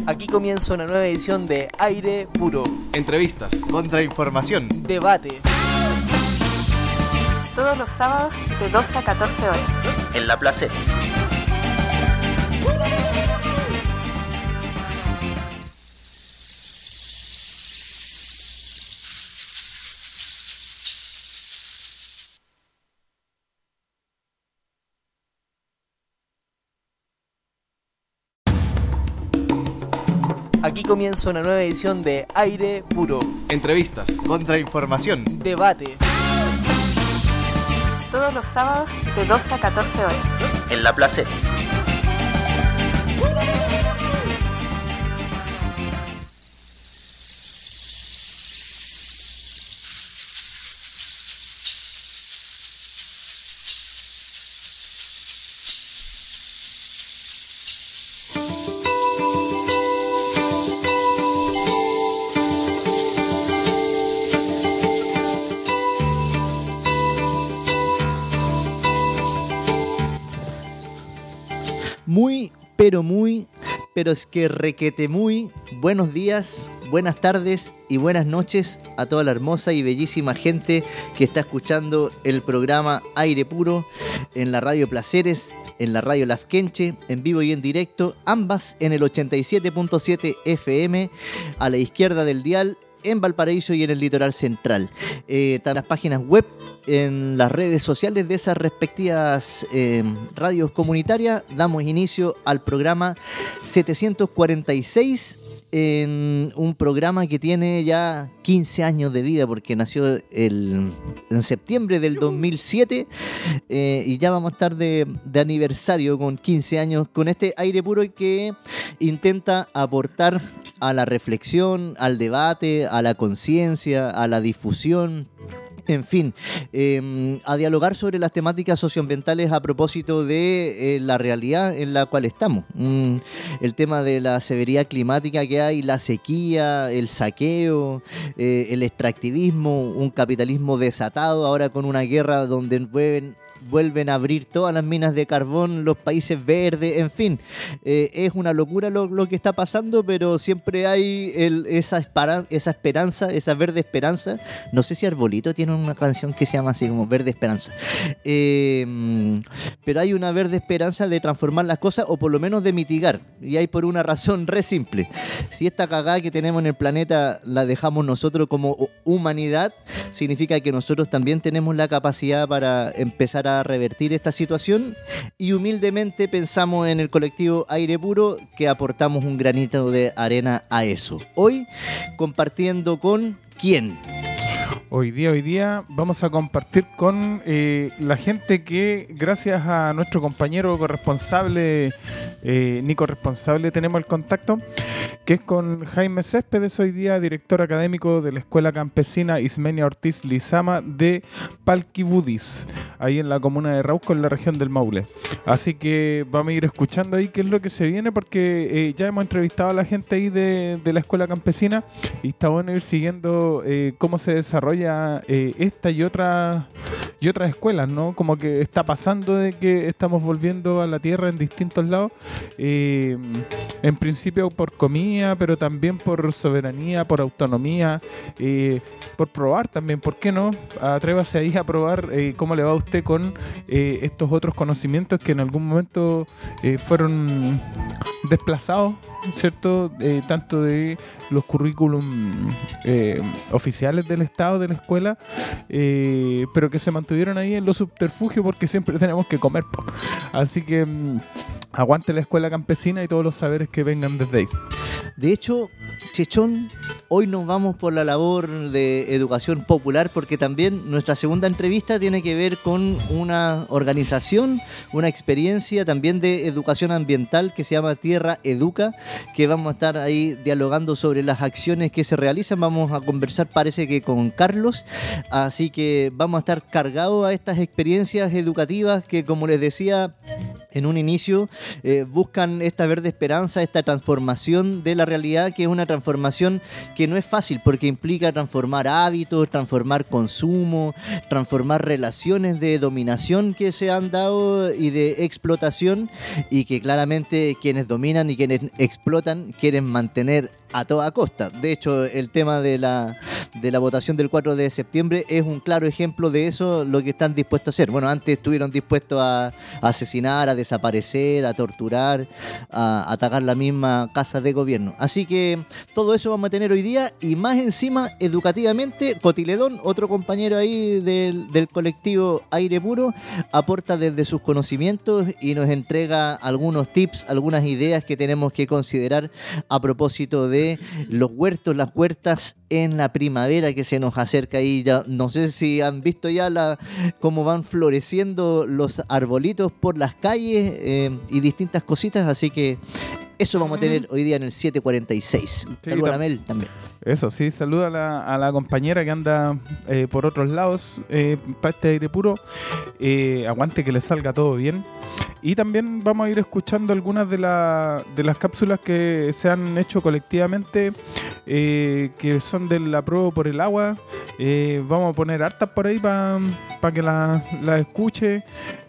Aquí comienza una nueva edición de Aire Puro. Entrevistas, contrainformación, debate. Todos los sábados de 12 a 14 horas. En La Placeta. Aquí comienza una nueva edición de Aire Puro. Entrevistas, contrainformación, debate. Todos los sábados de 12 a 14 horas. En La Placeta. pero es que requete muy buenos días, buenas tardes y buenas noches a toda la hermosa y bellísima gente que está escuchando el programa Aire Puro en la Radio Placeres, en la Radio Lafkenche, en vivo y en directo, ambas en el 87.7 FM, a la izquierda del dial, en Valparaíso y en el litoral central. Están las páginas web, en las redes sociales de esas respectivas radios comunitarias. Damos inicio al programa 746, en un programa que tiene ya 15 años de vida, porque nació en septiembre del 2007, y ya vamos a estar de aniversario con 15 años con este Aire Puro que intenta aportar a la reflexión, al debate, a la conciencia, a la difusión, en fin, a dialogar sobre las temáticas socioambientales a propósito de la realidad en la cual estamos. El tema de la severidad climática que hay, la sequía, el saqueo, el extractivismo, un capitalismo desatado ahora con una guerra donde vuelven a abrir todas las minas de carbón, los países verdes, en fin, es una locura lo que está pasando, pero siempre hay esa esperanza, esa verde esperanza. No sé si Arbolito tiene una canción que se llama así como Verde Esperanza, pero hay una verde esperanza de transformar las cosas, o por lo menos de mitigar, y hay por una razón re simple. Si esta cagada que tenemos en el planeta la dejamos nosotros como humanidad, significa que nosotros también tenemos la capacidad para empezar a revertir esta situación, y humildemente pensamos en el colectivo Aire Puro que aportamos un granito de arena a eso. Hoy compartiendo con ¿quién? Hoy día vamos a compartir con la gente que, gracias a nuestro compañero corresponsable, Nico Responsable, tenemos el contacto, que es con Jaime Céspedes, hoy día director académico de la Escuela Campesina Ismenia Ortiz Lizama de Palquibudis, ahí en la comuna de Rauco, en la región del Maule. Así que vamos a ir escuchando ahí qué es lo que se viene, porque ya hemos entrevistado a la gente ahí de la Escuela Campesina, y está bueno ir siguiendo cómo se desarrolla esta y otras escuelas, ¿no? Como que está pasando de que estamos volviendo a la tierra en distintos lados, en principio por comida, pero también por soberanía, por autonomía, por probar también, ¿por qué no? Atrévase ahí a probar cómo le va a usted con estos otros conocimientos que en algún momento fueron desplazados, ¿cierto? Tanto de los currículum oficiales del Estado, de la escuela, pero que se mantuvieron ahí en los subterfugios, porque siempre tenemos que comer, po. Así que aguante la Escuela Campesina y todos los saberes que vengan desde ahí. De hecho, Chechón, hoy nos vamos por la labor de educación popular, porque también nuestra segunda entrevista tiene que ver con una organización, una experiencia también de educación ambiental que se llama Tierra Educa, que vamos a estar ahí dialogando sobre las acciones que se realizan. Vamos a conversar, parece que con Carlos, así que vamos a estar cargados a estas experiencias educativas que, como les decía, en un inicio buscan esta verde esperanza, esta transformación de la realidad, que es una transformación que no es fácil porque implica transformar hábitos, transformar consumo, transformar relaciones de dominación que se han dado y de explotación, y que claramente quienes dominan y quienes explotan quieren mantener a toda costa. De hecho, el tema de la votación del 4 de septiembre es un claro ejemplo de eso, lo que están dispuestos a hacer. Bueno, antes estuvieron dispuestos a asesinar, a desaparecer, a torturar, a atacar la misma casa de gobierno. Así que todo eso vamos a tener hoy día, y más encima, educativamente, Cotiledón, otro compañero ahí del colectivo Aire Puro, aporta desde sus conocimientos y nos entrega algunos tips, algunas ideas que tenemos que considerar a propósito de los huertos, las huertas en la primavera que se nos acerca ahí. Ya, no sé si han visto ya cómo van floreciendo los arbolitos por las calles y distintas cositas, así que eso vamos a tener hoy día en el 746. Saludos a la Mel también. Eso, sí, saluda a la compañera que anda por otros lados para este Aire Puro. Aguante, que le salga todo bien. Y también vamos a ir escuchando algunas de las cápsulas que se han hecho colectivamente, que son del Apruebo por el Agua. Vamos a poner hartas por ahí para que la escuche.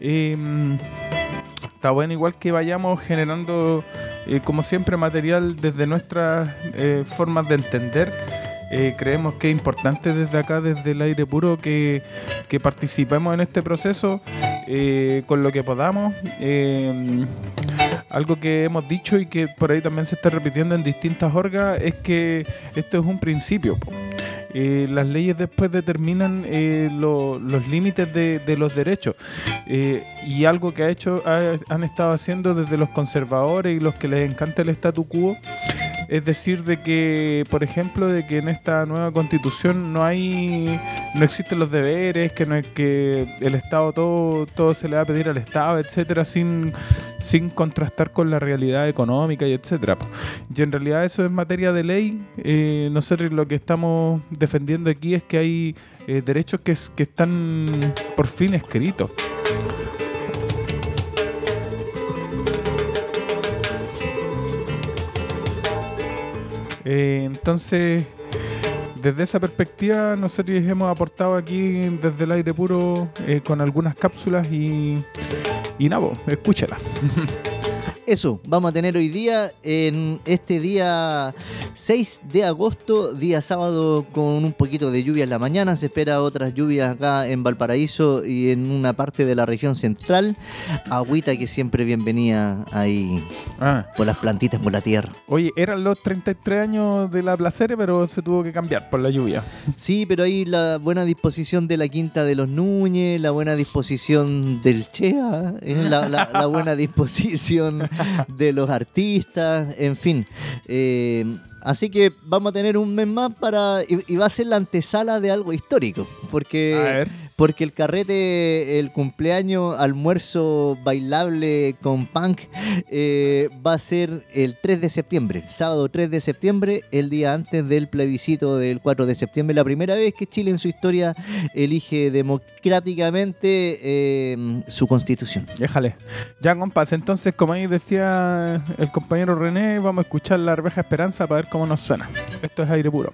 Está bueno, igual que vayamos generando, como siempre, material desde nuestras formas de entender. Creemos que es importante desde acá, desde el Aire Puro, que participemos en este proceso con lo que podamos. Algo que hemos dicho y que por ahí también se está repitiendo en distintas orgas es que esto es un principio. Las leyes después determinan los límites de los derechos, y algo que han estado haciendo desde los conservadores y los que les encanta el statu quo, es decir, de que, por ejemplo, de que en esta nueva constitución no existen los deberes, que no es que el Estado todo se le va a pedir al Estado, etcétera, sin contrastar con la realidad económica y etcétera. Y en realidad eso es materia de ley. Nosotros lo que estamos defendiendo aquí es que hay derechos que están por fin escritos. Entonces, desde esa perspectiva, nosotros hemos aportado aquí desde el Aire Puro con algunas cápsulas y nada, escúchala. Eso, vamos a tener hoy día, en este día 6 de agosto, día sábado, con un poquito de lluvia en la mañana. Se espera otras lluvias acá en Valparaíso y en una parte de la región central. Agüita que siempre bienvenida ahí por las plantitas, por la tierra. Oye, eran los 33 años de la Placere, pero se tuvo que cambiar por la lluvia. Sí, pero ahí la buena disposición de la Quinta de los Núñez, la buena disposición del Chea, la buena disposición de los artistas, en fin. Así que vamos a tener un mes más y va a ser la antesala de algo histórico, porque el carrete, el cumpleaños, almuerzo bailable con punk, va a ser el 3 de septiembre, sábado 3 de septiembre, el día antes del plebiscito del 4 de septiembre, la primera vez que Chile en su historia elige democráticamente su constitución. Déjale. Ya, compas, entonces, como ahí decía el compañero René, vamos a escuchar La Arveja Esperanza para ver cómo nos suena. Esto es Aire Puro.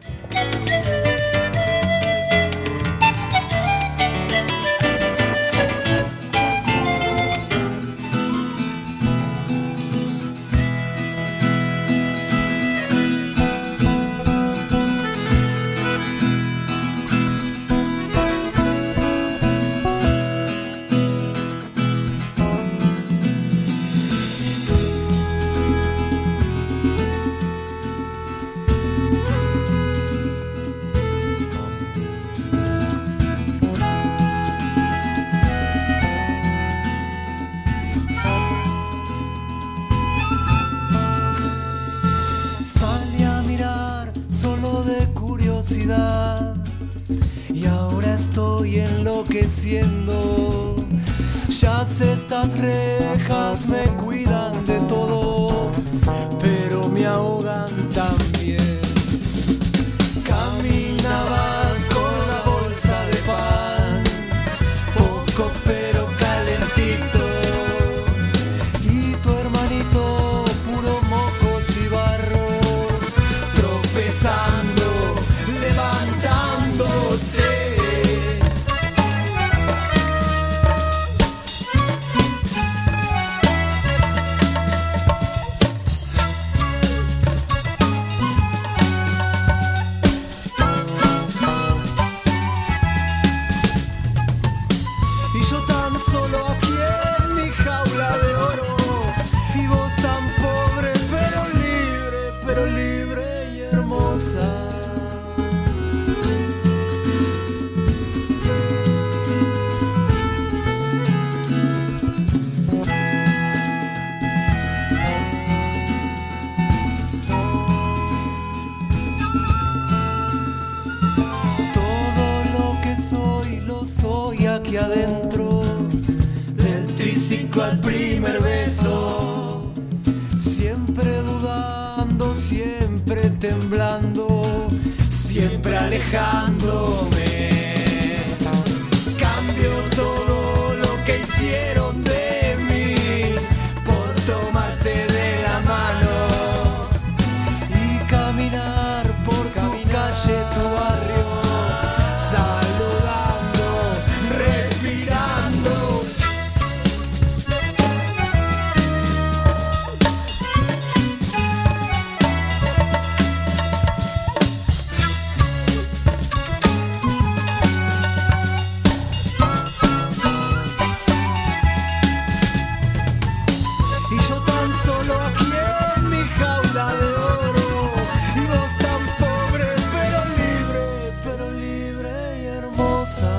Y ahora estoy enloqueciendo. Ya sé, estas rejas me cuidan de todo, pero me ahogan también. Caminabas con la bolsa de pan, poco pero calentito, hacia adentro, del triciclo al primer beso, siempre dudando, siempre temblando, siempre alejándome. Cambio todo lo que hicieron de mí por tomarte de la mano y caminar por tu calle, tu barrio, saludando, respirando. Y yo tan solo aquí en mi jaula de oro, y vos tan pobre pero libre y hermosa.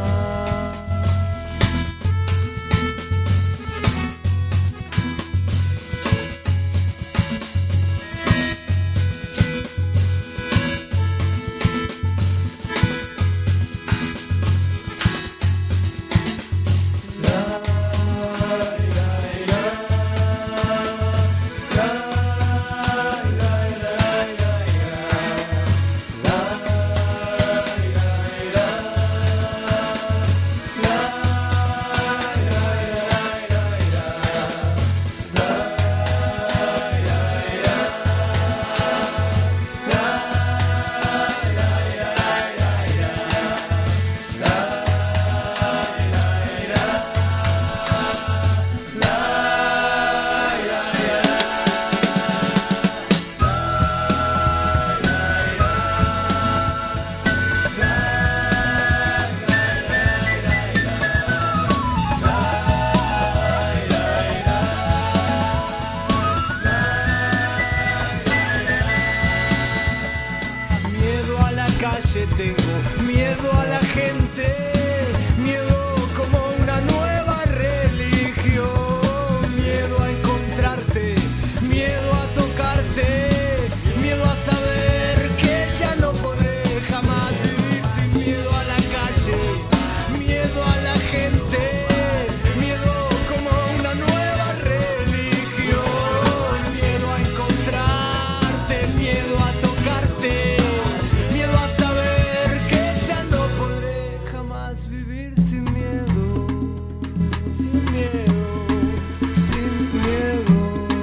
Miedo a la calle tengo, miedo a la gente, miedo como una nueva religión, miedo a encontrarte, miedo a tocarte, miedo a saber que ya no podré jamás vivir sin miedo a la calle, miedo a la gente, miedo como una nueva religión, miedo a encontrarte, miedo a tocarte, miedo a saber que ya no podré jamás vivir sin miedo, sin miedo, sin miedo.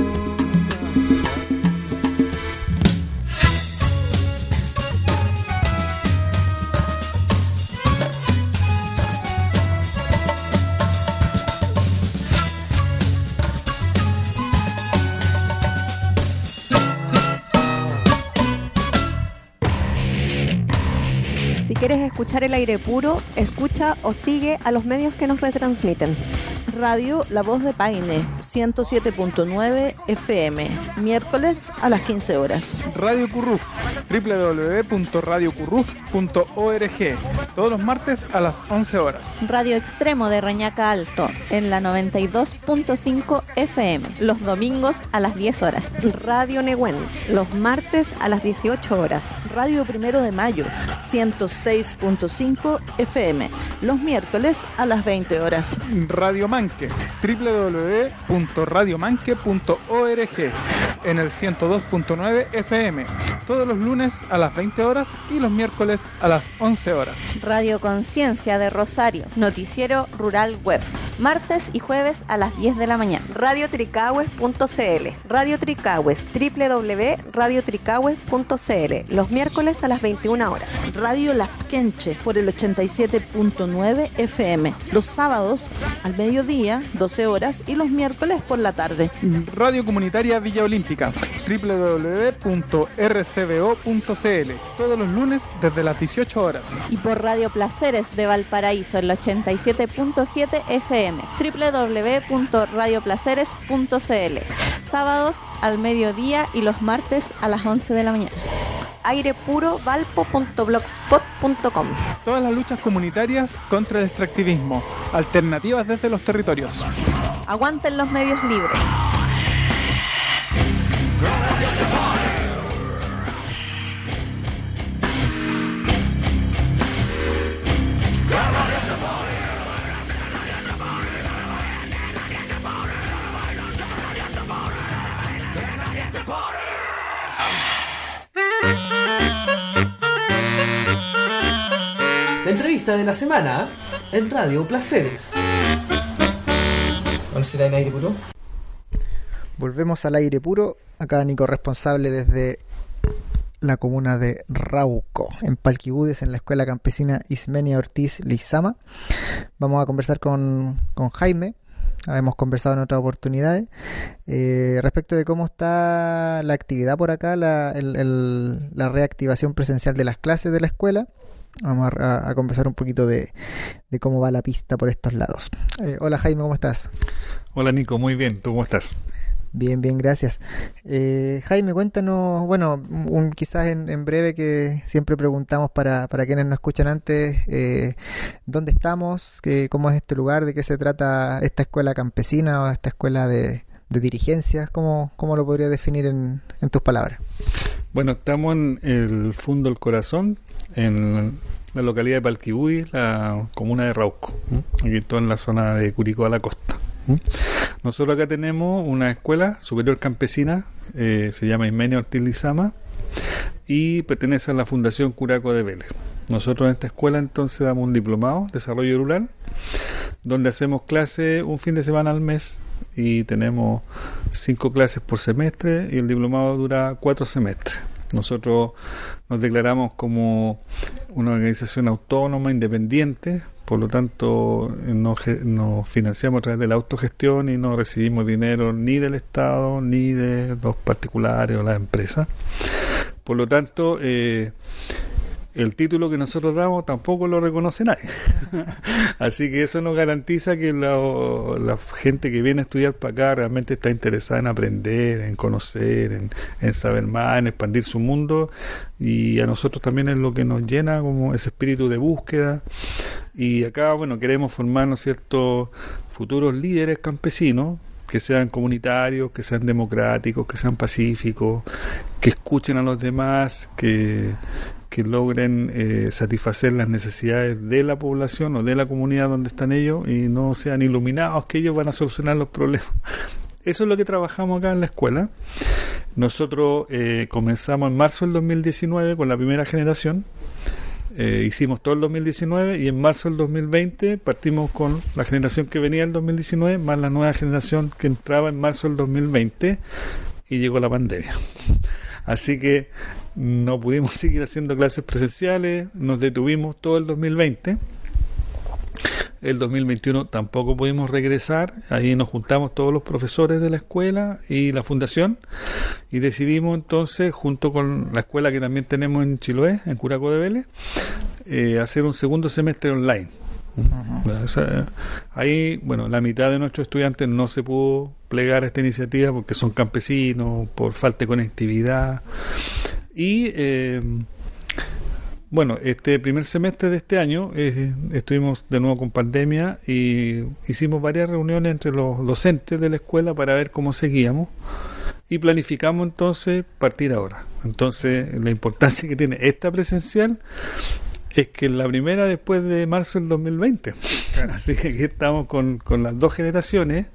Si quieres escuchar el aire puro, escucha o sigue a los medios que nos retransmiten. Radio La Voz de Paine, 107.9 FM, miércoles a las 15 horas. Radio Curruf, www.radiocurruf.org, todos los martes a las 11 horas. Radio Extremo de Reñaca Alto, en la 92.5 FM, los domingos a las 10 horas. Radio Nehuen, los martes a las 18 horas. Radio Primero de Mayo, 106.5 FM, los miércoles a las 20 horas. Radio Manque, www.radiomanque.org, en el 102.9 FM, todos los lunes a las 20 horas y los miércoles a las 11 horas. Radio Conciencia de Rosario, noticiero rural web, martes y jueves a las 10 de la mañana. Radio Tricahues.cl, Radio Tricahues, www.radiotricahues.cl, los miércoles a las 21 horas. Radio Lafkenche por el 87.9 FM, los sábados al mediodía, 12 horas, y los miércoles por la tarde. Radio Comunitaria Villa Olímpica, www.rcbo.cl, todos los lunes desde las 18 horas. Y por Radio Placeres de Valparaíso, el 87.7 FM, www.radioplaceres.cl, sábados al mediodía y los martes a las 11 de la mañana. airepurovalpo.blogspot.com. Todas las luchas comunitarias contra el extractivismo, alternativas desde los territorios. Aguanten los medios libres. entrevista de la semana en Radio Placeres. ¿Cuál será el aire puro? Volvemos al aire puro. Acá Nico, responsable desde la comuna de Rauco, en Palquibudes, en la Escuela Campesina Ismenia Ortiz Lizama. Vamos a conversar con Jaime. Hemos conversado en otras oportunidades respecto de cómo está la actividad por acá, la reactivación presencial de las clases de la escuela. Vamos a conversar un poquito de cómo va la pista por estos lados. Hola Jaime, ¿cómo estás? Hola Nico, muy bien. ¿Tú cómo estás? Bien, gracias. Jaime, cuéntanos, bueno, quizás en breve, que siempre preguntamos para quienes nos escuchan antes, ¿dónde estamos? ¿Cómo es este lugar? ¿De qué se trata esta escuela campesina o esta escuela de dirigencias? ¿Cómo lo podrías definir en tus palabras? Bueno, estamos en el Fundo El Corazón, en la localidad de Palquibui, la comuna de Rauco, aquí todo en la zona de Curicó a la costa. Nosotros acá tenemos una escuela superior campesina, se llama Ismenia Ortiz Lizama, y pertenece a la Fundación Curaco de Vélez. Nosotros en esta escuela entonces damos un diplomado de desarrollo rural, donde hacemos clases un fin de semana al mes, y tenemos 5 clases por semestre, y el diplomado dura 4 semestres. Nosotros nos declaramos como una organización autónoma, independiente, por lo tanto nos financiamos a través de la autogestión y no recibimos dinero ni del Estado ni de los particulares o las empresas. Por lo tanto, el título que nosotros damos tampoco lo reconoce nadie. Así que eso nos garantiza que la gente que viene a estudiar para acá realmente está interesada en aprender, en conocer, en saber más, en expandir su mundo, y a nosotros también es lo que nos llena, como ese espíritu de búsqueda. Y acá, bueno, queremos formar, ¿no es cierto?, futuros líderes campesinos, que sean comunitarios, que sean democráticos, que sean pacíficos, que escuchen a los demás, que logren satisfacer las necesidades de la población o de la comunidad donde están ellos, y no sean iluminados que ellos van a solucionar los problemas. Eso es lo que trabajamos acá en la escuela. Nosotros comenzamos en marzo del 2019 con la primera generación. Hicimos todo el 2019, y en marzo del 2020 partimos con la generación que venía del 2019 más la nueva generación que entraba en marzo del 2020, y llegó la pandemia. Así que no pudimos seguir haciendo clases presenciales, nos detuvimos todo el 2020. El 2021 tampoco pudimos regresar. Ahí nos juntamos todos los profesores de la escuela y la fundación, y decidimos entonces, junto con la escuela que también tenemos en Chiloé, en Curaco de Vélez, hacer un segundo semestre online. Ahí, bueno, la mitad de nuestros estudiantes no se pudo plegar a esta iniciativa porque son campesinos, por falta de conectividad. Y bueno, este primer semestre de este año estuvimos de nuevo con pandemia, y hicimos varias reuniones entre los docentes de la escuela para ver cómo seguíamos, y planificamos entonces partir ahora. Entonces, la importancia que tiene esta presencial es que la primera después de marzo del 2020. Así que aquí estamos con las dos generaciones,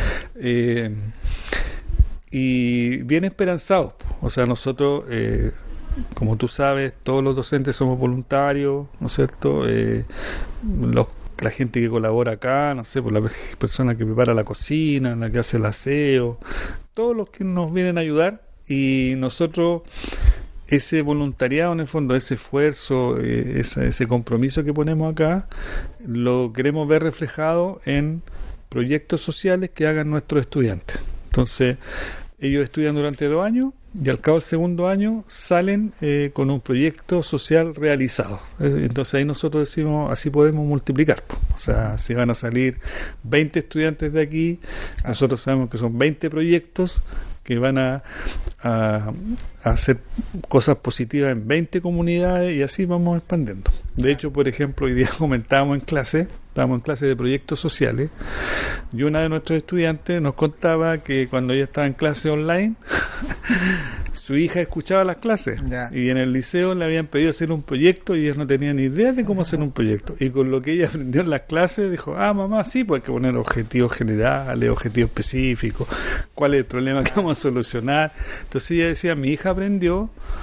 y bien esperanzados. O sea, nosotros, como tú sabes, todos los docentes somos voluntarios, ¿no es cierto? La gente que colabora acá, no sé, por la persona que prepara la cocina, la que hace el aseo, todos los que nos vienen a ayudar, y nosotros ese voluntariado, en el fondo, ese esfuerzo, ese compromiso que ponemos acá, lo queremos ver reflejado en proyectos sociales que hagan nuestros estudiantes. Entonces, ellos estudian durante 2 años, y al cabo del segundo año salen con un proyecto social realizado. Entonces ahí nosotros decimos, así podemos multiplicar. O sea, si van a salir 20 estudiantes de aquí, nosotros sabemos que son 20 proyectos que van a hacer cosas positivas en 20 comunidades, y así vamos expandiendo. De hecho, por ejemplo, hoy día estábamos en clase de proyectos sociales, y una de nuestros estudiantes nos contaba que cuando ella estaba en clase online, su hija escuchaba las clases, y en el liceo le habían pedido hacer un proyecto, y ella no tenía ni idea de cómo hacer un proyecto, y con lo que ella aprendió en las clases dijo, mamá, sí, pues hay que poner objetivos generales, objetivos específicos, cuál es el problema que vamos a solucionar. Entonces ella decía, mi hija aprendió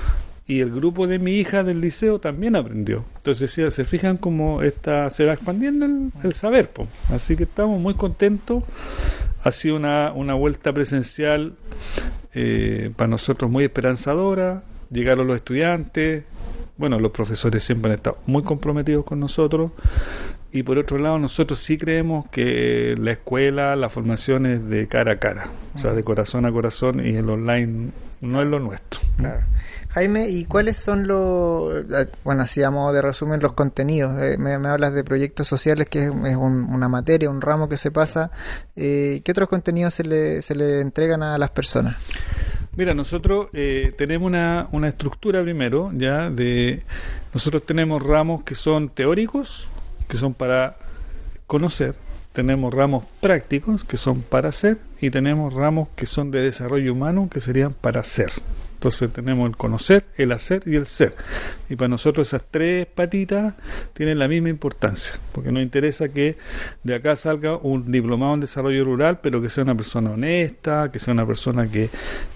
y el grupo de mi hija del liceo también aprendió. Entonces, si se fijan cómo se va expandiendo el saber, po. Así que estamos muy contentos. Ha sido una vuelta presencial para nosotros muy esperanzadora. Llegaron los estudiantes, bueno, los profesores siempre han estado muy comprometidos con nosotros, y por otro lado nosotros sí creemos que la escuela, la formación es de cara a cara, o sea, de corazón a corazón, y el online no es lo nuestro. Claro. Jaime, ¿y cuáles son bueno, así a modo de resumen, los contenidos? Me hablas de proyectos sociales, que es una materia, un ramo que se pasa. ¿Qué otros contenidos se le entregan a las personas? Mira, nosotros tenemos una estructura primero, ya nosotros tenemos ramos que son teóricos, que son para conocer, tenemos ramos prácticos, que son para hacer, y tenemos ramos que son de desarrollo humano, que serían para ser. Entonces tenemos el conocer, el hacer y el ser. Y para nosotros esas tres patitas tienen la misma importancia, porque nos interesa que de acá salga un diplomado en desarrollo rural, pero que sea una persona honesta, que sea una persona que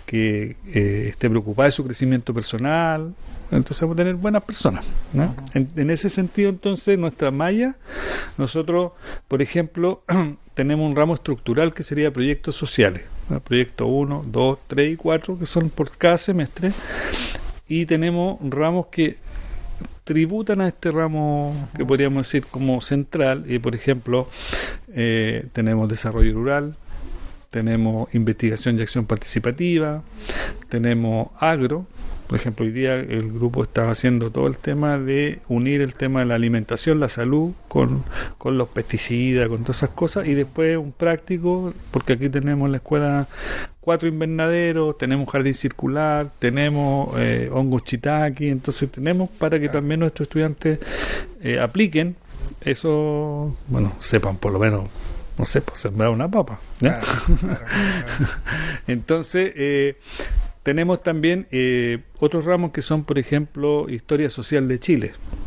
esté preocupada de su crecimiento personal. Entonces vamos a tener buenas personas, ¿no? En ese sentido, entonces, nuestra malla, nosotros, por ejemplo, tenemos un ramo estructural que sería proyectos sociales, ¿no? Proyecto 1, 2, 3 y 4, que son por cada semestre, y tenemos ramos que tributan a este ramo que podríamos decir como central, y por ejemplo tenemos desarrollo rural, tenemos investigación y acción participativa, tenemos agro. Por ejemplo, hoy día el grupo estaba haciendo todo el tema de unir el tema de la alimentación, la salud, con los pesticidas, con todas esas cosas, y después un práctico, porque aquí tenemos en la escuela 4 invernaderos, tenemos un jardín circular, tenemos hongos shiitake, entonces tenemos para que también nuestros estudiantes apliquen eso, bueno, sepan por lo menos, no sé, pues sembrar una papa, ¿ya? Claro. Entonces, tenemos también otros ramos que son, por ejemplo, historia social de Chile.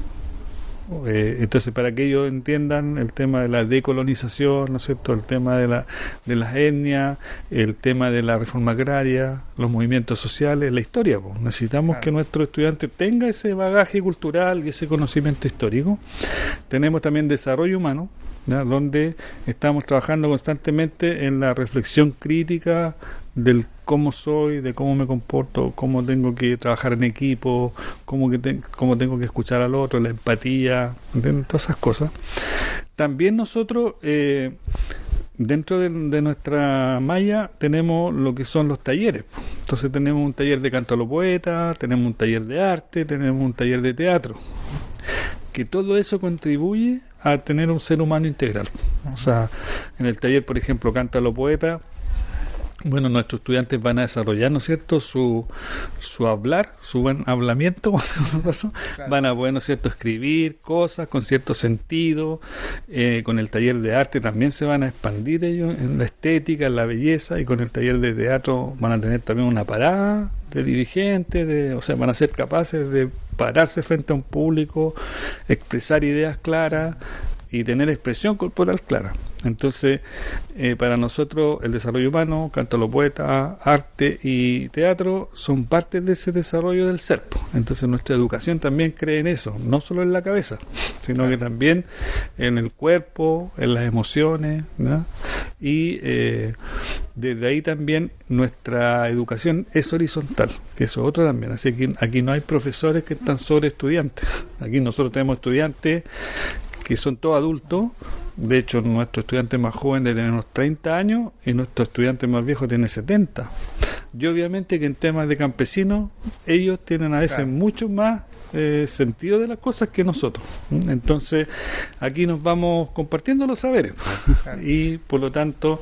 Entonces, para que ellos entiendan el tema de la decolonización, ¿no es cierto?, el tema de las etnias, el tema de la reforma agraria, los movimientos sociales, la historia, pues. Necesitamos que nuestro estudiante tenga ese bagaje cultural y ese conocimiento histórico. Tenemos también desarrollo humano, ¿ya?, donde estamos trabajando constantemente en la reflexión crítica del cómo soy, de cómo me comporto, cómo tengo que trabajar en equipo, cómo tengo que escuchar al otro, la empatía, ¿entiendes? Todas esas cosas. También nosotros, dentro de nuestra malla, tenemos lo que son los talleres. Entonces tenemos un taller de canto a los poetas, tenemos un taller de arte, tenemos un taller de teatro, que todo eso contribuye a tener un ser humano integral. O sea, en el taller, por ejemplo, canto a los poetas, bueno, nuestros estudiantes van a desarrollar, ¿no es cierto?, su hablar, su buen hablamiento, nosotros, claro. Van a poder, ¿no es cierto?, escribir cosas con cierto sentido. Con el taller de arte también se van a expandir ellos en la estética, en la belleza, y con el taller de teatro van a tener también una parada de dirigentes, o sea, van a ser capaces de pararse frente a un público, expresar ideas claras y tener expresión corporal clara. Entonces, para nosotros el desarrollo humano, canto a los poetas, arte y teatro son parte de ese desarrollo del ser. Entonces nuestra educación también cree en eso, no solo en la cabeza, sino que también en el cuerpo, en las emociones, ¿no? Y desde ahí también nuestra educación es horizontal, que eso es otro también. Así que aquí no hay profesores que están sobre estudiantes. Aquí nosotros tenemos estudiantes que son todos adultos. De hecho, nuestro estudiante más joven debe tener unos 30 años y nuestro estudiante más viejo tiene 70. Y obviamente que en temas de campesinos, ellos tienen a veces mucho más sentido de las cosas que nosotros. Entonces, aquí nos vamos compartiendo los saberes. Y por lo tanto,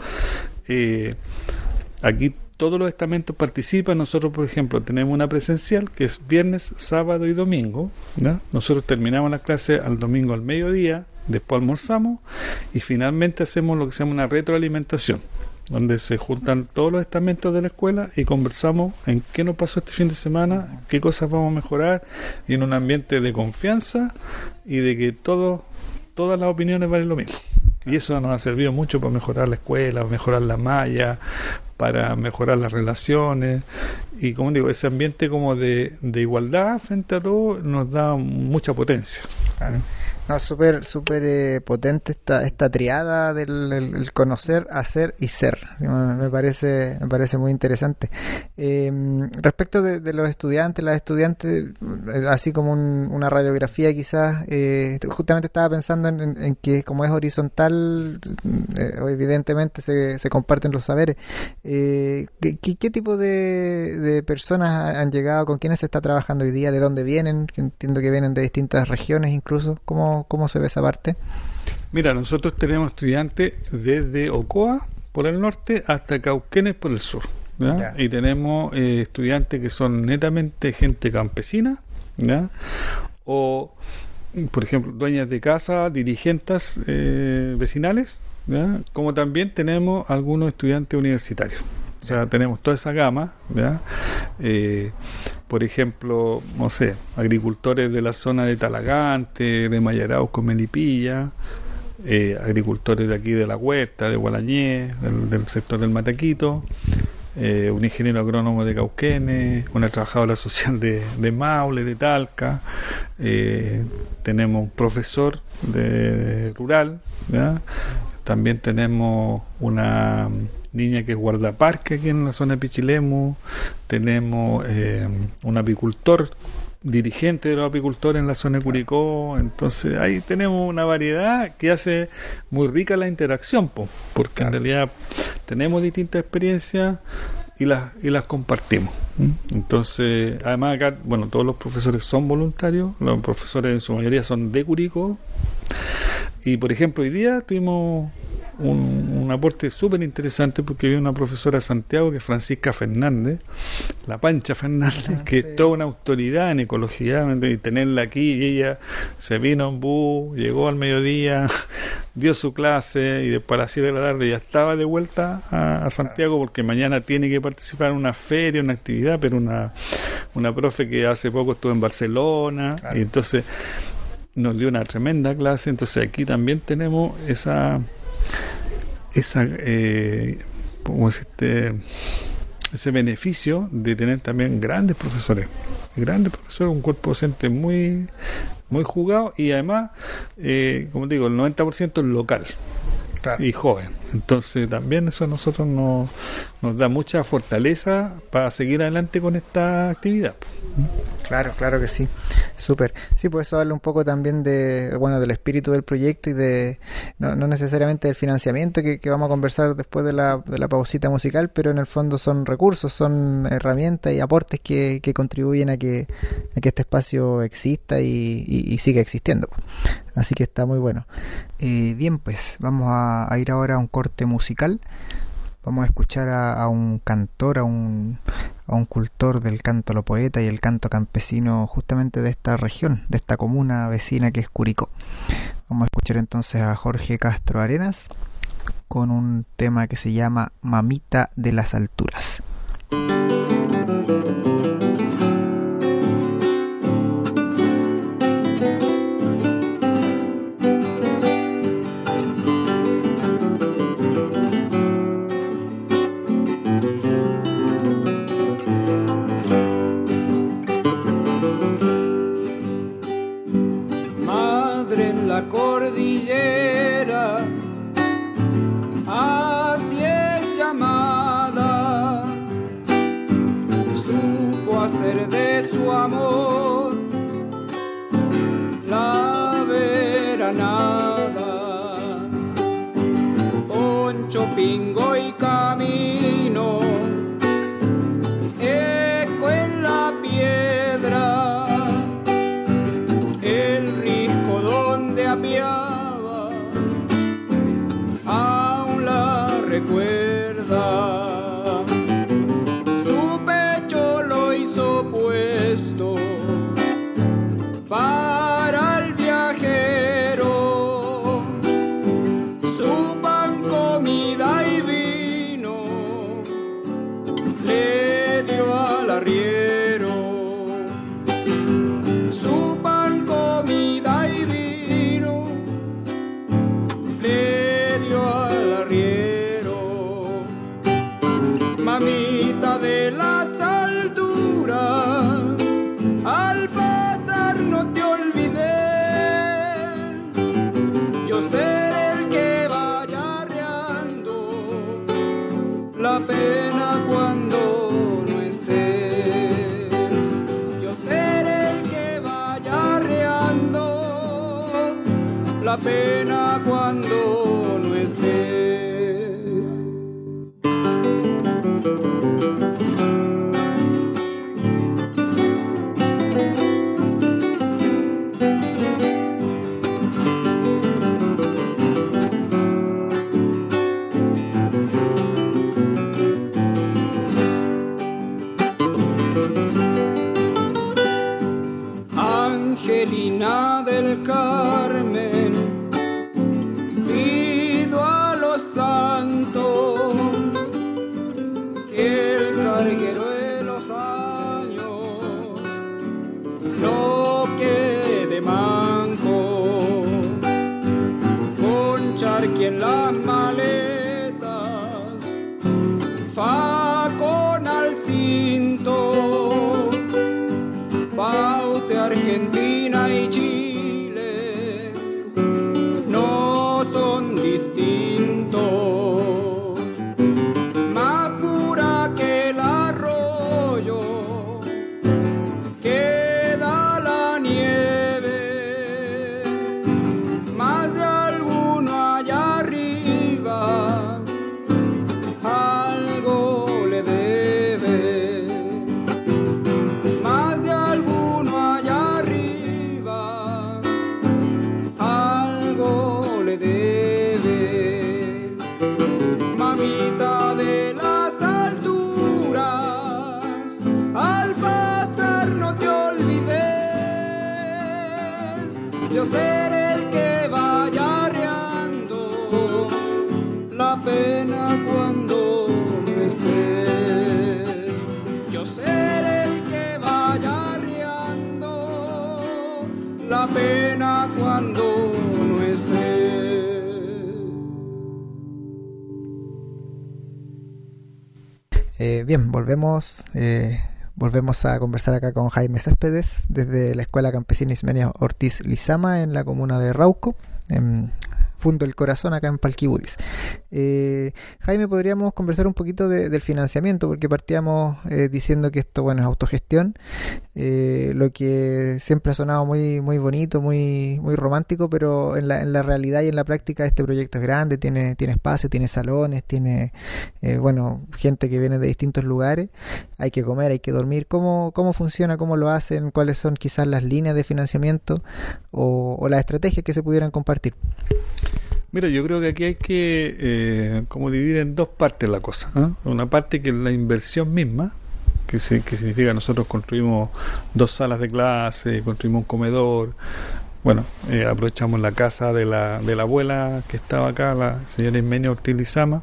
aquí todos los estamentos participan. Nosotros, por ejemplo, tenemos una presencial que es viernes, sábado y domingo, ¿no? Nosotros terminamos la clase al domingo al mediodía, después almorzamos y finalmente hacemos lo que se llama una retroalimentación, donde se juntan todos los estamentos de la escuela y conversamos en qué nos pasó este fin de semana, qué cosas vamos a mejorar, y en un ambiente de confianza y de que todas las opiniones valen lo mismo. Y eso nos ha servido mucho para mejorar la escuela, mejorar la malla, para mejorar las relaciones, y como digo, ese ambiente como de igualdad frente a todo nos da mucha potencia. Claro. No, súper potente esta triada del el conocer, hacer y ser. Me parece muy interesante. Respecto de los estudiantes, las estudiantes, así como una radiografía quizás, justamente estaba pensando en que como es horizontal, evidentemente se comparten los saberes. ¿Qué tipo de personas han llegado? ¿Con quiénes se está trabajando hoy día? ¿De dónde vienen? Entiendo que vienen de distintas regiones incluso. ¿Cómo se ve esa parte? Mira, nosotros tenemos estudiantes desde Ocoa por el norte hasta Cauquenes por el sur, ¿ya? Y tenemos estudiantes que son netamente gente campesina, ¿ya? O, por ejemplo, dueñas de casa, dirigentes vecinales, ¿ya? Como también tenemos algunos estudiantes universitarios. O sea, tenemos toda esa gama, ¿ya? Por ejemplo, no sé, agricultores de la zona de Talagante, de Mayarauco, Melipilla, agricultores de aquí de La Huerta, de Gualañé, del sector del Mataquito, un ingeniero agrónomo de Cauquenes, una trabajadora social de Maule, de Talca, tenemos un profesor de rural, ¿ya? También tenemos una niña que es guardaparque aquí en la zona de Pichilemu, tenemos un apicultor, dirigente de los apicultores en la zona de Curicó. Entonces ahí tenemos una variedad que hace muy rica la interacción, porque en realidad tenemos distintas experiencias y las compartimos. Entonces, además acá, bueno, todos los profesores son voluntarios, los profesores en su mayoría son de Curicó, y por ejemplo hoy día tuvimos un aporte súper interesante porque había una profesora de Santiago que es Francisca Fernández, la Pancha Fernández, que es toda una autoridad en ecología, y tenerla aquí, y ella se vino en bus, llegó al mediodía, dio su clase y después a las 7 de la tarde ya estaba de vuelta a Santiago porque mañana tiene que participar en una feria, una actividad, pero una profe que hace poco estuvo en Barcelona, y entonces nos dio una tremenda clase. Entonces aquí también tenemos ese beneficio de tener también grandes profesores, un cuerpo docente muy muy jugado, y además como digo, el 90% es local. Claro. Y joven. Entonces también eso a nosotros nos da mucha fortaleza para seguir adelante con esta actividad. Claro que sí. Súper. Sí, pues eso habla un poco también del espíritu del proyecto y no necesariamente del financiamiento que vamos a conversar después de la pausita musical, pero en el fondo son recursos, son herramientas y aportes que contribuyen a que este espacio exista y siga existiendo. Así que está muy bueno. Bien, pues vamos a ir ahora a un corte musical. Vamos a escuchar a un cantor, a un cultor del canto a lo poeta y el canto campesino justamente de esta región, de esta comuna vecina que es Curicó. Vamos a escuchar entonces a Jorge Castro Arenas con un tema que se llama Mamita de las Alturas. Cordillera, así es llamada, supo hacer de su amor la veranada, poncho, pingo y camino, eco en la piedra, el risco donde apiaba, aún la recuerda. Su pecho lo hizo puesto para el viajero, su pan, comida y vino le dio al arriero. Su pan, comida y vino le dio al arriero. pena cuando no estés. Yo seré el que vaya arreando la pena cuando no estés. Angelina del Carmen, pido a los santos que el carguero de los años no quede manco, con charqui en las maletas, facón al cinto, paute Argentina y Chile no son distintos, más pura que el arroyo queda la nieve, más de alguno allá arriba algo le debe, más de alguno allá arriba algo le debe. Mamita de las alturas, al pasar no te olvides, yo seré el que vaya arreando la pena cuando no estés. Yo seré el que vaya arreando la pena cuando no estés. Bien, volvemos a conversar acá con Jaime Céspedes desde la Escuela Campesina Ismenia Ortiz Lizama en la comuna de Rauco, en Fundo el Corazón, acá en Palquibudis. Jaime, podríamos conversar un poquito del financiamiento, porque partíamos diciendo que esto, bueno, es autogestión, lo que siempre ha sonado muy, muy bonito, muy, muy romántico, pero en la realidad y en la práctica este proyecto es grande, tiene espacio, tiene salones, tiene gente que viene de distintos lugares, hay que comer, hay que dormir. ¿Cómo funciona, cómo lo hacen, cuáles son quizás las líneas de financiamiento o las estrategias que se pudieran compartir? Mira, yo creo que aquí hay que como dividir en dos partes la cosa, ¿no? Una parte que es la inversión misma, que significa nosotros construimos 2 salas de clase, construimos un comedor, aprovechamos la casa de la abuela que estaba acá, la señora Ismenia Ortiz Lizama,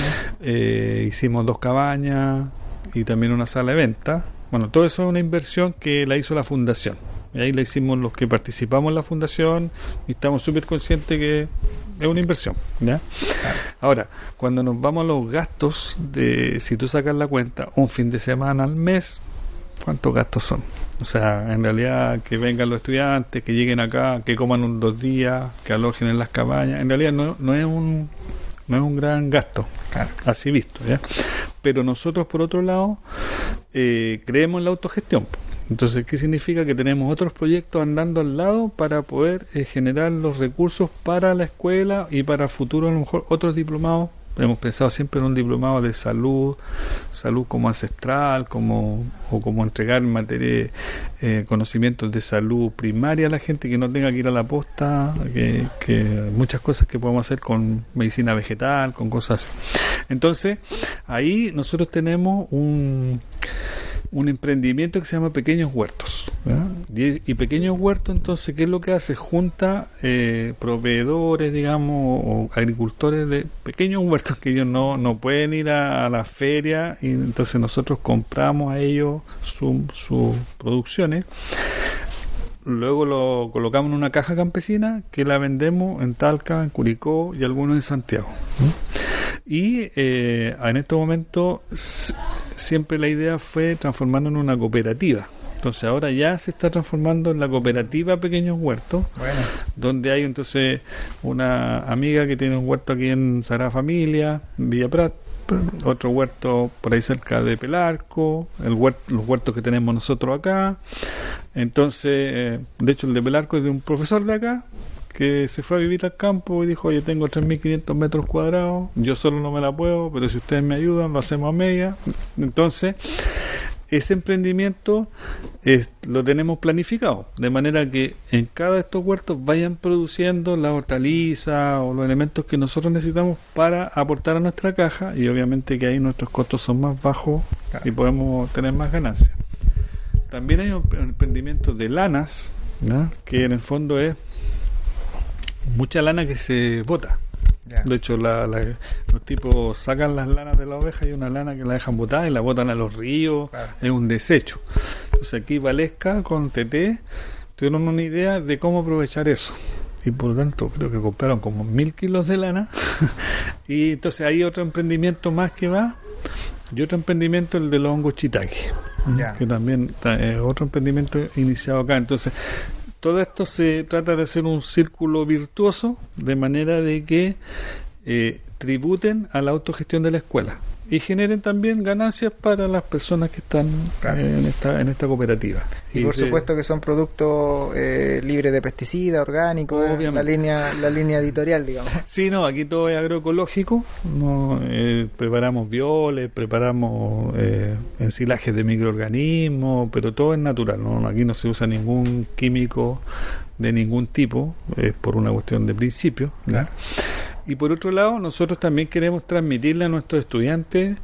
hicimos 2 cabañas y también una sala de venta. Bueno, todo eso es una inversión que la hizo la fundación. Y ahí la hicimos los que participamos en la fundación y estamos súper conscientes que es una inversión, ¿ya? Ahora, cuando nos vamos a los gastos, si tú sacas la cuenta, un fin de semana al mes, ¿cuántos gastos son? O sea, en realidad que vengan los estudiantes, que lleguen acá, que coman 2 días, que alojen en las cabañas, en realidad no es un gran gasto, claro, así visto, ¿ya? Pero nosotros, por otro lado, creemos en la autogestión. Entonces, ¿qué significa? Que tenemos otros proyectos andando al lado para poder generar los recursos para la escuela y para el futuro, a lo mejor otros diplomados. Hemos pensado siempre en un diplomado de salud como ancestral, como entregar en materia conocimientos de salud primaria a la gente, que no tenga que ir a la posta, que muchas cosas que podemos hacer con medicina vegetal, con cosas así. Entonces, ahí nosotros tenemos un emprendimiento que se llama Pequeños Huertos, ¿verdad? Y Pequeños Huertos, entonces, ¿qué es lo que hace? Junta proveedores, digamos, o agricultores de pequeños huertos que ellos no pueden ir a la feria, y entonces nosotros compramos a ellos sus producciones. Luego lo colocamos en una caja campesina que la vendemos en Talca, en Curicó y algunos en Santiago. Y en estos momentos siempre la idea fue transformarnos en una cooperativa. Entonces ahora ya se está transformando en la cooperativa Pequeños Huertos, donde hay entonces una amiga que tiene un huerto aquí en Sagrada Familia, en Villa Prat, otro huerto por ahí cerca de Pelarco, los huertos que tenemos nosotros acá. Entonces, de hecho el de Pelarco es de un profesor de acá que se fue a vivir al campo y dijo, oye, tengo 3.500 metros cuadrados, yo solo no me la puedo, pero si ustedes me ayudan lo hacemos a media. Entonces ese emprendimiento lo tenemos planificado, de manera que en cada de estos huertos vayan produciendo la hortaliza o los elementos que nosotros necesitamos para aportar a nuestra caja, y obviamente que ahí nuestros costos son más bajos y podemos tener más ganancias. También hay un emprendimiento de lanas, ¿no? Que en el fondo es mucha lana que se bota. De hecho, los tipos sacan las lanas de la oveja y una lana que la dejan botada y la botan a los ríos. Es un desecho. Entonces aquí Valesca con TT tuvieron una idea de cómo aprovechar eso, y por lo tanto creo que compraron como 1.000 kilos de lana. Y entonces hay otro emprendimiento más que va, y otro emprendimiento, el de los hongos shiitake, que también es otro emprendimiento iniciado acá. Entonces todo esto se trata de hacer un círculo virtuoso, de manera de que tributen a la autogestión de la escuela y generen también ganancias para las personas que están en esta cooperativa. Y por supuesto que son productos libres de pesticidas, orgánicos, la línea editorial, digamos. Sí, no, aquí todo es agroecológico, ¿no? Preparamos violes, preparamos ensilajes de microorganismos, pero todo es natural, ¿no? Aquí no se usa ningún químico de ningún tipo, por una cuestión de principio, ¿no? Y por otro lado, nosotros también queremos transmitirle a nuestros estudiantes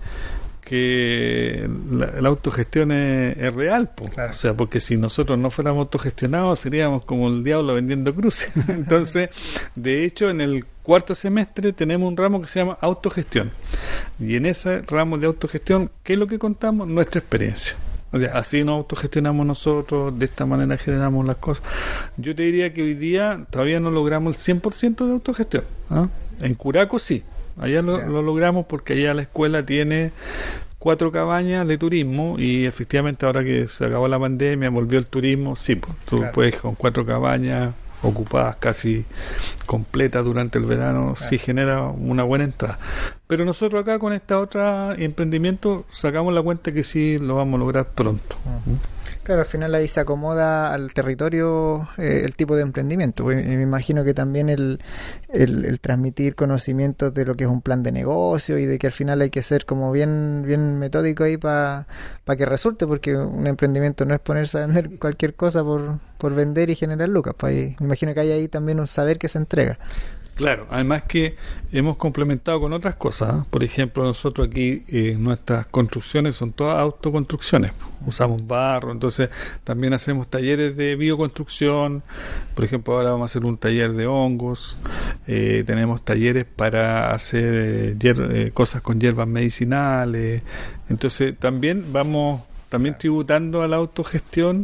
que la autogestión es real, o sea, porque si nosotros no fuéramos autogestionados seríamos como el diablo vendiendo cruces. Entonces, de hecho, en el cuarto semestre tenemos un ramo que se llama autogestión, y en ese ramo de autogestión, ¿qué es lo que contamos? Nuestra experiencia. O sea, así nos autogestionamos nosotros, de esta manera generamos las cosas. Yo te diría que hoy día todavía no logramos el 100% de autogestión, ¿ah? En Curaco sí, allá lo logramos, porque allá la escuela tiene 4 cabañas de turismo, y efectivamente ahora que se acabó la pandemia, volvió el turismo, sí, pues, tú puedes con 4 cabañas ocupadas casi completas durante el verano, sí genera una buena entrada. Pero nosotros acá con esta otra emprendimiento sacamos la cuenta que sí lo vamos a lograr pronto. Claro, al final ahí se acomoda al territorio el tipo de emprendimiento. Me imagino que también el transmitir conocimientos de lo que es un plan de negocio, y de que al final hay que ser como bien metódico ahí para que resulte, porque un emprendimiento no es ponerse a vender cualquier cosa por vender y generar lucas. Me imagino que hay ahí también un saber que se entrega. Claro, además que hemos complementado con otras cosas, ¿eh? Por ejemplo, nosotros aquí nuestras construcciones son todas autoconstrucciones, usamos barro, entonces también hacemos talleres de bioconstrucción. Por ejemplo, ahora vamos a hacer un taller de hongos, tenemos talleres para hacer cosas con hierbas medicinales. Entonces también vamos tributando a la autogestión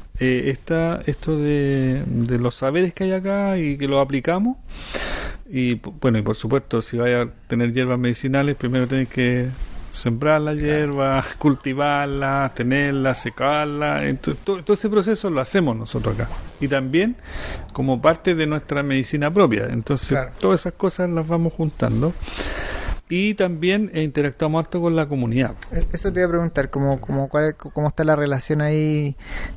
esto de los saberes que hay acá y que los aplicamos. Y bueno, y por supuesto, si vaya a tener hierbas medicinales, primero tenés que sembrar la hierba, cultivarla, tenerla, secarla. Entonces, todo ese proceso lo hacemos nosotros acá, y también como parte de nuestra medicina propia. Entonces todas esas cosas las vamos juntando. Y también interactuamos harto con la comunidad. Eso te iba a preguntar, ¿cómo está la relación ahí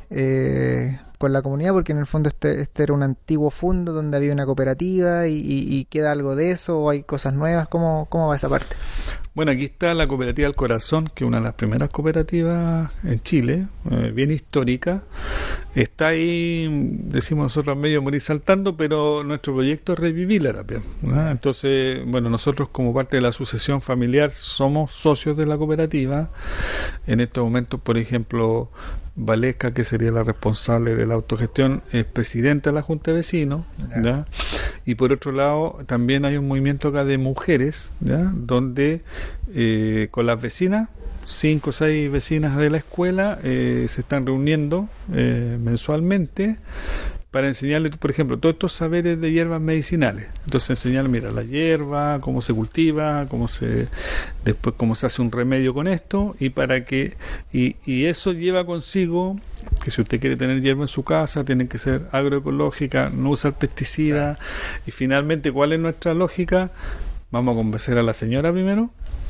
con la comunidad? Porque en el fondo este era un antiguo fundo donde había una cooperativa, y queda algo de eso, o hay cosas nuevas. ¿Cómo va esa parte? Bueno, aquí está la Cooperativa del Corazón, que es una de las primeras cooperativas en Chile, bien histórica. Está ahí, decimos nosotros, medio morir saltando, pero nuestro proyecto es revivirla también, ¿no? Entonces, bueno, nosotros como parte de la sucesión familiar somos socios de la cooperativa. En estos momentos, por ejemplo, Valesca, que sería la responsable de la autogestión, es presidenta de la Junta de Vecinos, ¿ya? Y por otro lado también hay un movimiento acá de mujeres, ¿ya? Donde con las vecinas, 5 o 6 vecinas de la escuela, se están reuniendo mensualmente para enseñarles, por ejemplo, todos estos saberes de hierbas medicinales. Entonces enseñar, mira, la hierba, cómo se cultiva, después cómo se hace un remedio con esto, y para que y eso lleva consigo que si usted quiere tener hierba en su casa, tiene que ser agroecológica, no usar pesticidas. Y finalmente, ¿cuál es nuestra lógica? Vamos a convencer a la señora primero,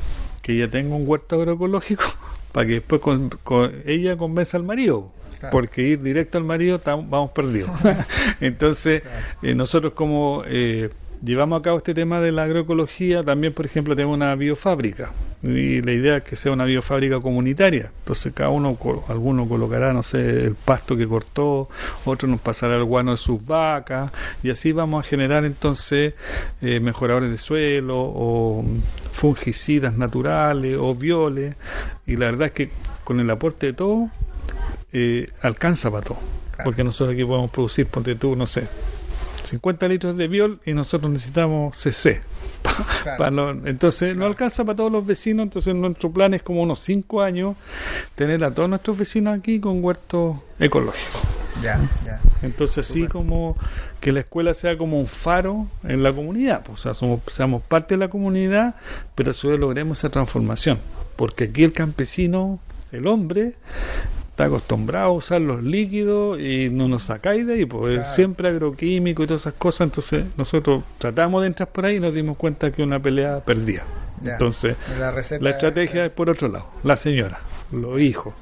que ella tenga un huerto agroecológico para que después ella convenza al marido. Porque ir directo al marido vamos perdidos. Entonces, nosotros como llevamos a cabo este tema de la agroecología, también, por ejemplo, tenemos una biofábrica. Y la idea es que sea una biofábrica comunitaria. Entonces, alguno colocará, no sé, el pasto que cortó, otro nos pasará el guano de sus vacas, y así vamos a generar entonces mejoradores de suelo, o fungicidas naturales, o violes. Y la verdad es que con el aporte de todo, alcanza para todo, porque nosotros aquí podemos producir, ponte tú, no sé, 50 litros de biol y nosotros necesitamos CC. Entonces no alcanza para todos los vecinos. Entonces nuestro plan es como unos 5 años tener a todos nuestros vecinos aquí con huertos ecológicos. Entonces sí, como que la escuela sea como un faro en la comunidad, pues, o sea, seamos parte de la comunidad, pero a su vez logremos esa transformación, porque aquí el campesino, el hombre, está acostumbrado a usar los líquidos y no nos sacáis de ahí, pues siempre agroquímico y todas esas cosas. Entonces nosotros tratamos de entrar por ahí y nos dimos cuenta que una pelea perdida. Entonces la estrategia es por otro lado, la señora, los hijos.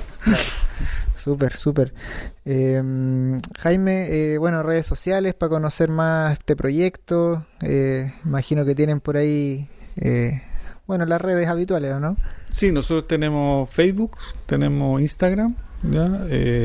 Súper. Jaime, bueno, redes sociales para conocer más este proyecto. Imagino que tienen por ahí las redes habituales, ¿o no? Sí, nosotros tenemos Facebook, tenemos Instagram, ¿ya?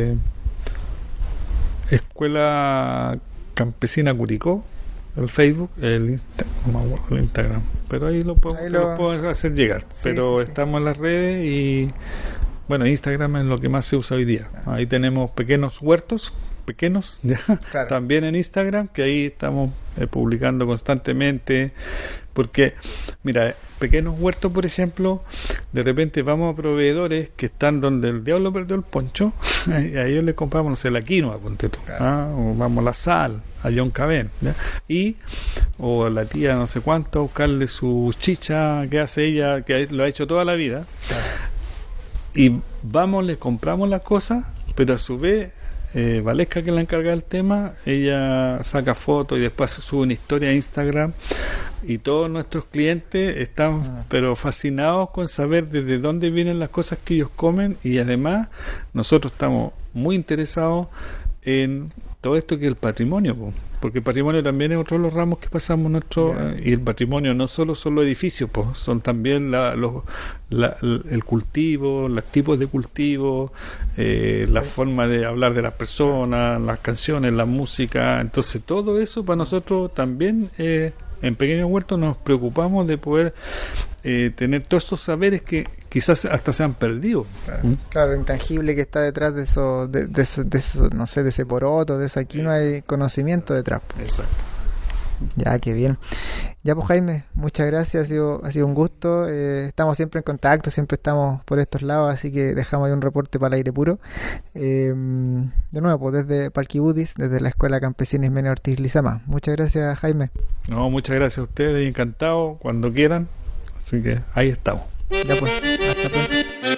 Escuela Campesina Curicó, el Facebook, el Instagram, pero ahí lo podemos hacer llegar. Pero estamos en las redes y bueno, Instagram es lo que más se usa hoy día. Ahí tenemos pequeños huertos, ¿ya? También en Instagram, que ahí estamos publicando constantemente, porque mira, pequeños huertos, por ejemplo, de repente vamos a proveedores que están donde el diablo perdió el poncho y a ellos les compramos, no sé, la quinoa, ponte tú, o vamos a la sal, a John Cabén, o a la tía no sé cuánto, a buscarle su chicha que hace ella, que lo ha hecho toda la vida, y vamos, le compramos las cosas, pero a su vez Valesca, que es la encargada del tema, ella saca fotos y después sube una historia a Instagram, y todos nuestros clientes están pero fascinados con saber desde dónde vienen las cosas que ellos comen, y además nosotros estamos muy interesados en todo esto que es el patrimonio, porque el patrimonio también es otro de los ramos que pasamos y el patrimonio no solo son los edificios, son también el cultivo, los tipos de cultivo, la forma de hablar de las personas, las canciones, la música. Entonces todo eso para nosotros también, en Pequeños Huertos nos preocupamos de poder tener todos estos saberes que quizás hasta se han perdido. Claro, intangible que está detrás de eso, de eso, no sé, de ese poroto, de esa quinoa, hay conocimiento detrás. Exacto. Ya, qué bien. Ya, pues Jaime, muchas gracias, ha sido un gusto. Estamos siempre en contacto, siempre estamos por estos lados, así que dejamos ahí un reporte para el aire puro. De nuevo, pues desde Palquibudis, desde la Escuela Campesina Ismenia Ortiz Lizama. Muchas gracias, Jaime. No, muchas gracias a ustedes, encantado, cuando quieran. Así que ahí estamos. Ya pues, hasta pronto.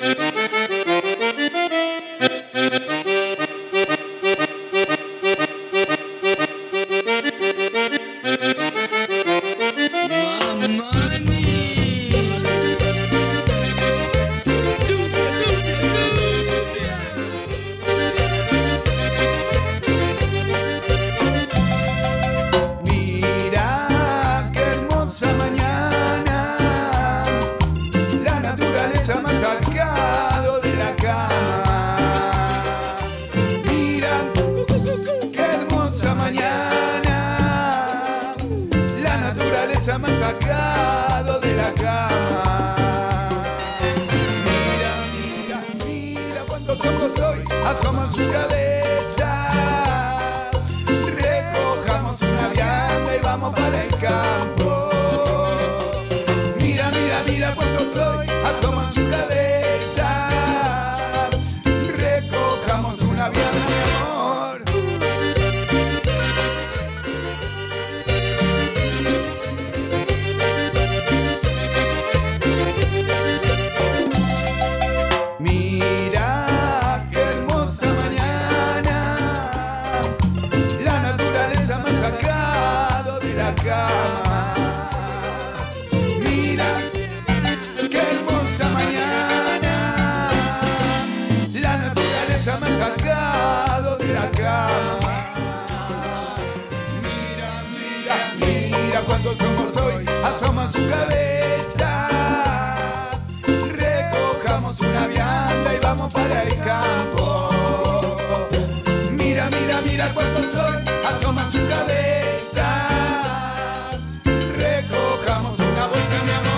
Asoman su cabeza, recojamos una vianda y vamos para el campo. Mira, mira, mira cuánto soy, asoman su cabeza, recojamos una vianda, mi amor. Cama. su cabeza, recojamos una vianda y vamos para el campo. Mira, mira, mira cuánto sol, asoma su cabeza, recojamos una bolsa, mi amor.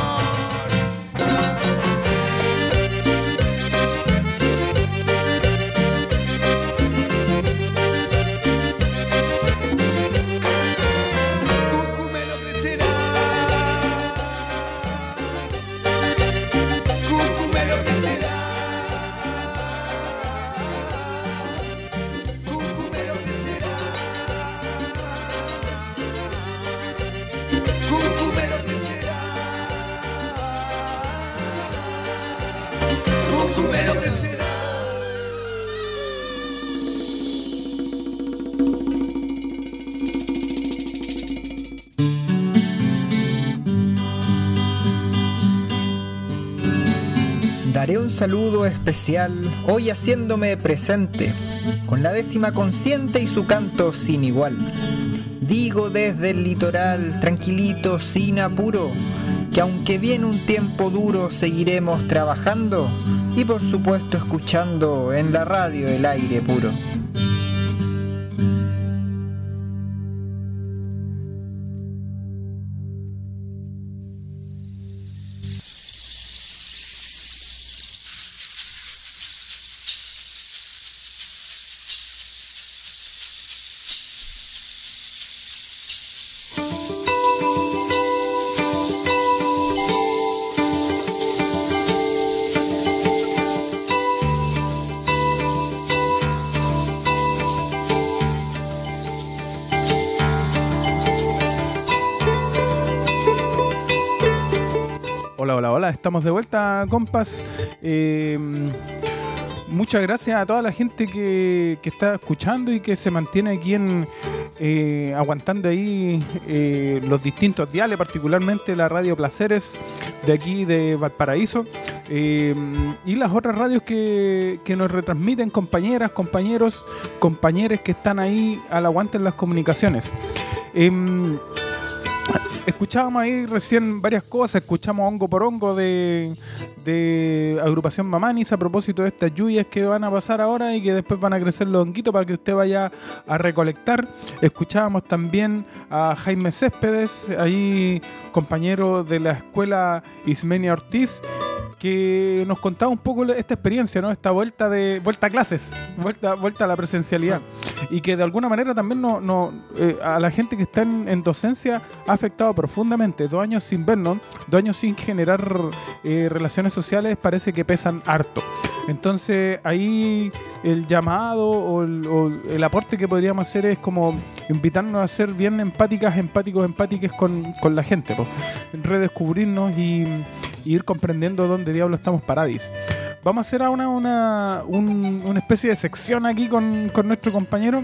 Daré un saludo especial hoy haciéndome presente, con la 10ª consciente y su canto sin igual. Digo desde el litoral, tranquilito, sin apuro, que aunque viene un tiempo duro, seguiremos trabajando y por supuesto escuchando en la radio El Aire Puro. Hola, estamos de vuelta, compas. Muchas gracias a toda la gente que está escuchando y que se mantiene aquí aguantando ahí los distintos diales, particularmente la Radio Placeres de aquí de Valparaíso, y las otras radios que nos retransmiten, compañeras, compañeros, compañeres que están ahí al aguante en las comunicaciones. Escuchábamos ahí recién varias cosas, escuchamos Hongo por Hongo de Agrupación Mamanis a propósito de estas lluvias que van a pasar ahora y que después van a crecer los honguitos para que usted vaya a recolectar. Escuchábamos también a Jaime Céspedes, ahí compañero de la escuela Ismenia Ortiz, que nos contaba un poco esta experiencia, ¿no? Esta vuelta a clases, vuelta a la presencialidad, y que de alguna manera también a la gente que está en docencia ha afectado profundamente. 2 años sin vernos, 2 años sin generar relaciones sociales, parece que pesan harto. Entonces ahí el llamado o el aporte que podríamos hacer es como invitarnos a ser bien empáticas con la gente, pues. Redescubrirnos y ir comprendiendo dónde diablos estamos parados. Vamos a hacer ahora una especie de sección aquí con nuestro compañero.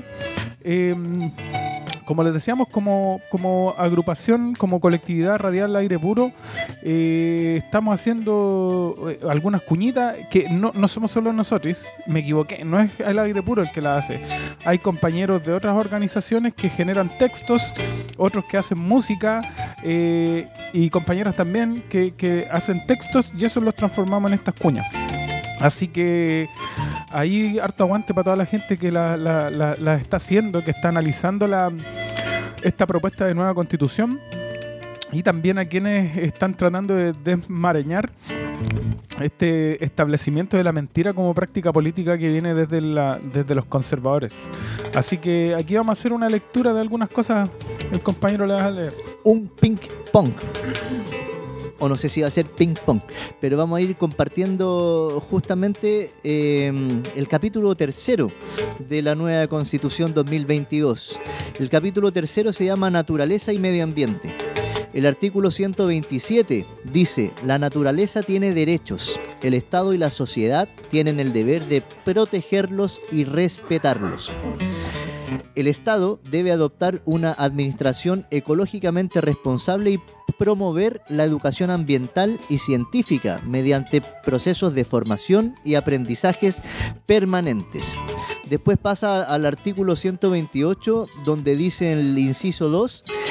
Como les decíamos, como agrupación, como colectividad radial Aire Puro, estamos haciendo algunas cuñitas que no somos solo nosotros, me equivoqué, no es el Aire Puro el que la hace. Hay compañeros de otras organizaciones que generan textos, otros que hacen música, y compañeras también que hacen textos, y eso los transformamos en estas cuñas. Así que ahí harto aguante para toda la gente que la está haciendo, que está analizando esta propuesta de nueva constitución, y también a quienes están tratando de desmarañar este establecimiento de la mentira como práctica política que viene desde los conservadores. Así que aquí vamos a hacer una lectura de algunas cosas. El compañero le va a leer. Un ping pong. O no sé si va a ser ping pong, pero vamos a ir compartiendo justamente el capítulo 3 de la nueva Constitución 2022. El capítulo 3 se llama Naturaleza y Medio Ambiente. El artículo 127 dice: la naturaleza tiene derechos, el Estado y la sociedad tienen el deber de protegerlos y respetarlos. El Estado debe adoptar una administración ecológicamente responsable y promover la educación ambiental y científica mediante procesos de formación y aprendizajes permanentes. Después pasa al artículo 128, donde dice en el inciso 2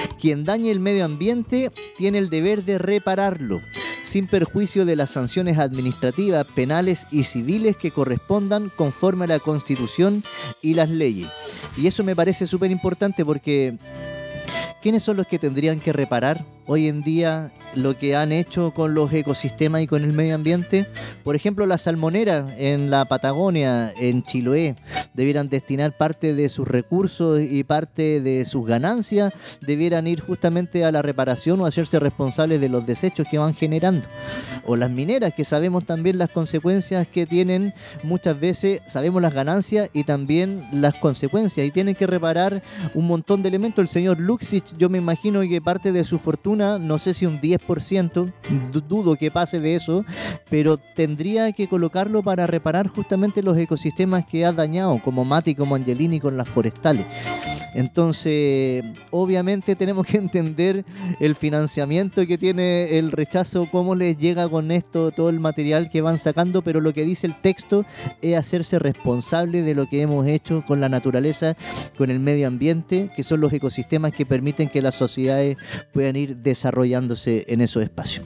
Quien dañe el medio ambiente tiene el deber de repararlo, sin perjuicio de las sanciones administrativas, penales y civiles que correspondan conforme a la Constitución y las leyes. Y eso me parece súper importante porque ¿quiénes son los que tendrían que reparar hoy en día lo que han hecho con los ecosistemas y con el medio ambiente? Por ejemplo, las salmoneras en la Patagonia, en Chiloé, debieran destinar parte de sus recursos y parte de sus ganancias, debieran ir justamente a la reparación o hacerse responsables de los desechos que van generando. O las mineras, que sabemos también las consecuencias que tienen, muchas veces sabemos las ganancias y también las consecuencias, y tienen que reparar un montón de elementos. El señor Luxich, yo me imagino que parte de su fortuna, no sé si un 10%, dudo que pase de eso, pero tendría que colocarlo para reparar justamente los ecosistemas que ha dañado, como Mati, como Angelini con las forestales. Entonces, obviamente tenemos que entender el financiamiento que tiene el rechazo, cómo les llega con esto todo el material que van sacando, pero lo que dice el texto es hacerse responsable de lo que hemos hecho con la naturaleza, con el medio ambiente, que son los ecosistemas que permiten que las sociedades puedan ir desarrollándose en esos espacios.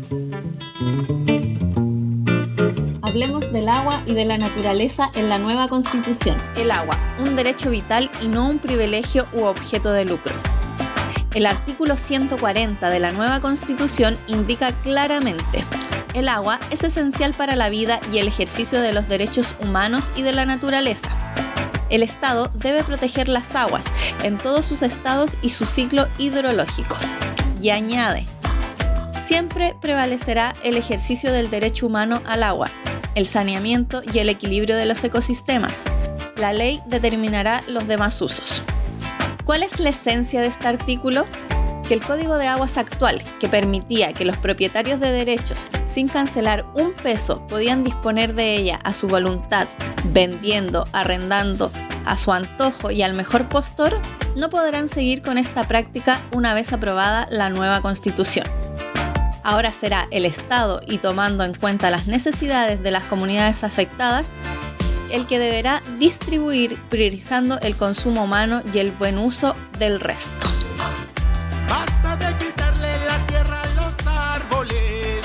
Hablemos del agua y de la naturaleza en la nueva Constitución. El agua, un derecho vital y no un privilegio u objeto de lucro. El artículo 140 de la nueva Constitución indica claramente: el agua es esencial para la vida y el ejercicio de los derechos humanos y de la naturaleza. El Estado debe proteger las aguas en todos sus estados y su ciclo hidrológico. Y añade: siempre prevalecerá el ejercicio del derecho humano al agua, el saneamiento y el equilibrio de los ecosistemas. La ley determinará los demás usos. ¿Cuál es la esencia de este artículo? Que el Código de Aguas actual, que permitía que los propietarios de derechos, sin cancelar un peso, podían disponer de ella a su voluntad, vendiendo, arrendando, a su antojo y al mejor postor, no podrán seguir con esta práctica una vez aprobada la nueva Constitución. Ahora será el Estado, y tomando en cuenta las necesidades de las comunidades afectadas, el que deberá distribuir priorizando el consumo humano y el buen uso del resto. Basta de quitarle la tierra a los árboles.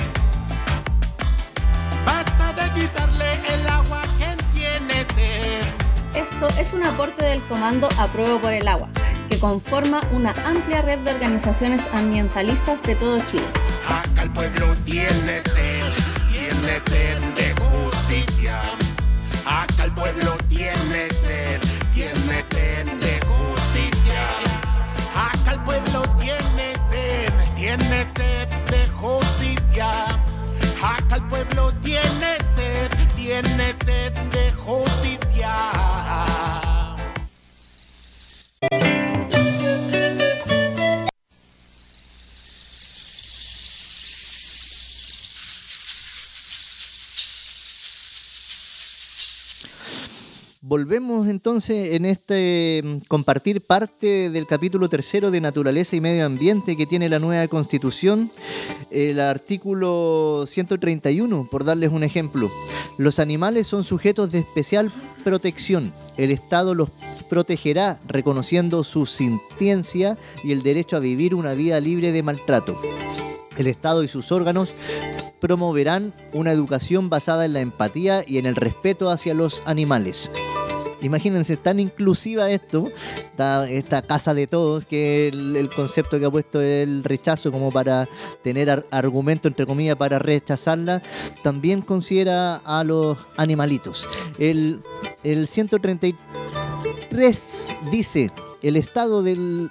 Basta de quitarle el agua a quien tiene sed. Esto es un aporte del Comando Apruebo por el Agua, que conforma una amplia red de organizaciones ambientalistas de todo Chile. Acá el pueblo tiene sed de justicia. Acá el pueblo tiene sed de justicia. Acá el pueblo tiene sed de justicia. Acá el pueblo tiene sed de justicia. Volvemos entonces en este compartir parte del capítulo 3 de Naturaleza y Medio Ambiente que tiene la nueva Constitución, el artículo 131, por darles un ejemplo. Los animales son sujetos de especial protección. El Estado los protegerá reconociendo su sintiencia y el derecho a vivir una vida libre de maltrato. El Estado y sus órganos promoverán una educación basada en la empatía y en el respeto hacia los animales. Imagínense, tan inclusiva esto, esta casa de todos, que el concepto que ha puesto el rechazo como para tener argumento, entre comillas, para rechazarla, también considera a los animalitos. El 133 dice: el Estado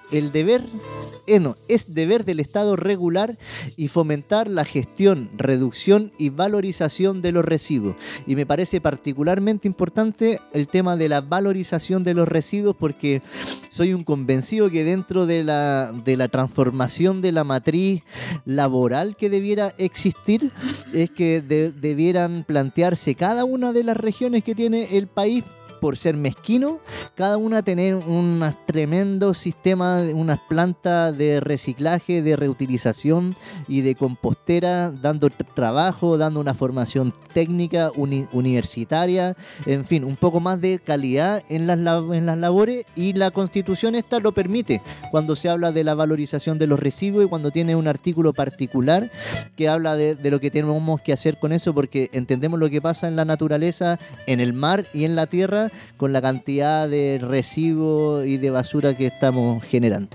es deber del Estado regular y fomentar la gestión, reducción y valorización de los residuos. Y me parece particularmente importante el tema de la valorización de los residuos, porque soy un convencido que dentro de la transformación de la matriz laboral que debiera existir, es que debieran plantearse cada una de las regiones que tiene el país por ser mezquino, cada una tener un tremendo sistema, unas plantas de reciclaje, de reutilización y de compostera, dando trabajo, dando una formación técnica, universitaria, en fin, un poco más de calidad en las labores, y la Constitución esta lo permite cuando se habla de la valorización de los residuos y cuando tiene un artículo particular que habla de lo que tenemos que hacer con eso, porque entendemos lo que pasa en la naturaleza, en el mar y en la tierra, con la cantidad de residuos y de basura que estamos generando.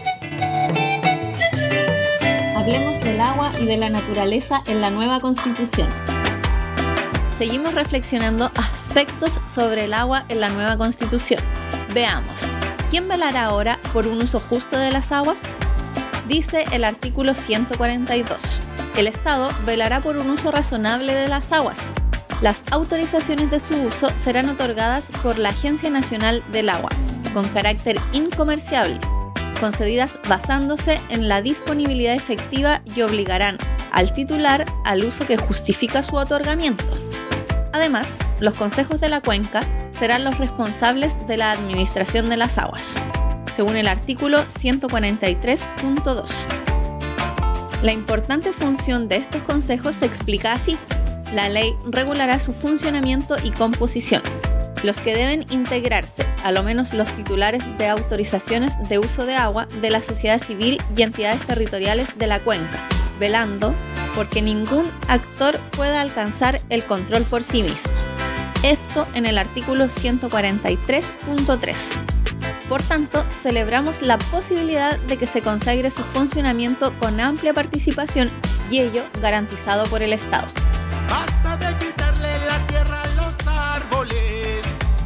Hablemos del agua y de la naturaleza en la nueva Constitución. Seguimos reflexionando aspectos sobre el agua en la nueva Constitución. Veamos, ¿quién velará ahora por un uso justo de las aguas? Dice el artículo 142. El Estado velará por un uso razonable de las aguas. Las autorizaciones de su uso serán otorgadas por la Agencia Nacional del Agua, con carácter incomerciable, concedidas basándose en la disponibilidad efectiva y obligarán al titular al uso que justifica su otorgamiento. Además, los consejos de la cuenca serán los responsables de la administración de las aguas, según el artículo 143.2. La importante función de estos consejos se explica así. La ley regulará su funcionamiento y composición. Los que deben integrarse, a lo menos los titulares de autorizaciones de uso de agua de la sociedad civil y entidades territoriales de la cuenca, velando porque ningún actor pueda alcanzar el control por sí mismo. Esto en el artículo 143.3. Por tanto, celebramos la posibilidad de que se consagre su funcionamiento con amplia participación y ello garantizado por el Estado. Basta de quitarle la tierra a los árboles.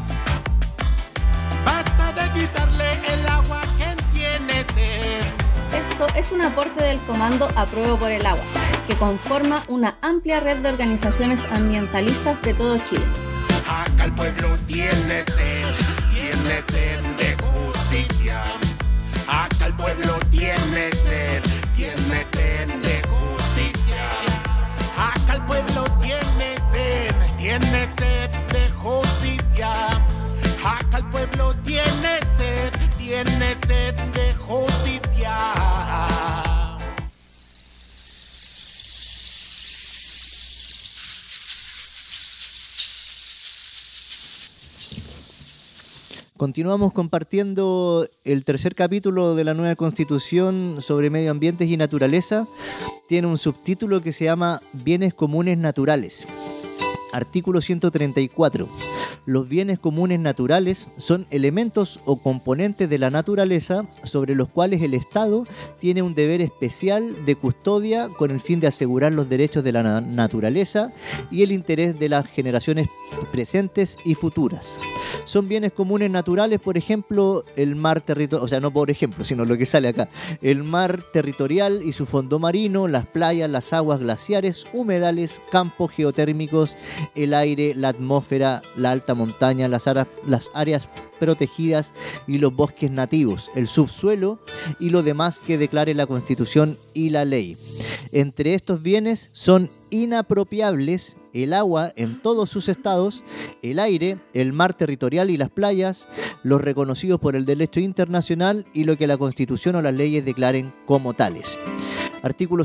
Basta de quitarle el agua que tiene sed. Esto es un aporte del Comando Apruebo por el Agua, que conforma una amplia red de organizaciones ambientalistas de todo Chile. Acá el pueblo tiene sed de justicia. Acá el pueblo tiene sed de justicia. Acá el pueblo tiene sed de justicia. Acá el pueblo tiene sed de justicia. Continuamos compartiendo el tercer capítulo de la nueva Constitución sobre medio ambiente y naturaleza. Tiene un subtítulo que se llama Bienes comunes naturales. Artículo 134. Los bienes comunes naturales son elementos o componentes de la naturaleza sobre los cuales el Estado tiene un deber especial de custodia con el fin de asegurar los derechos de la naturaleza y el interés de las generaciones presentes y futuras. Son bienes comunes naturales, por ejemplo, el mar territorial, o sea, no por ejemplo, sino lo que sale acá, el mar territorial y su fondo marino, las playas, las aguas glaciares, humedales, campos geotérmicos, el aire, la atmósfera, la alta montaña, las áreas protegidas y los bosques nativos, el subsuelo y lo demás que declare la Constitución y la ley. Entre estos bienes son inapropiables el agua en todos sus estados, el aire, el mar territorial y las playas, los reconocidos por el derecho internacional y lo que la Constitución o las leyes declaren como tales. Artículo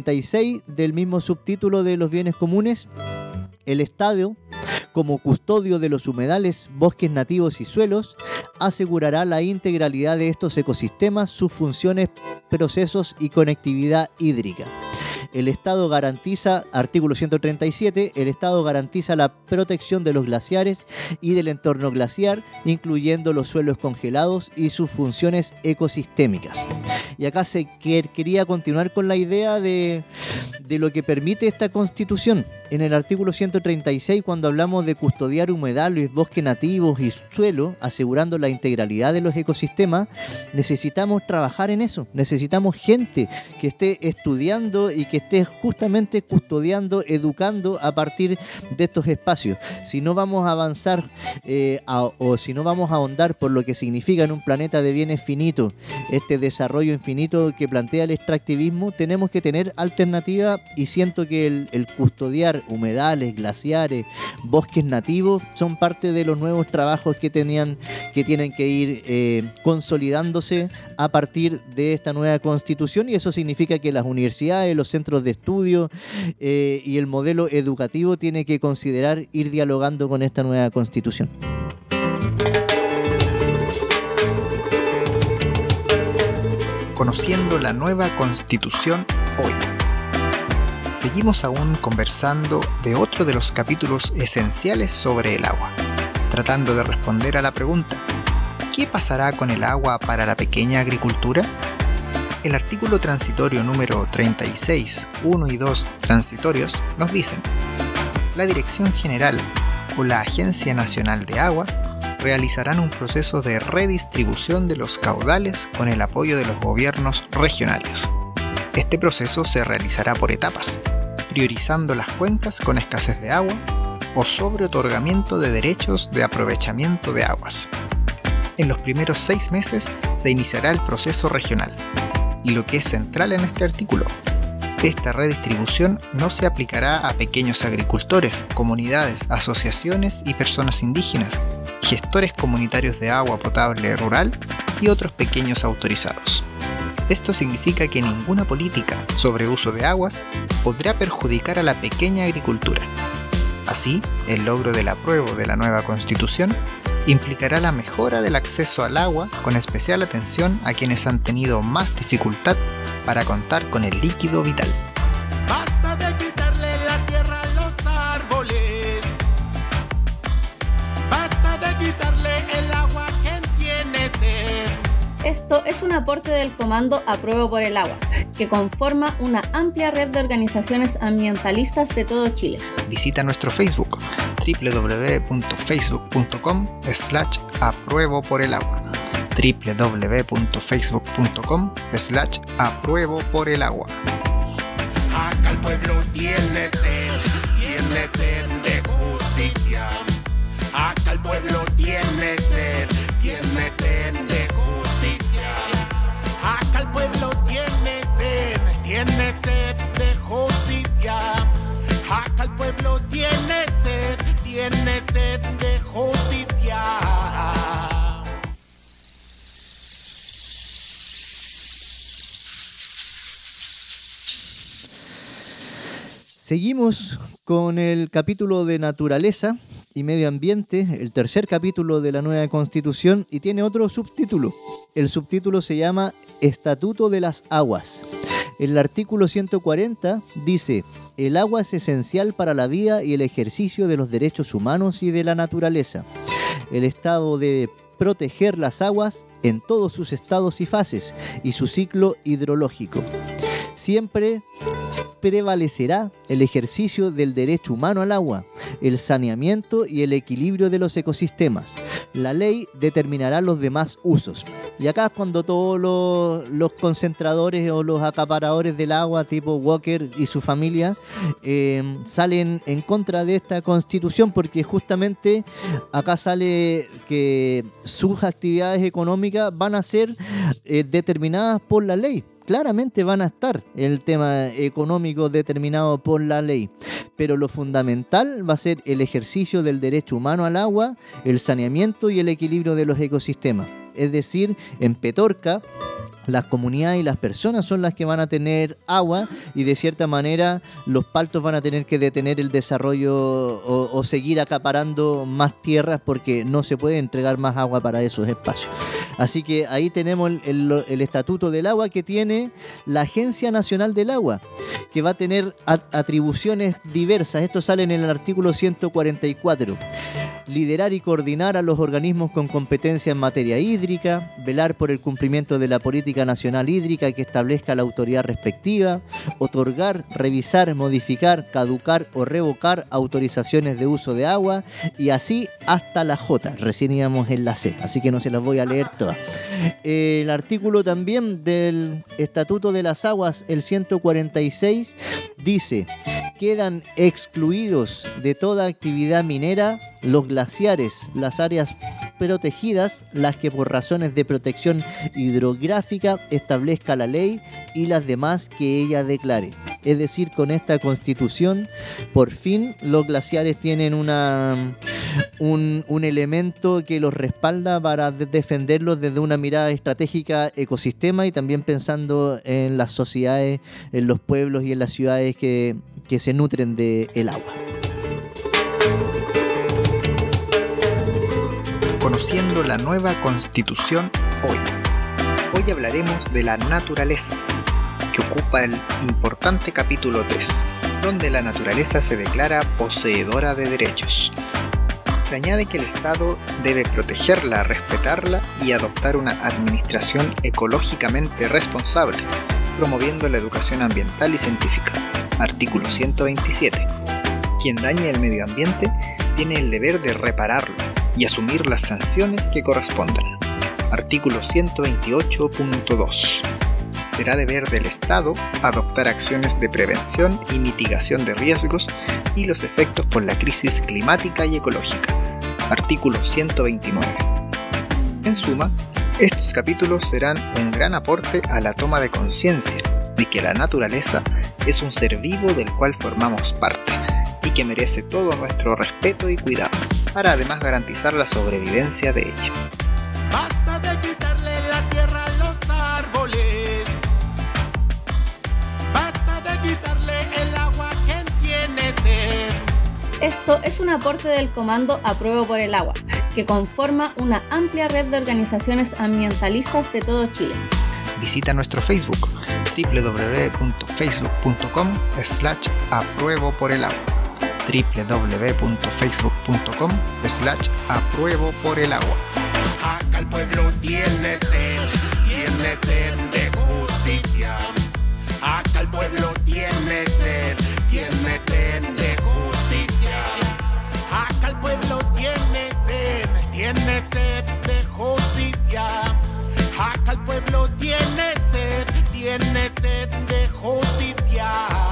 136 del mismo subtítulo de los bienes comunes. El Estado, como custodio de los humedales, bosques nativos y suelos, asegurará la integralidad de estos ecosistemas, sus funciones, procesos y conectividad hídrica. El Estado garantiza, artículo 137, el Estado garantiza la protección de los glaciares y del entorno glaciar, incluyendo los suelos congelados y sus funciones ecosistémicas. Y acá se quería continuar con la idea de lo que permite esta Constitución. En el artículo 136, cuando hablamos de custodiar humedales, bosques nativos y suelo, asegurando la integralidad de los ecosistemas, necesitamos trabajar en eso. Necesitamos gente que esté estudiando y que esté justamente custodiando, educando a partir de estos espacios. Si no vamos a avanzar o si no vamos a ahondar por lo que significa en un planeta de bienes finitos este desarrollo infinito que plantea el extractivismo, tenemos que tener alternativa, y siento que el custodiar humedales, glaciares, bosques nativos son parte de los nuevos trabajos que tienen que ir consolidándose a partir de esta nueva constitución, y eso significa que las universidades, los centros de estudio y el modelo educativo tiene que considerar ir dialogando con esta nueva constitución. Conociendo la nueva Constitución hoy. Seguimos aún conversando de otro de los capítulos esenciales sobre el agua, tratando de responder a la pregunta: ¿qué pasará con el agua para la pequeña agricultura? El artículo transitorio número 36, 1 y 2 transitorios nos dicen: la Dirección General o la Agencia Nacional de Aguas realizarán un proceso de redistribución de los caudales con el apoyo de los gobiernos regionales. Este proceso se realizará por etapas, priorizando las cuencas con escasez de agua o sobre otorgamiento de derechos de aprovechamiento de aguas. En los primeros 6 meses se iniciará el proceso regional. Y lo que es central en este artículo: esta redistribución no se aplicará a pequeños agricultores, comunidades, asociaciones y personas indígenas, gestores comunitarios de agua potable rural y otros pequeños autorizados. Esto significa que ninguna política sobre uso de aguas podrá perjudicar a la pequeña agricultura. Así, el logro del apruebo de la nueva Constitución implicará la mejora del acceso al agua, con especial atención a quienes han tenido más dificultad para contar con el líquido vital. Basta de quitarle la tierra a los árboles. Basta de quitarle el agua que tiene sed. Esto es un aporte del Comando Apruebo por el Agua, que conforma una amplia red de organizaciones ambientalistas de todo Chile. Visita nuestro Facebook www.facebook.com/apruebo por el agua www.facebook.com/apruebo por el agua. Acá el pueblo tiene sed de justicia. Acá el pueblo tiene sed de justicia. Acá el pueblo tiene sed de justicia. Acá el pueblo tiene sed de justicia. Seguimos con el capítulo de naturaleza y medio ambiente, el tercer capítulo de la nueva Constitución, y tiene otro subtítulo. El subtítulo se llama Estatuto de las Aguas. El artículo 140 dice: el agua es esencial para la vida y el ejercicio de los derechos humanos y de la naturaleza. El Estado debe proteger las aguas en todos sus estados y fases y su ciclo hidrológico. Siempre prevalecerá el ejercicio del derecho humano al agua, el saneamiento y el equilibrio de los ecosistemas. La ley determinará los demás usos. Y acá es cuando todos los concentradores o los acaparadores del agua, tipo Walker y su familia, salen en contra de esta constitución, porque justamente acá sale que sus actividades económicas van a ser determinadas por la ley. Claramente van a estar el tema económico determinado por la ley, pero lo fundamental va a ser el ejercicio del derecho humano al agua, el saneamiento y el equilibrio de los ecosistemas. Es decir, en Petorca, las comunidades y las personas son las que van a tener agua, y de cierta manera los paltos van a tener que detener el desarrollo o seguir acaparando más tierras, porque no se puede entregar más agua para esos espacios. Así que ahí tenemos el Estatuto del Agua, que tiene la Agencia Nacional del Agua, que va a tener atribuciones diversas. Esto sale en el artículo 144. Liderar y coordinar a los organismos con competencia en materia hídrica, velar por el cumplimiento de la política nacional hídrica que establezca la autoridad respectiva, otorgar, revisar, modificar, caducar o revocar autorizaciones de uso de agua, y así hasta la J. Recién íbamos en la C, así que no se las voy a leer todas. El artículo también del Estatuto de las Aguas, el 146, dice: quedan excluidos de toda actividad minera los glaciares, las áreas protegidas las que por razones de protección hidrográfica establezca la ley y las demás que ella declare. Es decir, con esta constitución, por fin los glaciares tienen un elemento que los respalda para defenderlos desde una mirada estratégica ecosistema y también pensando en las sociedades, en los pueblos y en las ciudades que se nutren del agua. Conociendo la nueva Constitución hoy. Hoy hablaremos de la naturaleza, que ocupa el importante capítulo 3, donde la naturaleza se declara poseedora de derechos. Se añade que el Estado debe protegerla, respetarla y adoptar una administración ecológicamente responsable, promoviendo la educación ambiental y científica. Artículo 127. Quien dañe el medio ambiente tiene el deber de repararlo y asumir las sanciones que correspondan. Artículo 128.2. Será deber del Estado adoptar acciones de prevención y mitigación de riesgos y los efectos por la crisis climática y ecológica. Artículo 129. En suma, estos capítulos serán un gran aporte a la toma de conciencia de que la naturaleza es un ser vivo del cual formamos parte y que merece todo nuestro respeto y cuidado, para además garantizar la sobrevivencia de ella. Basta de quitarle la tierra a los árboles. Basta de quitarle el agua que tiene sed. Esto es un aporte del Comando Apruebo por el Agua, que conforma una amplia red de organizaciones ambientalistas de todo Chile. Visita nuestro Facebook www.facebook.com/apruebo por el agua www.facebook.com/apruebo por el agua. Acá el pueblo tiene sed de justicia. Acá el pueblo tiene sed de justicia. Acá el pueblo tiene sed de justicia. Acá el pueblo tiene sed de justicia.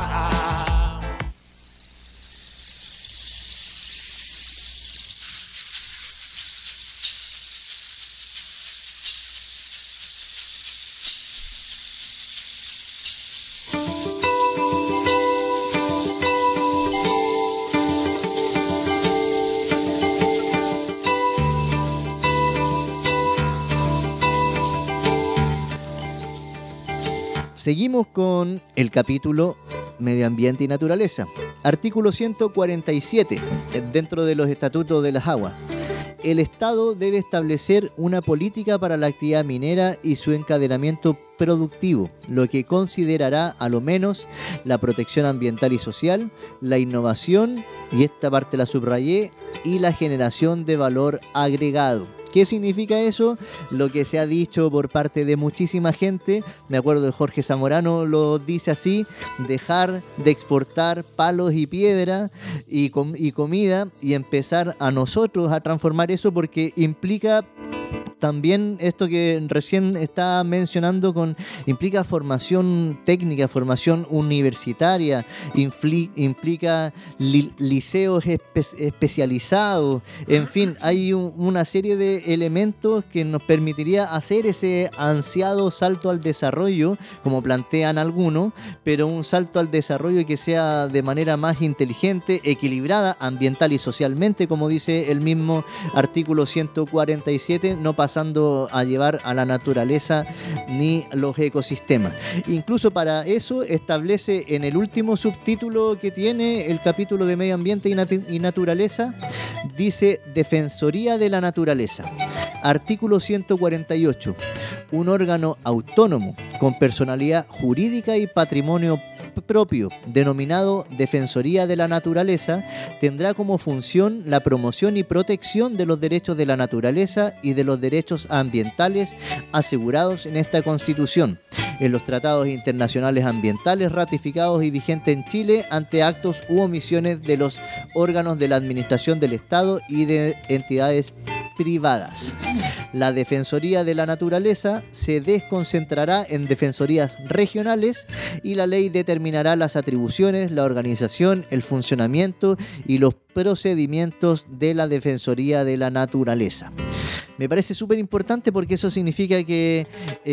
Seguimos con el capítulo Medio Ambiente y Naturaleza. Artículo 147, dentro de los estatutos de las aguas. El Estado debe establecer una política para la actividad minera y su encadenamiento productivo, lo que considerará a lo menos la protección ambiental y social, la innovación, y esta parte la subrayé, y la generación de valor agregado. ¿Qué significa eso? Lo que se ha dicho por parte de muchísima gente, me acuerdo de Jorge Zamorano lo dice así: dejar de exportar palos y piedra y comida y empezar a nosotros a transformar eso, porque implica también esto que recién estaba mencionando, implica formación técnica, formación universitaria, implica liceos especializados, en fin, hay una serie de elementos que nos permitiría hacer ese ansiado salto al desarrollo, como plantean algunos, pero un salto al desarrollo que sea de manera más inteligente, equilibrada, ambiental y socialmente, como dice el mismo artículo 147, no pasando a llevar a la naturaleza ni los ecosistemas. Incluso para eso establece en el último subtítulo que tiene el capítulo de Medio Ambiente y Naturaleza, dice Defensoría de la Naturaleza. Artículo 148. Un órgano autónomo con personalidad jurídica y patrimonio propio, denominado Defensoría de la Naturaleza, tendrá como función la promoción y protección de los derechos de la naturaleza y de los derechos ambientales asegurados en esta Constitución, en los tratados internacionales ambientales ratificados y vigentes en Chile, ante actos u omisiones de los órganos de la administración del Estado y de entidades privadas. La Defensoría de la Naturaleza se desconcentrará en defensorías regionales y la ley determinará las atribuciones, la organización, el funcionamiento y los procedimientos de la Defensoría de la Naturaleza. Me parece súper importante porque eso significa que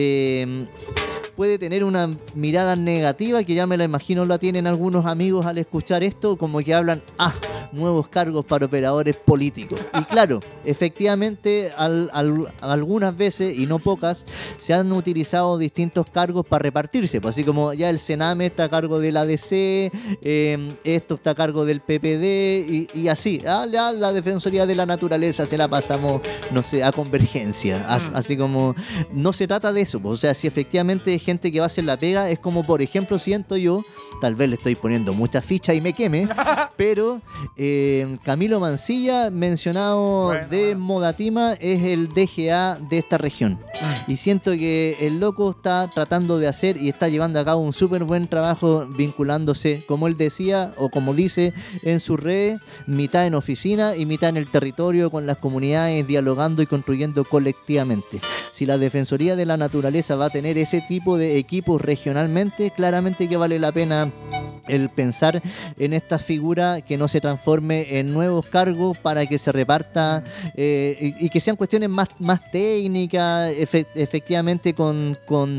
puede tener una mirada negativa, que ya me la imagino la tienen algunos amigos al escuchar esto, como que hablan, nuevos cargos para operadores políticos. Y claro, efectivamente, algunas veces, y no pocas, se han utilizado distintos cargos para repartirse, pues así como ya el Sename está a cargo del ADC, esto está a cargo del PPD, y así, la Defensoría de la Naturaleza se la pasamos, no sé, a Convergencia, así como, no se trata de eso, pues, o sea, si efectivamente hay gente que va a hacer la pega, es como, por ejemplo, siento yo, tal vez le estoy poniendo muchas fichas y me queme, pero Camilo Mancilla, mencionado de Modatima, es el DGA de esta región. Y siento que el loco está tratando de hacer y está llevando a cabo un súper buen trabajo vinculándose, como él decía, o como dice en sus redes, mitad en oficina y mitad en el territorio con las comunidades, dialogando y construyendo colectivamente. Si la Defensoría de la Naturaleza va a tener ese tipo de equipos regionalmente, claramente que vale la pena el pensar en esta figura que no se transforme en nuevos cargos para que se reparta y que sean cuestiones más técnicas, efectivamente con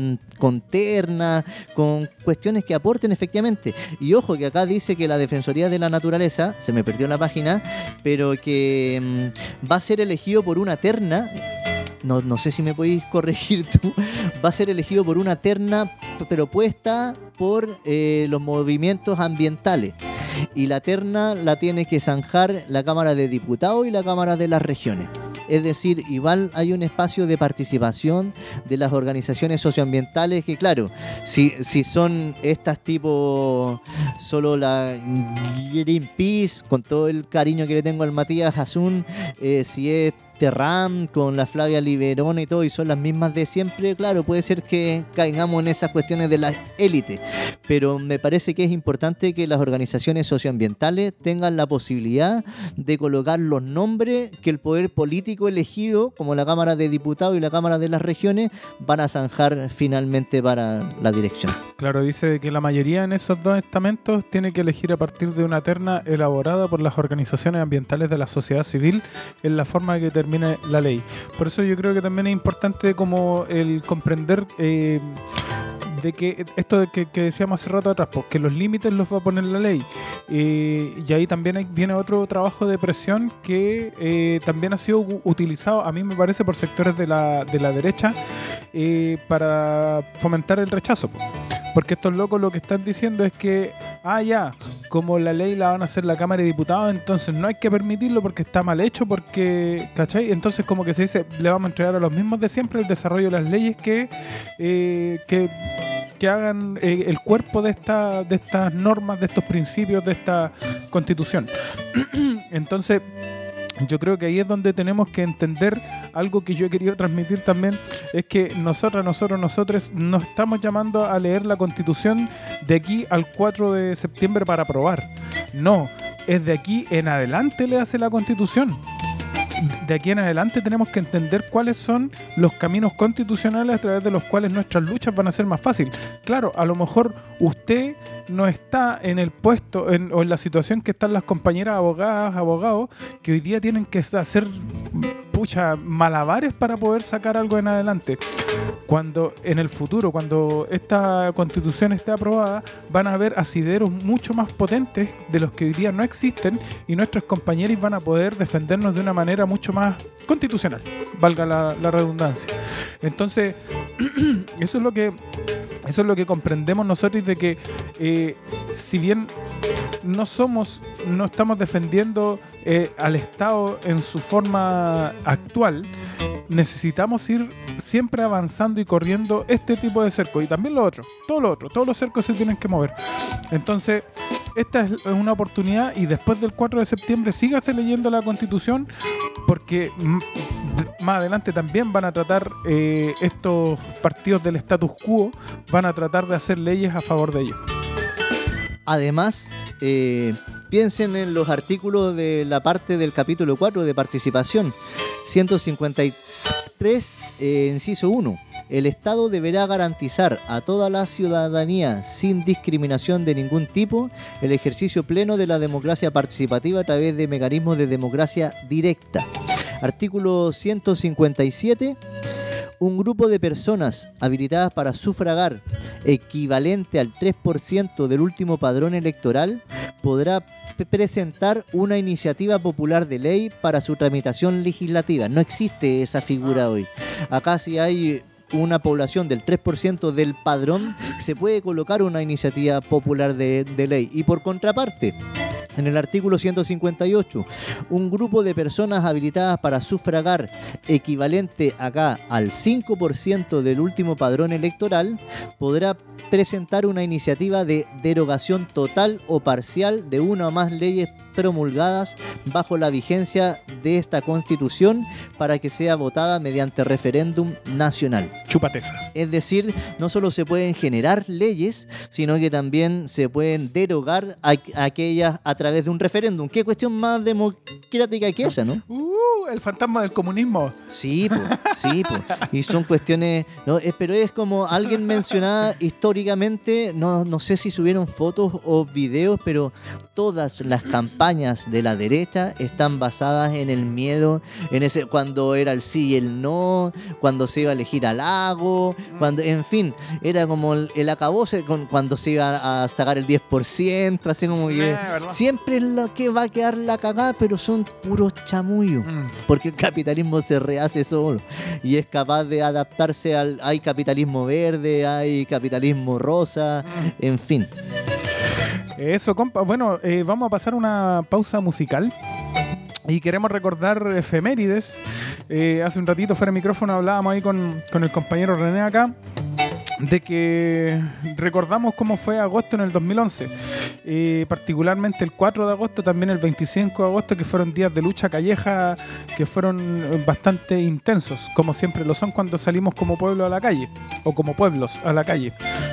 terna, con cuestiones que aporten efectivamente. Y ojo que acá dice que la Defensoría de la Naturaleza, se me perdió la página, pero que va a ser elegido por una terna. No sé si me podéis corregir tú. Va a ser elegido por una terna propuesta por los movimientos ambientales. Y la terna la tiene que zanjar la Cámara de Diputados y la Cámara de las Regiones. Es decir, igual hay un espacio de participación de las organizaciones socioambientales que, claro, si son estas tipo solo la Greenpeace, con todo el cariño que le tengo al Matías Hasun, si es Terram con la Flavia Liberón y todo, y son las mismas de siempre, claro, puede ser que caigamos en esas cuestiones de la élite, pero me parece que es importante que las organizaciones socioambientales tengan la posibilidad de colocar los nombres que el poder político elegido, como la Cámara de Diputados y la Cámara de las Regiones, van a zanjar finalmente para la dirección. Claro, dice que la mayoría en esos dos estamentos tiene que elegir a partir de una terna elaborada por las organizaciones ambientales de la sociedad civil en la forma que termine la ley. Por eso yo creo que también es importante como el comprender de que esto de que decíamos hace rato atrás, pues, que los límites los va a poner la ley, y ahí también viene otro trabajo de presión que también ha sido utilizado, a mí me parece, por sectores de la derecha para fomentar el rechazo, pues. Porque estos locos lo que están diciendo es que, como la ley la van a hacer la Cámara de Diputados, entonces no hay que permitirlo porque está mal hecho, porque, ¿cachai? Entonces como que se dice, le vamos a entregar a los mismos de siempre el desarrollo de las leyes que hagan el cuerpo de estas normas, de estos principios, de esta Constitución. Entonces, yo creo que ahí es donde tenemos que entender algo que yo he querido transmitir también, es que nosotros no estamos llamando a leer la Constitución de aquí al 4 de septiembre para aprobar. No, es de aquí en adelante le hace la Constitución. De aquí en adelante tenemos que entender cuáles son los caminos constitucionales a través de los cuales nuestras luchas van a ser más fáciles. Claro, a lo mejor usted no está en el puesto o en la situación que están las compañeras abogados, que hoy día tienen que hacer malabares para poder sacar algo en adelante. Cuando en el futuro, cuando esta Constitución esté aprobada, van a haber asideros mucho más potentes de los que hoy día no existen, y nuestros compañeros van a poder defendernos de una manera mucho más constitucional, valga la redundancia. Entonces, eso es lo que comprendemos nosotros, de que si bien no estamos defendiendo al Estado en su forma actual, necesitamos ir siempre avanzando y corriendo este tipo de cercos, y también todos los cercos se tienen que mover. Entonces, esta es una oportunidad, y después del 4 de septiembre sígase leyendo la Constitución, porque más adelante también van a tratar estos partidos del status quo, van a tratar de hacer leyes a favor de ellos. Además, piensen en los artículos de la parte del capítulo 4 de participación. 153 3, inciso 1. El Estado deberá garantizar a toda la ciudadanía, sin discriminación de ningún tipo, el ejercicio pleno de la democracia participativa a través de mecanismos de democracia directa. Artículo 157. Un grupo de personas habilitadas para sufragar, equivalente al 3% del último padrón electoral, podrá presentar una iniciativa popular de ley para su tramitación legislativa. No existe esa figura hoy. Acá si hay una población del 3% del padrón, se puede colocar una iniciativa popular de ley. Y por contraparte, en el artículo 158, un grupo de personas habilitadas para sufragar, equivalente acá al 5% del último padrón electoral, podrá presentar una iniciativa de derogación total o parcial de una o más leyes promulgadas bajo la vigencia de esta Constitución para que sea votada mediante referéndum nacional. Chúpateza. Es decir, no solo se pueden generar leyes, sino que también se pueden derogar aquellas a través de un referéndum. ¿Qué cuestión más democrática que esa, no? El fantasma del comunismo. Sí, pues. Y son cuestiones, ¿no? Pero es como alguien mencionaba históricamente, no sé si subieron fotos o videos, pero todas las campañas de la derecha están basadas en el miedo, en ese cuando era el sí y el no, cuando se iba a elegir al Lago, cuando, en fin, era como el acabose cuando se iba a sacar el 10%, así como que siempre es lo que va a quedar la cagada, pero son puros chamullos. Porque el capitalismo se rehace solo y es capaz de adaptarse hay capitalismo verde, hay capitalismo rosa, en fin. Eso, compa. Bueno, vamos a pasar una pausa musical y queremos recordar efemérides. Hace un ratito fuera de micrófono hablábamos ahí con el compañero René acá de que recordamos cómo fue agosto en el 2011, particularmente el 4 de agosto, también el 25 de agosto, que fueron días de lucha calleja que fueron bastante intensos, como siempre lo son cuando salimos como pueblo a la calle, o como pueblos a la calle.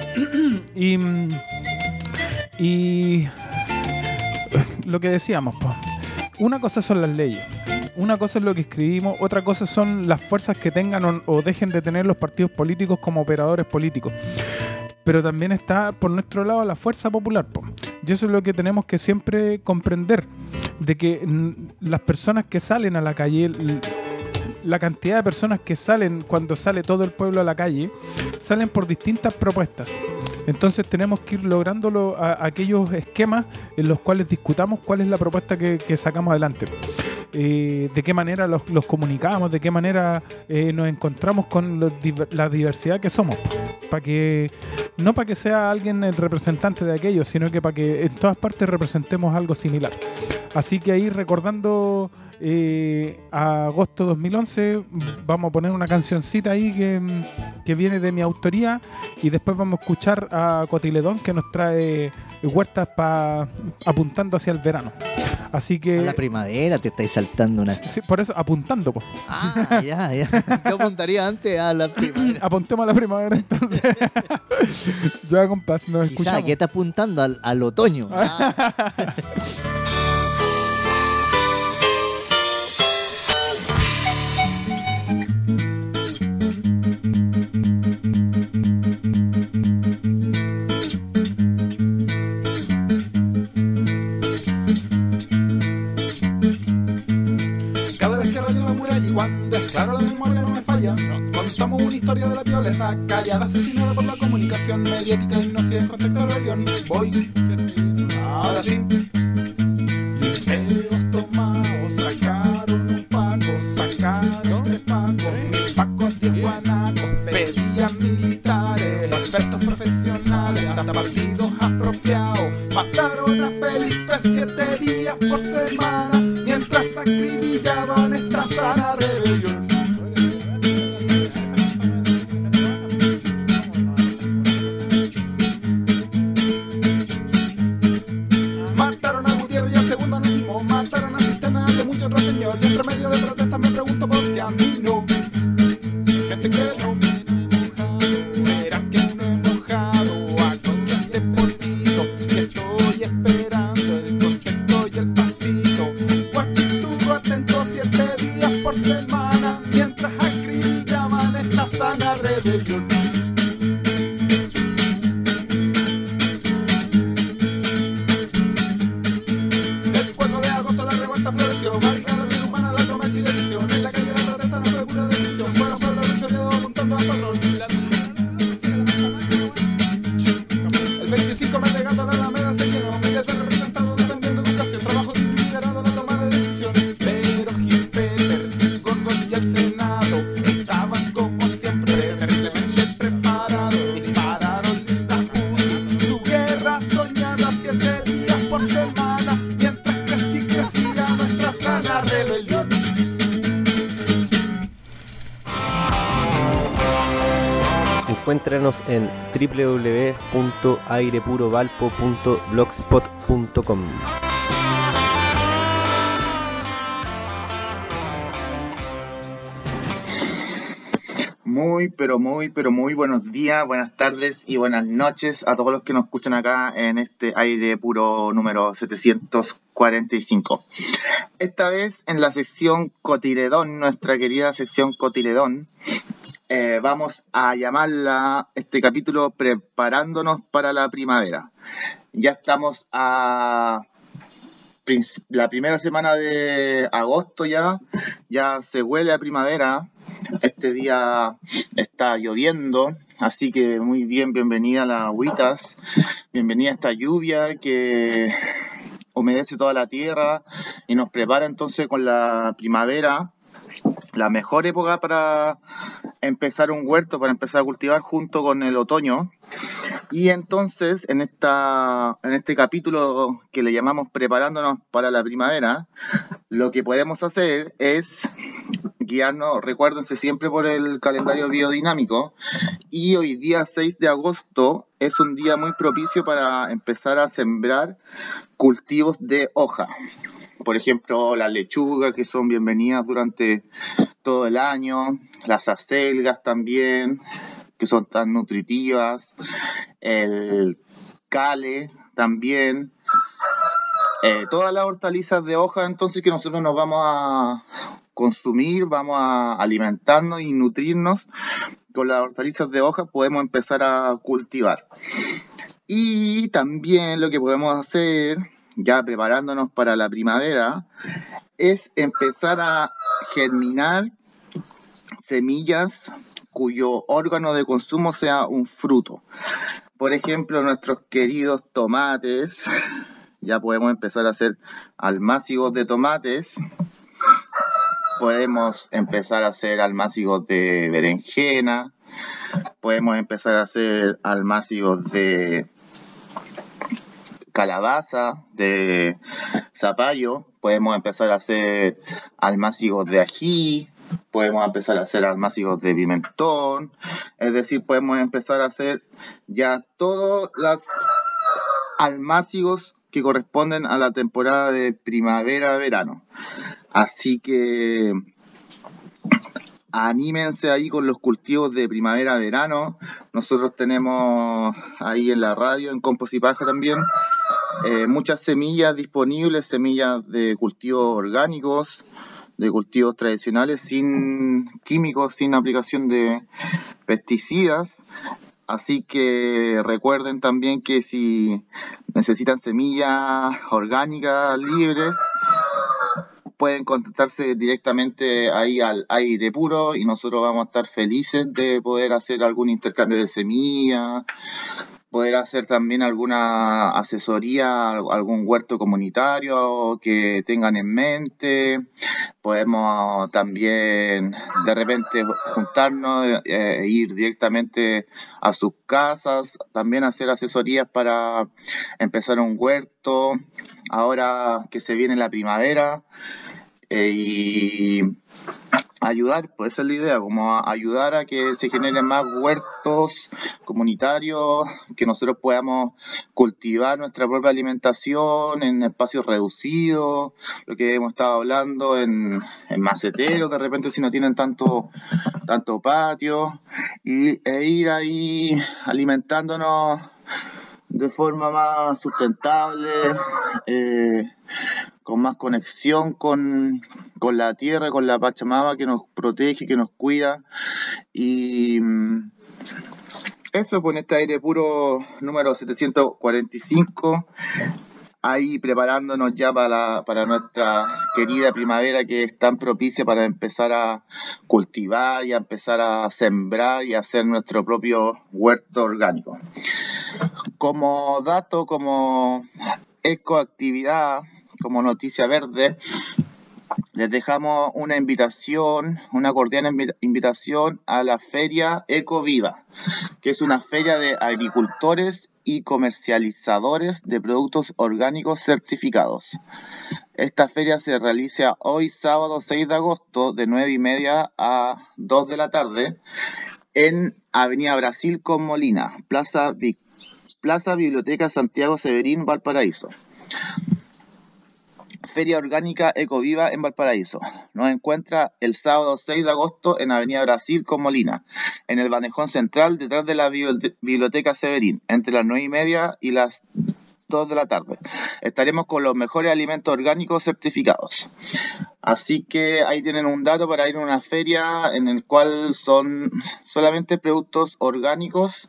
Y lo que decíamos, pues, una cosa son las leyes, una cosa es lo que escribimos, otra cosa son las fuerzas que tengan o dejen de tener los partidos políticos como operadores políticos. Pero también está por nuestro lado la fuerza popular, po. Y eso es lo que tenemos que siempre comprender, de que las personas que salen a la calle, la cantidad de personas que salen cuando sale todo el pueblo a la calle, salen por distintas propuestas. Entonces tenemos que ir lográndolo a aquellos esquemas en los cuales discutamos cuál es la propuesta que sacamos adelante. De qué manera los comunicamos, de qué manera nos encontramos con la diversidad que somos, no para que sea alguien el representante de aquello, sino que para que en todas partes representemos algo similar. Así que ahí, recordando a agosto 2011, vamos a poner una cancioncita ahí que viene de mi autoría, y después vamos a escuchar a Cotiledón, que nos trae huertas apuntando hacia el verano. Así que a la primavera te estáis saltando una. Sí, por eso, apuntando, pues. Ah, ya. Yo apuntaría antes a la primavera. Apuntemos a la primavera, entonces. Ya, compas, nos escuchamos. ¿Qué está apuntando? Al otoño. Cuando es claro la memoria no me falla, contamos una historia de la violeza callada, asesinada por la comunicación mediática y no sigue en contexto de rebelión. Voy, ahora sí. Liceos tomados, sacaron un paco, sacaron de paco, mil pacos de guanacos, pedían militares, expertos profesionales, hasta partidos apropiados, mataron a Felipe 7 días por semana, mientras acribillaban esta sana rebelión. Mataron a Gutiérrez y al segundo anónimo, mataron a Cisterna y a muchos otros señores. Y entre medio de protestas me pregunto por qué a mí no. Gente que no. ¿Será que uno enojado a cosas de político? Que estoy esperando el contexto y el pasito. Guachituco atento 7 días por semana, mientras acribillan por semana, mientras que así crecía nuestra sana rebelión. Encuéntranos en www.airepurovalpo.blogspot.com. Muy buenos días, buenas tardes y buenas noches a todos los que nos escuchan acá en este Aire Puro número 745. Esta vez en la sección Cotiledón, nuestra querida sección Cotiledón, vamos a llamarla este capítulo Preparándonos para la Primavera. Ya estamos a la primera semana de agosto, ya se huele a primavera. Este día está lloviendo, así que muy bien, bienvenida a las agüitas, bienvenida a esta lluvia que humedece toda la tierra y nos prepara entonces con la primavera, la mejor época para empezar un huerto, para empezar a cultivar junto con el otoño. Y entonces en este capítulo que le llamamos Preparándonos para la Primavera, lo que podemos hacer es guiarnos, recuérdense siempre por el calendario biodinámico, y hoy día 6 de agosto es un día muy propicio para empezar a sembrar cultivos de hoja. Por ejemplo, las lechugas, que son bienvenidas durante todo el año, las acelgas también, que son tan nutritivas, el cale también, todas las hortalizas de hoja, entonces, que nosotros nos vamos a consumir, vamos a alimentarnos y nutrirnos con las hortalizas de hoja, podemos empezar a cultivar. Y también lo que podemos hacer, ya preparándonos para la primavera, es empezar a germinar semillas cuyo órgano de consumo sea un fruto. Por ejemplo, nuestros queridos tomates, ya podemos empezar a hacer almácigos de tomates, podemos empezar a hacer almácigos de berenjena, podemos empezar a hacer almácigos de calabaza, de zapallo, podemos empezar a hacer almácigos de ají, podemos empezar a hacer almácigos de pimentón, es decir, podemos empezar a hacer ya todos los almácigos que corresponden a la temporada de primavera-verano. Así que anímense ahí con los cultivos de primavera-verano. Nosotros tenemos ahí en la radio, en Compost y Paja también, muchas semillas disponibles, semillas de cultivos orgánicos, de cultivos tradicionales, sin químicos, sin aplicación de pesticidas. Así que recuerden también que si necesitan semillas orgánicas libres, pueden contactarse directamente ahí al Aire Puro y nosotros vamos a estar felices de poder hacer algún intercambio de semillas, poder hacer también alguna asesoría, algún huerto comunitario que tengan en mente. Podemos también de repente juntarnos e ir directamente a sus casas, también hacer asesorías para empezar un huerto ahora que se viene la primavera, y ayudar, pues esa es la idea, como ayudar a que se generen más huertos comunitarios, que nosotros podamos cultivar nuestra propia alimentación en espacios reducidos, lo que hemos estado hablando en maceteros, de repente si no tienen tanto patio, e ir ahí alimentándonos de forma más sustentable, con más conexión con la tierra, con la Pachamama que nos protege, que nos cuida. Y eso, pues en este Aire Puro número 745, ahí preparándonos ya para nuestra querida primavera, que es tan propicia para empezar a cultivar y a empezar a sembrar y a hacer nuestro propio huerto orgánico. Como dato, como ecoactividad, como noticia verde, les dejamos una invitación, una cordial invitación a la Feria Ecoviva, que es una feria de agricultores y comercializadores de productos orgánicos certificados. Esta feria se realiza hoy sábado 6 de agosto de 9:30 a 2 de la tarde en Avenida Brasil con Molina, Plaza Biblioteca Santiago Severín, Valparaíso. Feria Orgánica Ecoviva en Valparaíso. Nos encuentra el sábado 6 de agosto en Avenida Brasil con Molina, en el bandejón central detrás de la Biblioteca Severín, entre las 9:30 y las 2 de la tarde. Estaremos con los mejores alimentos orgánicos certificados. Así que ahí tienen un dato para ir a una feria en el cual son solamente productos orgánicos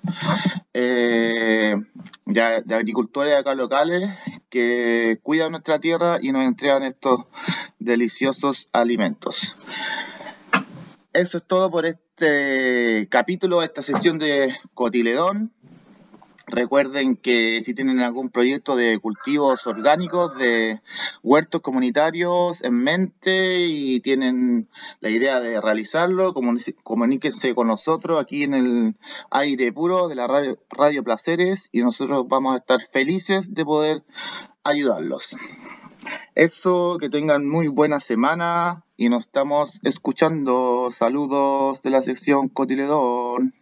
de agricultores acá locales que cuidan nuestra tierra y nos entregan estos deliciosos alimentos. Eso es todo por este capítulo, esta sesión de Cotiledón. Recuerden que si tienen algún proyecto de cultivos orgánicos, de huertos comunitarios en mente y tienen la idea de realizarlo, comuníquense con nosotros aquí en el Aire Puro de la Radio Placeres y nosotros vamos a estar felices de poder ayudarlos. Eso, que tengan muy buena semana y nos estamos escuchando. Saludos de la sección Cotiledón.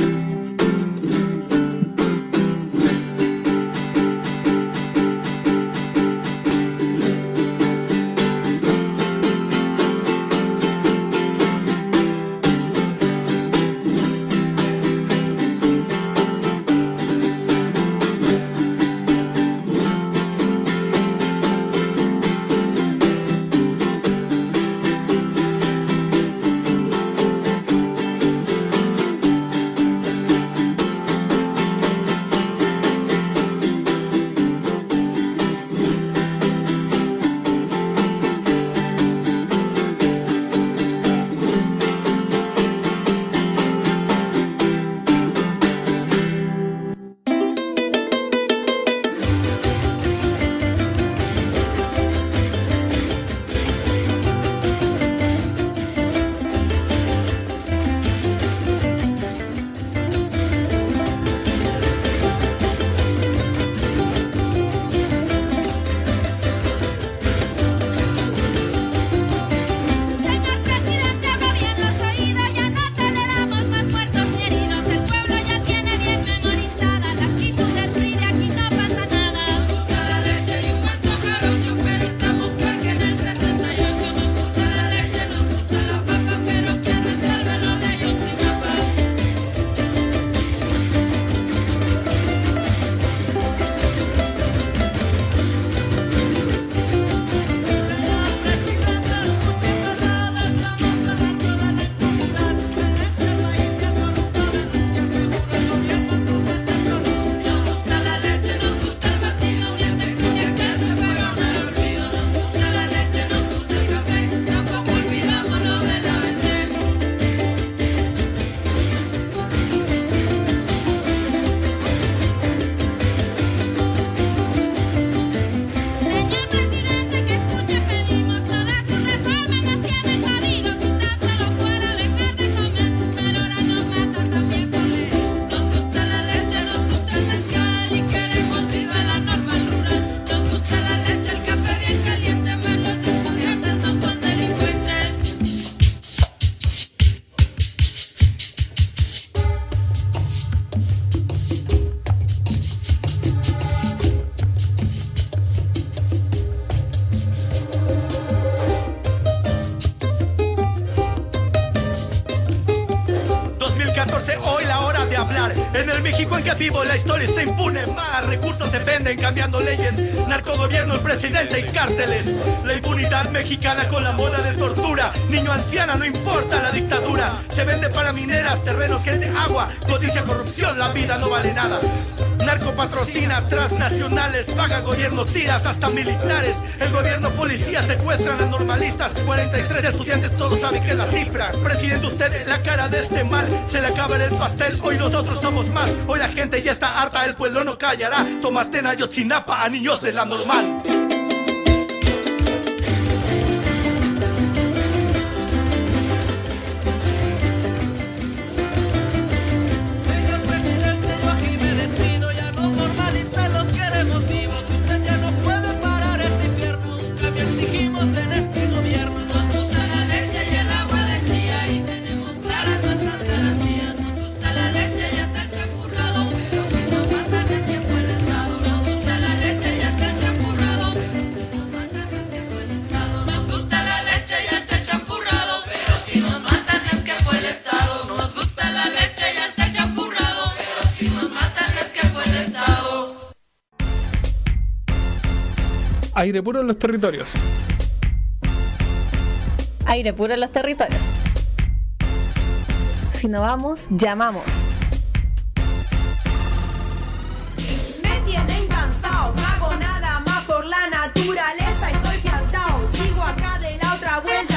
En el México en que vivo la historia está impune. Más recursos se venden cambiando leyes. Narcogobierno, el presidente y cárteles. La impunidad mexicana con la moda de tortura. Niño, anciana, no importa la dictadura. Se vende para mineras, terrenos, gente, agua. Codicia, corrupción, la vida no vale nada. Narco patrocina transnacionales, paga gobierno, tiras hasta militares. El gobierno, policía, secuestran a normalistas. 43 estudiantes, todos saben que es la cifra. Presidente, usted es la cara de este mal. Se le acaba el pastel, hoy nosotros somos más. Hoy la gente ya está harta, el pueblo no callará. Tomaste Ayotzinapa a niños de la normal. Señor presidente, yo aquí me despido, ya nos Aire puro en los territorios. Aire puro en los territorios. Si no vamos, llamamos. Me tienen cansado, no hago nada más por la naturaleza, estoy plantado, sigo acá de la otra vuelta.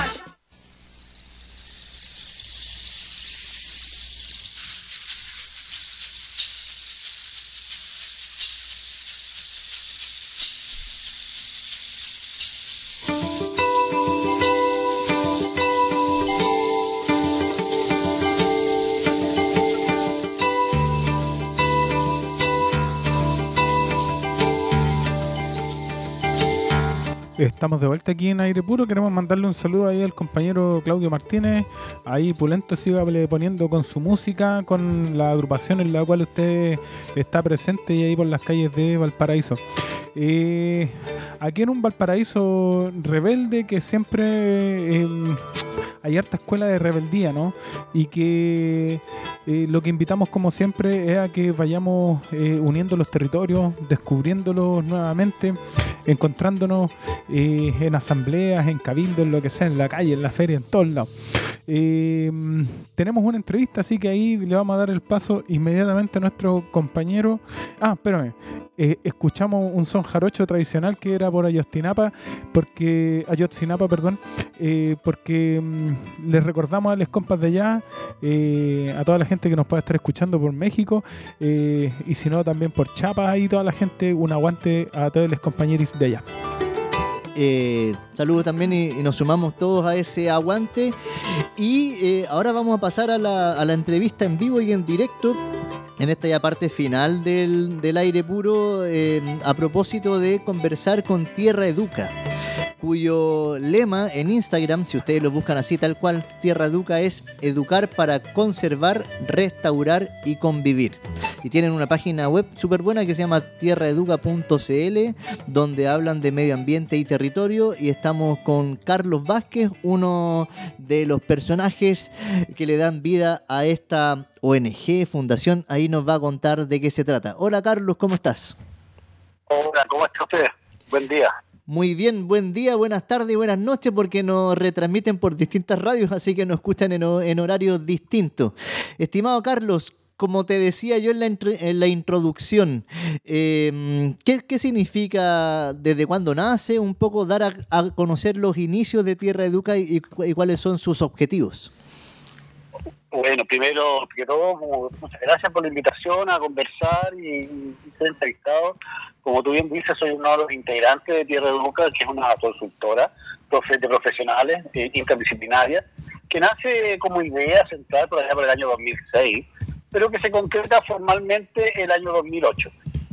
Estamos de vuelta aquí en Aire Puro. Queremos mandarle un saludo ahí al compañero Claudio Martínez. Ahí Pulento, sígale poniendo con su música, con la agrupación en la cual usted está presente y ahí por las calles de Valparaíso. Aquí en un Valparaíso rebelde que siempre hay harta escuela de rebeldía, ¿no? Y que lo que invitamos como siempre es a que vayamos uniendo los territorios, descubriéndolos nuevamente, encontrándonos en asambleas, en cabildos, en lo que sea, en la calle, en la feria, en todos lados. Tenemos una entrevista, así que ahí le vamos a dar el paso inmediatamente a nuestro compañero. Escuchamos un son jarocho tradicional que era por Ayotzinapa, porque les recordamos a los compas de allá, a toda la gente que nos pueda estar escuchando por México, y si no también por Chiapas, y toda la gente, un aguante a todos los compañeros de allá. Saludos también y nos sumamos todos a ese aguante. Y ahora vamos a pasar a la entrevista en vivo y en directo, en esta ya parte final del Aire Puro, a propósito de conversar con Tierra Educa, cuyo lema en Instagram, si ustedes lo buscan así tal cual, Tierra Educa, es educar para conservar, restaurar y convivir. Y tienen una página web súper buena que se llama tierraeduca.cl, donde hablan de medio ambiente y territorio, y estamos con Carlos Vázquez, uno de los personajes que le dan vida a esta ONG, fundación. Ahí nos va a contar de qué se trata. Hola Carlos, ¿cómo estás? Hola, ¿cómo está usted? Buen día. Muy bien, buen día, buenas tardes y buenas noches, porque nos retransmiten por distintas radios, así que nos escuchan en horarios distintos. Estimado Carlos, como te decía yo en la introducción, ¿qué significa, desde cuándo nace, un poco dar a conocer los inicios de Tierra Educa y cuáles son sus objetivos? Bueno, primero que todo, muchas gracias por la invitación a conversar y ser entrevistado. Como tú bien dices, soy uno de los integrantes de Tierra Educa, que es una consultora de profesionales interdisciplinarias, que nace como idea central por allá por el año 2006, pero que se concreta formalmente el año 2008.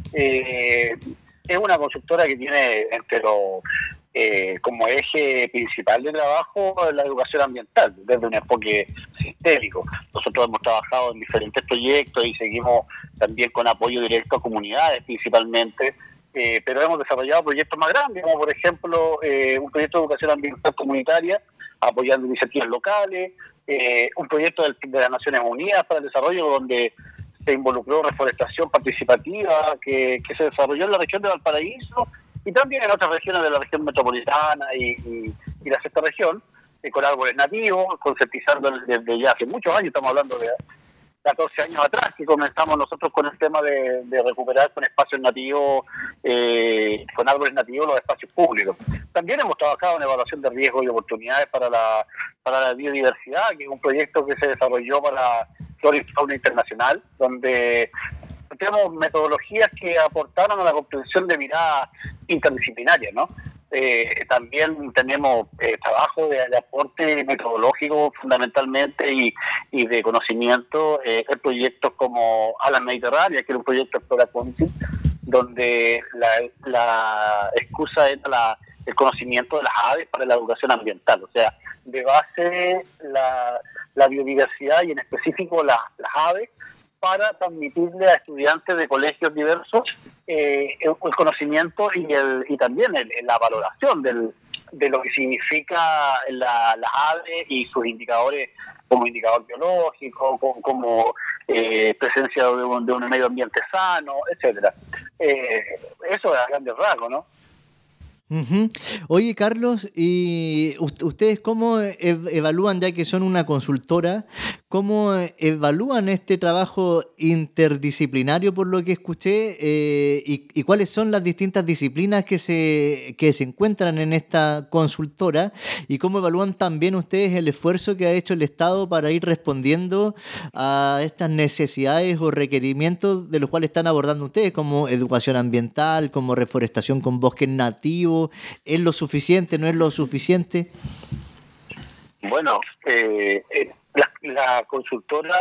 Es una consultora que tiene como eje principal de trabajo la educación ambiental, desde un enfoque sistémico. Nosotros hemos trabajado en diferentes proyectos y seguimos también con apoyo directo a comunidades principalmente, pero hemos desarrollado proyectos más grandes, como por ejemplo un proyecto de educación ambiental comunitaria, apoyando iniciativas locales, un proyecto de las Naciones Unidas para el Desarrollo, donde se involucró reforestación participativa, que se desarrolló en la región de Valparaíso, y también en otras regiones de la región metropolitana y la sexta región, con árboles nativos, concientizando desde ya hace muchos años, estamos hablando de 14 años atrás, que comenzamos nosotros con el tema de recuperar con espacios nativos, con árboles nativos, los espacios públicos. También hemos trabajado en evaluación de riesgos y oportunidades para la biodiversidad, que es un proyecto que se desarrolló para Flora y Fauna Internacional, donde tenemos metodologías que aportaron a la comprensión de miradas interdisciplinarias, ¿no? También tenemos trabajo de aporte metodológico fundamentalmente y de conocimiento en proyectos como Alas Mediterráneas, que era un proyecto Explora Council, donde la excusa era el conocimiento de las aves para la educación ambiental, o sea, de base la biodiversidad y en específico las aves, para transmitirle a estudiantes de colegios diversos el conocimiento y también la valoración de lo que significa las aves y sus indicadores como indicador biológico, como presencia de un medio ambiente sano, etcétera. Eso es a grandes rasgos, ¿no? Uh-huh. Oye, Carlos, ¿y ustedes cómo evalúan, ya que son una consultora, cómo evalúan este trabajo interdisciplinario, por lo que escuché, y cuáles son las distintas disciplinas que se encuentran en esta consultora, y cómo evalúan también ustedes el esfuerzo que ha hecho el Estado para ir respondiendo a estas necesidades o requerimientos de los cuales están abordando ustedes, como educación ambiental, como reforestación con bosques nativos? ¿Es lo suficiente? ¿No es lo suficiente? Bueno, la consultora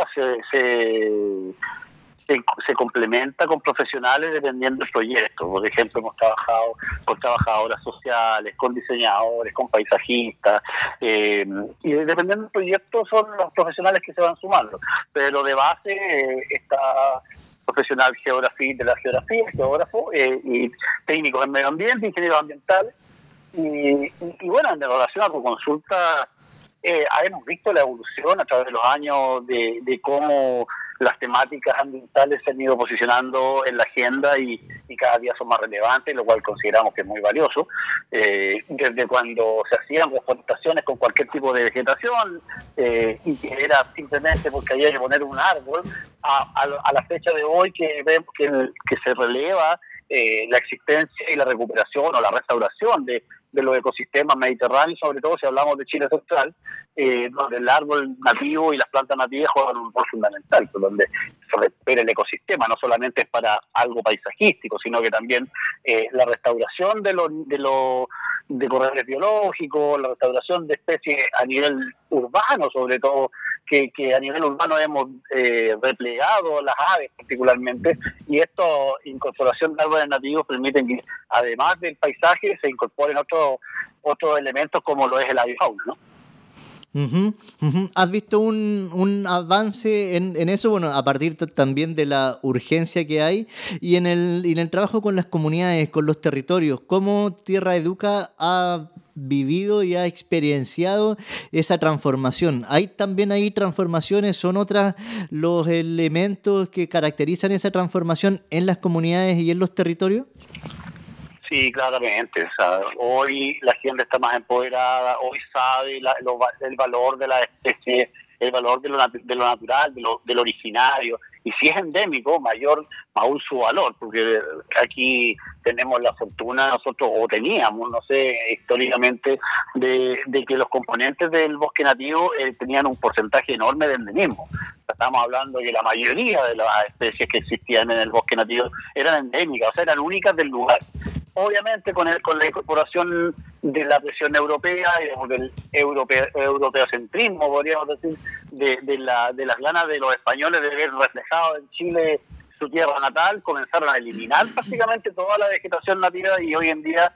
se complementa con profesionales dependiendo del proyecto. Por ejemplo, hemos trabajado con trabajadoras sociales, con diseñadores, con paisajistas, y dependiendo del proyecto son los profesionales que se van sumando. Pero de base está profesional de la geografía, geógrafo, y técnicos en medio ambiente, ingenieros ambientales. Y bueno, en relación a tu consulta, hemos visto la evolución a través de los años de cómo las temáticas ambientales se han ido posicionando en la agenda y cada día son más relevantes, lo cual consideramos que es muy valioso. Desde cuando se hacían reforestaciones con cualquier tipo de vegetación, y que era simplemente porque había que poner un árbol, a la fecha de hoy que vemos que se releva la existencia y la recuperación o la restauración de los ecosistemas mediterráneos, sobre todo si hablamos de Chile central, donde el árbol nativo y las plantas nativas juegan un rol fundamental, donde se recupera el ecosistema, no solamente es para algo paisajístico, sino que también la restauración de corredores biológicos, la restauración de especies a nivel urbano, sobre todo, que a nivel urbano hemos replegado las aves particularmente, y esta incorporación de árboles nativos permiten que, además del paisaje, se incorporen otros elementos como lo es el avifauna, ¿no? Uh-huh, uh-huh. ¿Has visto un avance en eso? Bueno, a partir también de la urgencia que hay y en el trabajo con las comunidades, con los territorios. ¿Cómo Tierra Educa ha vivido y ha experienciado esa transformación? ¿Hay también ahí transformaciones? ¿Son otras los elementos que caracterizan esa transformación en las comunidades y en los territorios? Sí, claramente. O sea, hoy la gente está más empoderada, hoy sabe el valor de la especie, el valor de lo natural, de lo originario. Y si es endémico, mayor aún su valor, porque aquí tenemos la fortuna nosotros, o teníamos, no sé, históricamente, de que los componentes del bosque nativo tenían un porcentaje enorme de endemismo. Estamos hablando de que la mayoría de las especies que existían en el bosque nativo eran endémicas, o sea, eran únicas del lugar. Obviamente con la incorporación de la presión europea y del europeocentrismo, podríamos decir, de las ganas de los españoles de ver reflejado en Chile su tierra natal, comenzaron a eliminar prácticamente toda la vegetación nativa, y hoy en día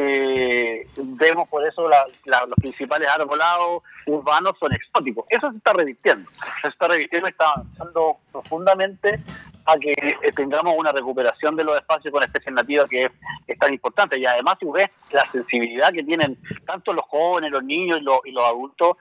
vemos por eso los principales arbolados urbanos son exóticos. Eso se está revirtiendo y está avanzando profundamente a que tengamos una recuperación de los espacios con especies nativas, que es tan importante. Y además, si ves la sensibilidad que tienen tanto los jóvenes, los niños y los adultos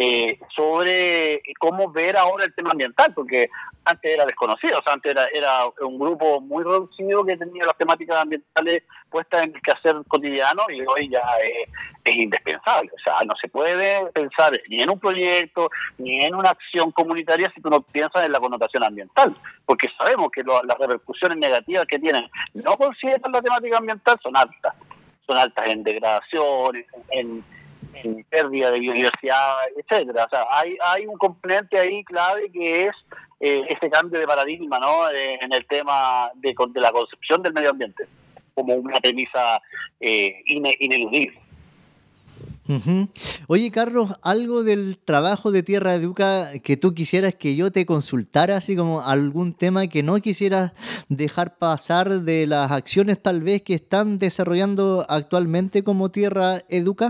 sobre cómo ver ahora el tema ambiental, porque antes era desconocido, o sea, antes era un grupo muy reducido que tenía las temáticas ambientales puestas en el quehacer cotidiano, y hoy ya es indispensable. O sea, no se puede pensar ni en un proyecto ni en una acción comunitaria si tú no piensas en la connotación ambiental, porque sabemos que las repercusiones negativas que tienen no consideran la temática ambiental son altas en degradación, en pérdida de biodiversidad, etcétera. O sea, hay un componente ahí clave que es ese cambio de paradigma, ¿no? En el tema de la concepción del medio ambiente como una premisa ineludible. Uh-huh. Oye, Carlos, algo del trabajo de Tierra Educa que tú quisieras que yo te consultara, así como algún tema que no quisieras dejar pasar de las acciones tal vez que están desarrollando actualmente como Tierra Educa.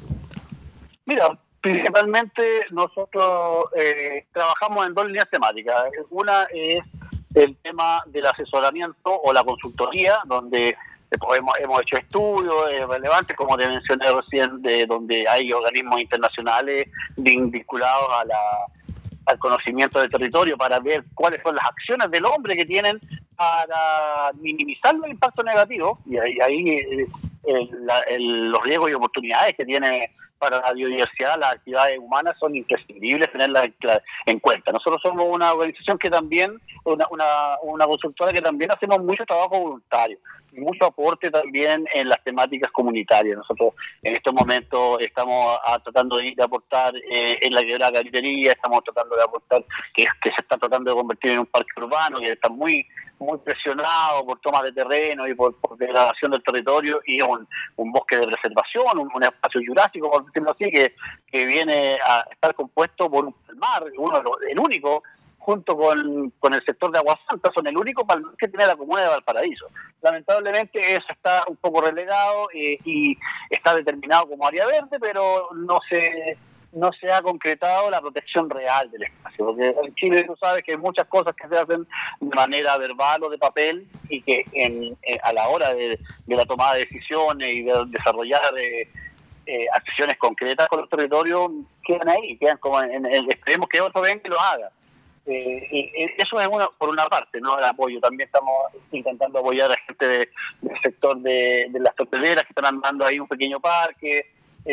Mira, principalmente nosotros trabajamos en dos líneas temáticas. Una es el tema del asesoramiento o la consultoría, donde hemos hecho estudios relevantes, como te mencioné recién, donde hay organismos internacionales vinculados al conocimiento del territorio para ver cuáles son las acciones del hombre que tienen para minimizar los impactos negativos, y ahí los riesgos y oportunidades que tiene para la biodiversidad, las actividades humanas son imprescindibles tenerlas en cuenta. Nosotros somos una organización que también, una consultora que también hacemos mucho trabajo voluntario, y mucho aporte también en las temáticas comunitarias. Nosotros en estos momentos estamos tratando de aportar en la quebrada Caritería, estamos tratando de aportar que se está tratando de convertir en un parque urbano que está muy presionado por tomas de terreno y por degradación del territorio, y un bosque de preservación, un espacio jurásico, por decirlo así, que viene a estar compuesto por un palmar, el único, junto con el sector de Agua Santa, son el único palmar que tiene la comuna de Valparaíso. Lamentablemente eso está un poco relegado y está determinado como área verde, pero no se ha concretado la protección real del espacio, porque en Chile tú sabes que hay muchas cosas que se hacen de manera verbal o de papel, y que a la hora de la tomada de decisiones y de desarrollar acciones concretas con los territorios quedan ahí, quedan como esperemos que otro venga y lo haga. Y eso es por una parte, ¿no? El apoyo. También estamos intentando apoyar a gente del sector de las torteleras que están armando ahí un pequeño parque.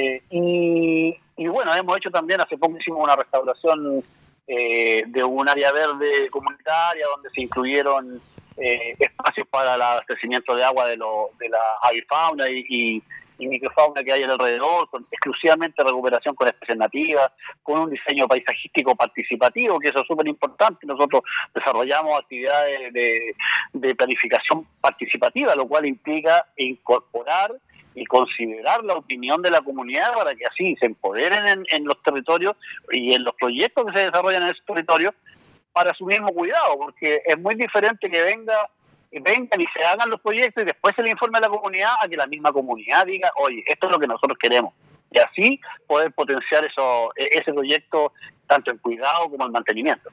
Y bueno, hemos hecho también, hace poco hicimos una restauración de un área verde comunitaria donde se incluyeron espacios para el abastecimiento de agua de la avifauna y microfauna que hay alrededor, exclusivamente recuperación con especies nativas, con un diseño paisajístico participativo, que eso es súper importante. Nosotros desarrollamos actividades de planificación participativa, lo cual implica incorporar y considerar la opinión de la comunidad para que así se empoderen en los territorios y en los proyectos que se desarrollan en esos territorios para su mismo cuidado, porque es muy diferente que vengan y se hagan los proyectos y después se le informe a la comunidad, a que la misma comunidad diga, oye, esto es lo que nosotros queremos, y así poder potenciar ese proyecto tanto en cuidado como en mantenimiento.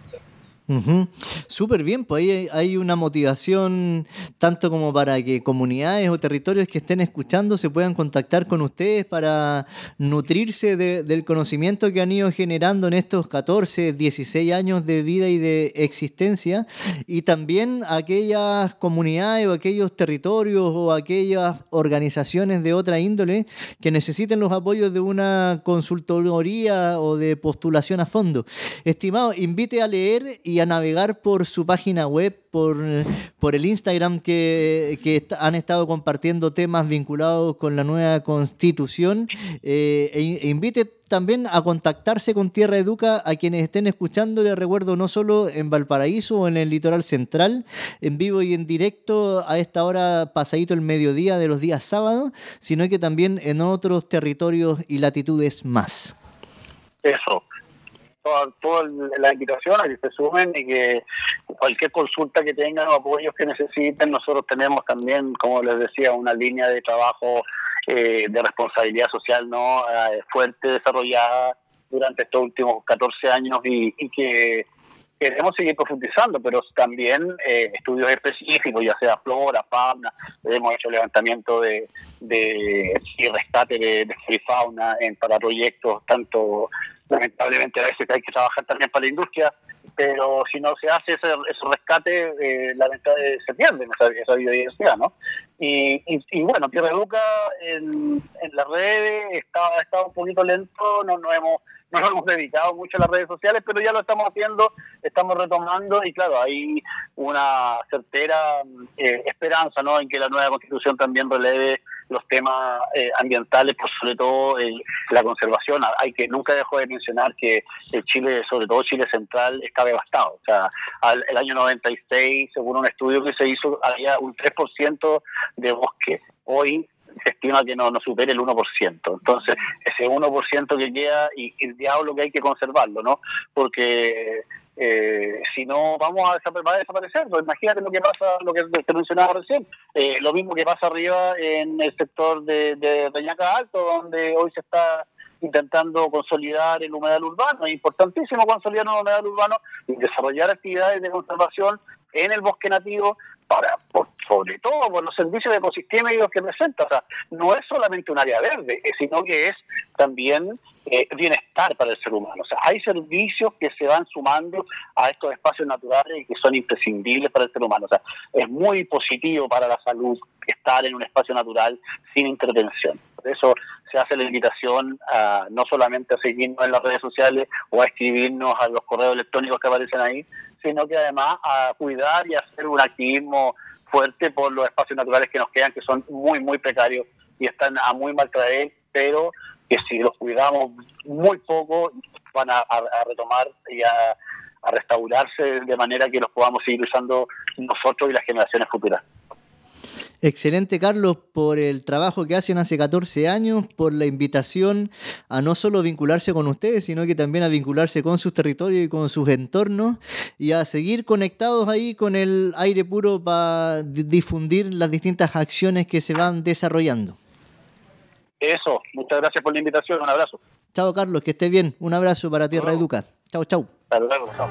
Súper bien, pues ahí hay una motivación tanto como para que comunidades o territorios que estén escuchando se puedan contactar con ustedes para nutrirse del conocimiento que han ido generando en estos 14, 16 años de vida y de existencia, y también aquellas comunidades o aquellos territorios o aquellas organizaciones de otra índole que necesiten los apoyos de una consultoría o de postulación a fondo. Estimado, invite a leer y a navegar por su página web, por el Instagram que han estado compartiendo temas vinculados con la nueva Constitución, e invite también a contactarse con Tierra Educa a quienes estén escuchando. Les recuerdo, no solo en Valparaíso o en el litoral central, en vivo y en directo a esta hora pasadito el mediodía de los días sábados, sino que también en otros territorios y latitudes más. Eso. Toda la invitación a que se sumen y que cualquier consulta que tengan o apoyos que necesiten, nosotros tenemos también, como les decía, una línea de trabajo de responsabilidad social fuerte, desarrollada durante estos últimos 14 años y que queremos seguir profundizando, pero también estudios específicos, ya sea flora, fauna. Hemos hecho levantamiento y rescate de fauna para proyectos, tanto lamentablemente a veces hay que trabajar también para la industria, pero si no se hace ese rescate, lamentablemente se pierde esa biodiversidad, ¿no? Y bueno, Tierra Educa en las redes ha estado un poquito lento, no nos hemos dedicado mucho a las redes sociales, pero ya lo estamos haciendo, estamos retomando, y claro, hay una certera esperanza, ¿no?, en que la nueva Constitución también releve los temas ambientales, pues sobre todo la conservación. Nunca dejo de mencionar que Chile, sobre todo Chile central, está devastado. O sea, el año 96, según un estudio que se hizo, había un 3% de bosque. Hoy se estima que no supere el 1%. Entonces, ese 1% que queda, y el diablo que hay que conservarlo, ¿no? Porque si no, va a desaparecer. Pues imagínate lo que pasa, lo que te mencionaba recién. Lo mismo que pasa arriba en el sector de Reñaca Alto, donde hoy se está intentando consolidar el humedal urbano. Es importantísimo consolidar un humedal urbano y desarrollar actividades de conservación en el bosque nativo, sobre todo por los servicios de ecosistema y los que presenta. O sea, no es solamente un área verde, sino que es también bienestar para el ser humano. O sea, hay servicios que se van sumando a estos espacios naturales y que son imprescindibles para el ser humano. O sea, es muy positivo para la salud estar en un espacio natural sin intervención. Por eso se hace la invitación no solamente a seguirnos en las redes sociales o a escribirnos a los correos electrónicos que aparecen ahí, sino que además a cuidar y hacer un activismo fuerte por los espacios naturales que nos quedan, que son muy, muy precarios y están a muy mal traer, pero que si los cuidamos muy poco van a retomar y a restaurarse de manera que los podamos seguir usando nosotros y las generaciones futuras. Excelente, Carlos, por el trabajo que hacen hace 14 años, por la invitación a no solo vincularse con ustedes, sino que también a vincularse con sus territorios y con sus entornos y a seguir conectados ahí con el aire puro para difundir las distintas acciones que se van desarrollando. Eso, muchas gracias por la invitación, un abrazo. Chao, Carlos, que estés bien. Un abrazo para Tierra Educa. Chao, chao. Hasta luego, chao.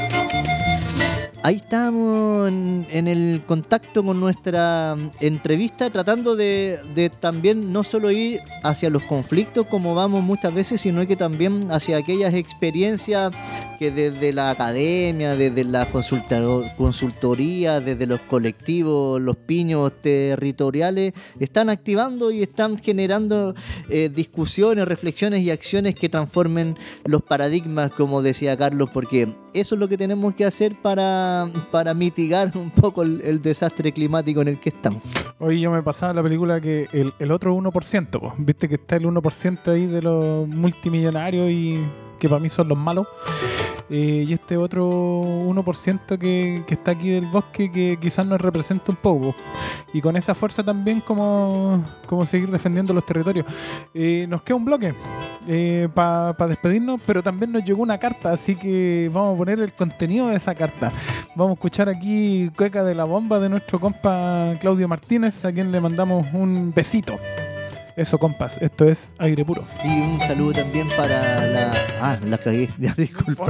Ahí estamos en el contacto con nuestra entrevista, tratando de también no solo ir hacia los conflictos como vamos muchas veces, sino que también hacia aquellas experiencias que desde la academia, desde la consultoría, desde los colectivos, los piños territoriales, están activando y están generando discusiones, reflexiones y acciones que transformen los paradigmas, como decía Carlos, porque eso es lo que tenemos que hacer para mitigar un poco el desastre climático en el que estamos. Hoy yo me pasaba la película que el otro 1%, pues, viste que está el 1% ahí de los multimillonarios y que para mí son los malos, y este otro 1% que está aquí del bosque que quizás nos representa un poco, y con esa fuerza también como seguir defendiendo los territorios. Nos queda un bloque para despedirnos, pero también nos llegó una carta, así que vamos a poner el contenido de esa carta. Vamos a escuchar aquí Cueca de la Bomba de nuestro compa Claudio Martínez, a quien le mandamos un besito. Eso, compas, esto es Aire Puro. Y un saludo también para la cagué, ya disculpa.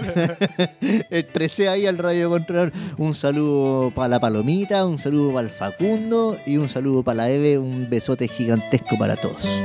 Estresé ahí al radio controlador. Un saludo para la Palomita, un saludo para el Facundo y un saludo para la Eve. Un besote gigantesco para todos.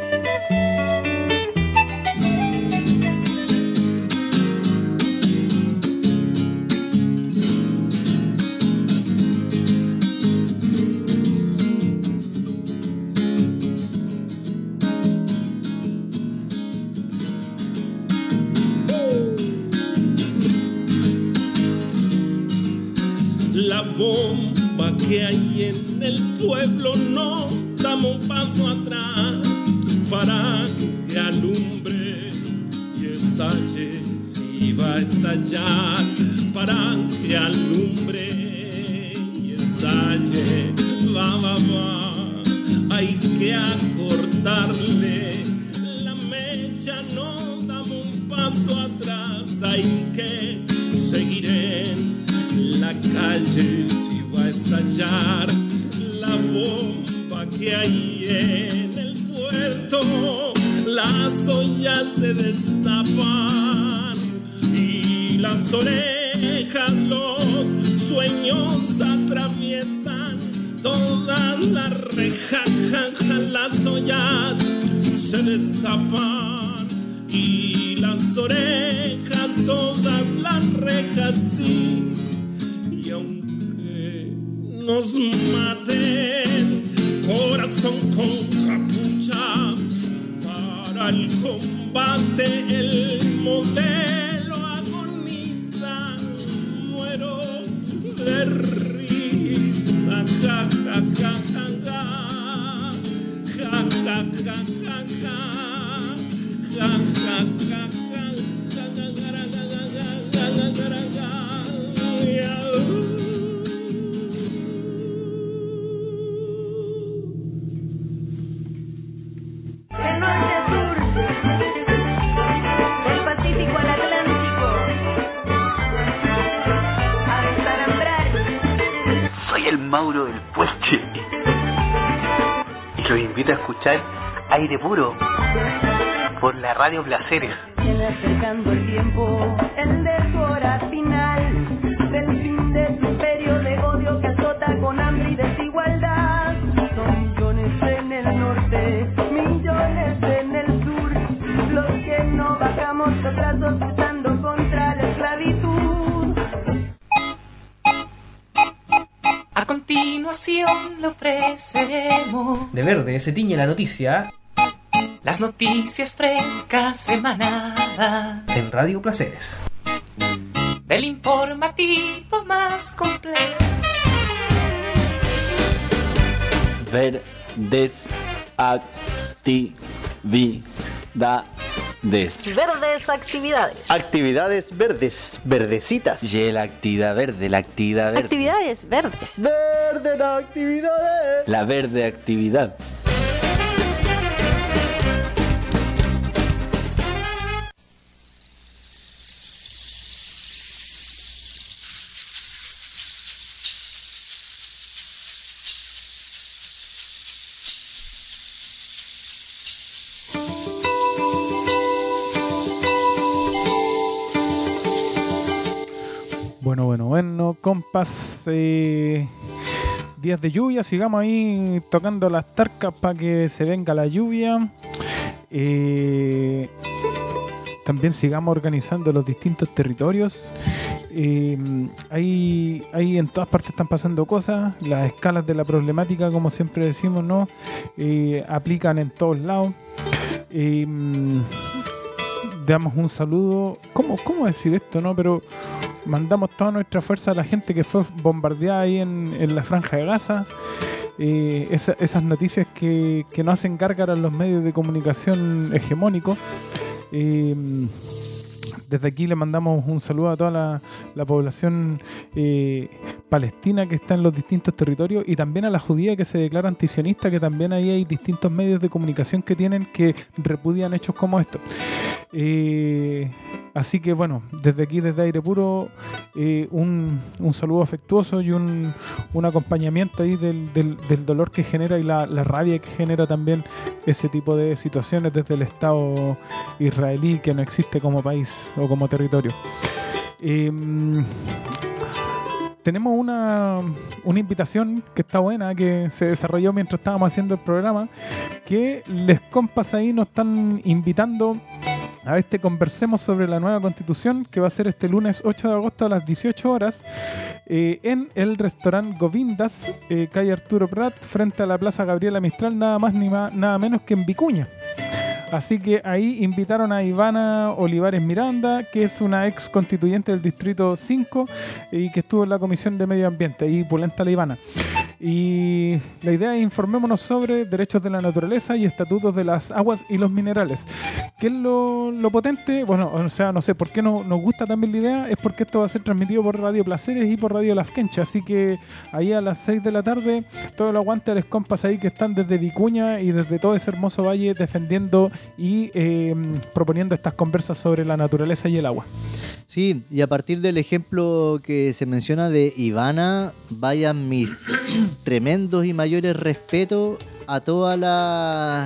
Bomba que hay en el pueblo, no damos un paso atrás para que alumbre y estalle, si va a estallar, para que alumbre y estalle, va, hay que acortarle la mecha, no damos un paso atrás, hay que seguir en la calle, si va a estallar la bomba que hay en el puerto, las ollas se destapan y las orejas, los sueños atraviesan todas las rejas, las ollas se destapan y las orejas, todas las rejas, sí. Y aunque nos maten, corazón con capucha, para el combate el modelo agoniza, muero de risa, ja, ja, ja, ja, ja, ja, ja, ja, ja, ja, ja, ja. Mauro del Puente y los invito a escuchar Aire Puro por la Radio Placeres. Viene acercando el tiempo, el de su hora final, del fin de su imperio de odio que azota con hambre y desigualdad. Son millones en el norte, millones en el sur, le ofreceremos. De verde se tiñe la noticia. Las noticias frescas semanadas en Radio Placeres. El informativo más completo. Verdes actividades. Verdes actividades. Actividades verdes, verdecitas. Y la actividad verde, la actividad verde. Actividades verdes. Verde la actividades. La verde actividad. Bueno, compas, días de lluvia, sigamos ahí tocando las tarcas para que se venga la lluvia. También sigamos organizando los distintos territorios. Ahí en todas partes están pasando cosas. Las escalas de la problemática, como siempre decimos, ¿no? Aplican en todos lados. Damos un saludo. ¿Cómo decir esto, no? Pero mandamos toda nuestra fuerza a la gente que fue bombardeada ahí en la Franja de Gaza. Esas noticias que no hacen gárgaras los medios de comunicación hegemónicos. Desde aquí le mandamos un saludo a toda la población palestina que está en los distintos territorios, y también a la judía que se declara antisionista, que también ahí hay distintos medios de comunicación que repudian hechos como estos. Así que bueno, desde aquí, desde Aire Puro, un saludo afectuoso y un acompañamiento ahí del dolor que genera y la rabia que genera también ese tipo de situaciones desde el Estado israelí, que no existe como país o como territorio. Tenemos una invitación que está buena, que se desarrolló mientras estábamos haciendo el programa, que les compas ahí nos están invitando a conversemos sobre la nueva Constitución, que va a ser este lunes 8 de agosto a las 18 horas en el restaurante Govindas, calle Arturo Prat, frente a la Plaza Gabriela Mistral, nada más ni nada menos que en Vicuña. Así que ahí invitaron a Ivana Olivares Miranda, que es una ex constituyente del Distrito 5 y que estuvo en la Comisión de Medio Ambiente. Ahí pulenta la Ivana. Y la idea es informémonos sobre derechos de la naturaleza y estatutos de las aguas y los minerales. ¿Qué es lo potente? Bueno, o sea, no sé por qué nos gusta también la idea. Es porque esto va a ser transmitido por Radio Placeres y por Radio Lafkencha. Así que ahí a las 6 de la tarde, todo el aguante a los compas ahí que están desde Vicuña y desde todo ese hermoso valle defendiendo y proponiendo estas conversas sobre la naturaleza y el agua. Sí, y a partir del ejemplo que se menciona de Ivana, vayan mis tremendos y mayores respetos a todas las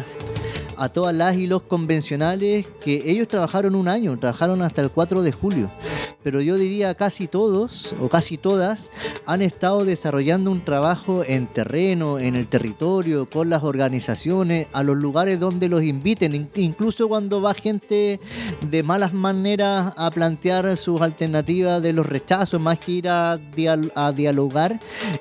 y los convencionales, que ellos trabajaron un año, trabajaron hasta el 4 de julio, pero yo diría casi todos o casi todas han estado desarrollando un trabajo en terreno, en el territorio, con las organizaciones, a los lugares donde los inviten, incluso cuando va gente de malas maneras a plantear sus alternativas de los rechazos, más que ir a dialogar.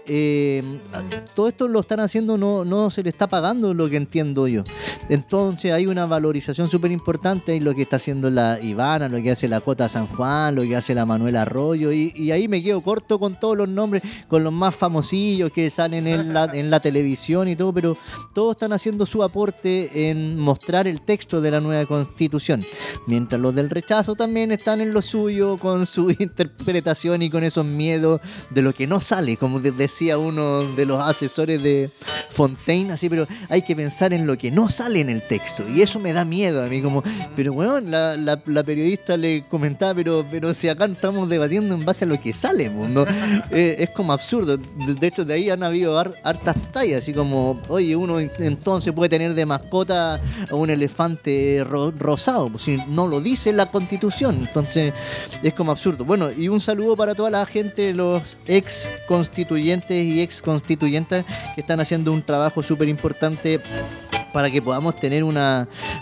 Todo esto lo están haciendo, no se le está pagando, lo que entiendo yo. Entonces hay una valorización súper importante en lo que está haciendo la Ivana, lo que hace la Cota San Juan, lo que hace la Manuela Arroyo, y ahí me quedo corto con todos los nombres, con los más famosillos que salen en la televisión y todo, pero todos están haciendo su aporte en mostrar el texto de la nueva Constitución, mientras los del rechazo también están en lo suyo, con su interpretación y con esos miedos de lo que no sale, como decía uno de los asesores de Fontaine, así, pero hay que pensar en lo que no sale en el texto, y eso me da miedo a mí, como, pero bueno, la periodista le comentaba, pero si acá estamos debatiendo en base a lo que sale, ¿no? Es como absurdo. De hecho, de ahí han habido hartas tallas, así como, oye, uno entonces puede tener de mascota a un elefante rosado, pues si no lo dice la Constitución, entonces es como absurdo. Bueno, y un saludo para toda la gente, los ex constituyentes y ex constituyentas que están haciendo un trabajo súper importante para que podamos tener una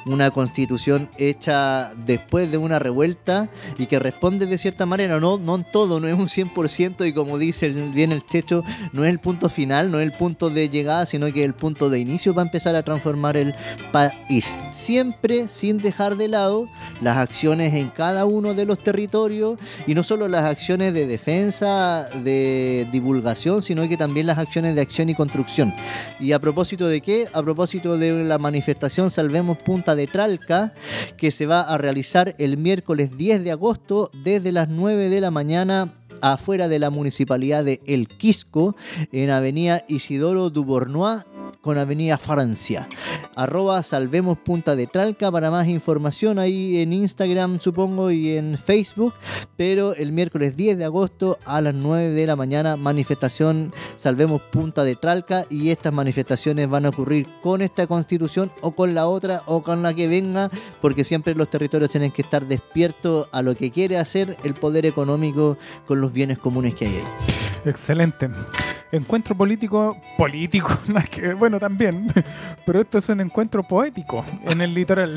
una constitución hecha después de una revuelta y que responde de cierta manera, no en todo, no es un 100%, y como dice bien el Checho, no es el punto final, no es el punto de llegada, sino que es el punto de inicio para empezar a transformar el país. Siempre sin dejar de lado las acciones en cada uno de los territorios, y no solo las acciones de defensa, de divulgación, sino que también las acciones de acción y construcción. ¿Y a propósito de qué? A propósito de la manifestación Salvemos Punta de Tralca, que se va a realizar el miércoles 10 de agosto desde las 9 de la mañana afuera de la municipalidad de El Quisco, en avenida Isidoro Dubournois con avenida Francia. @Salvemos Punta de Tralca para más información ahí en Instagram, supongo, y en Facebook. Pero el miércoles 10 de agosto a las 9 de la mañana, manifestación Salvemos Punta de Tralca, y estas manifestaciones van a ocurrir con esta constitución o con la otra o con la que venga, porque siempre los territorios tienen que estar despiertos a lo que quiere hacer el poder económico con los bienes comunes que hay ahí. Excelente. Encuentro político, bueno, también, pero esto es un encuentro poético en el litoral.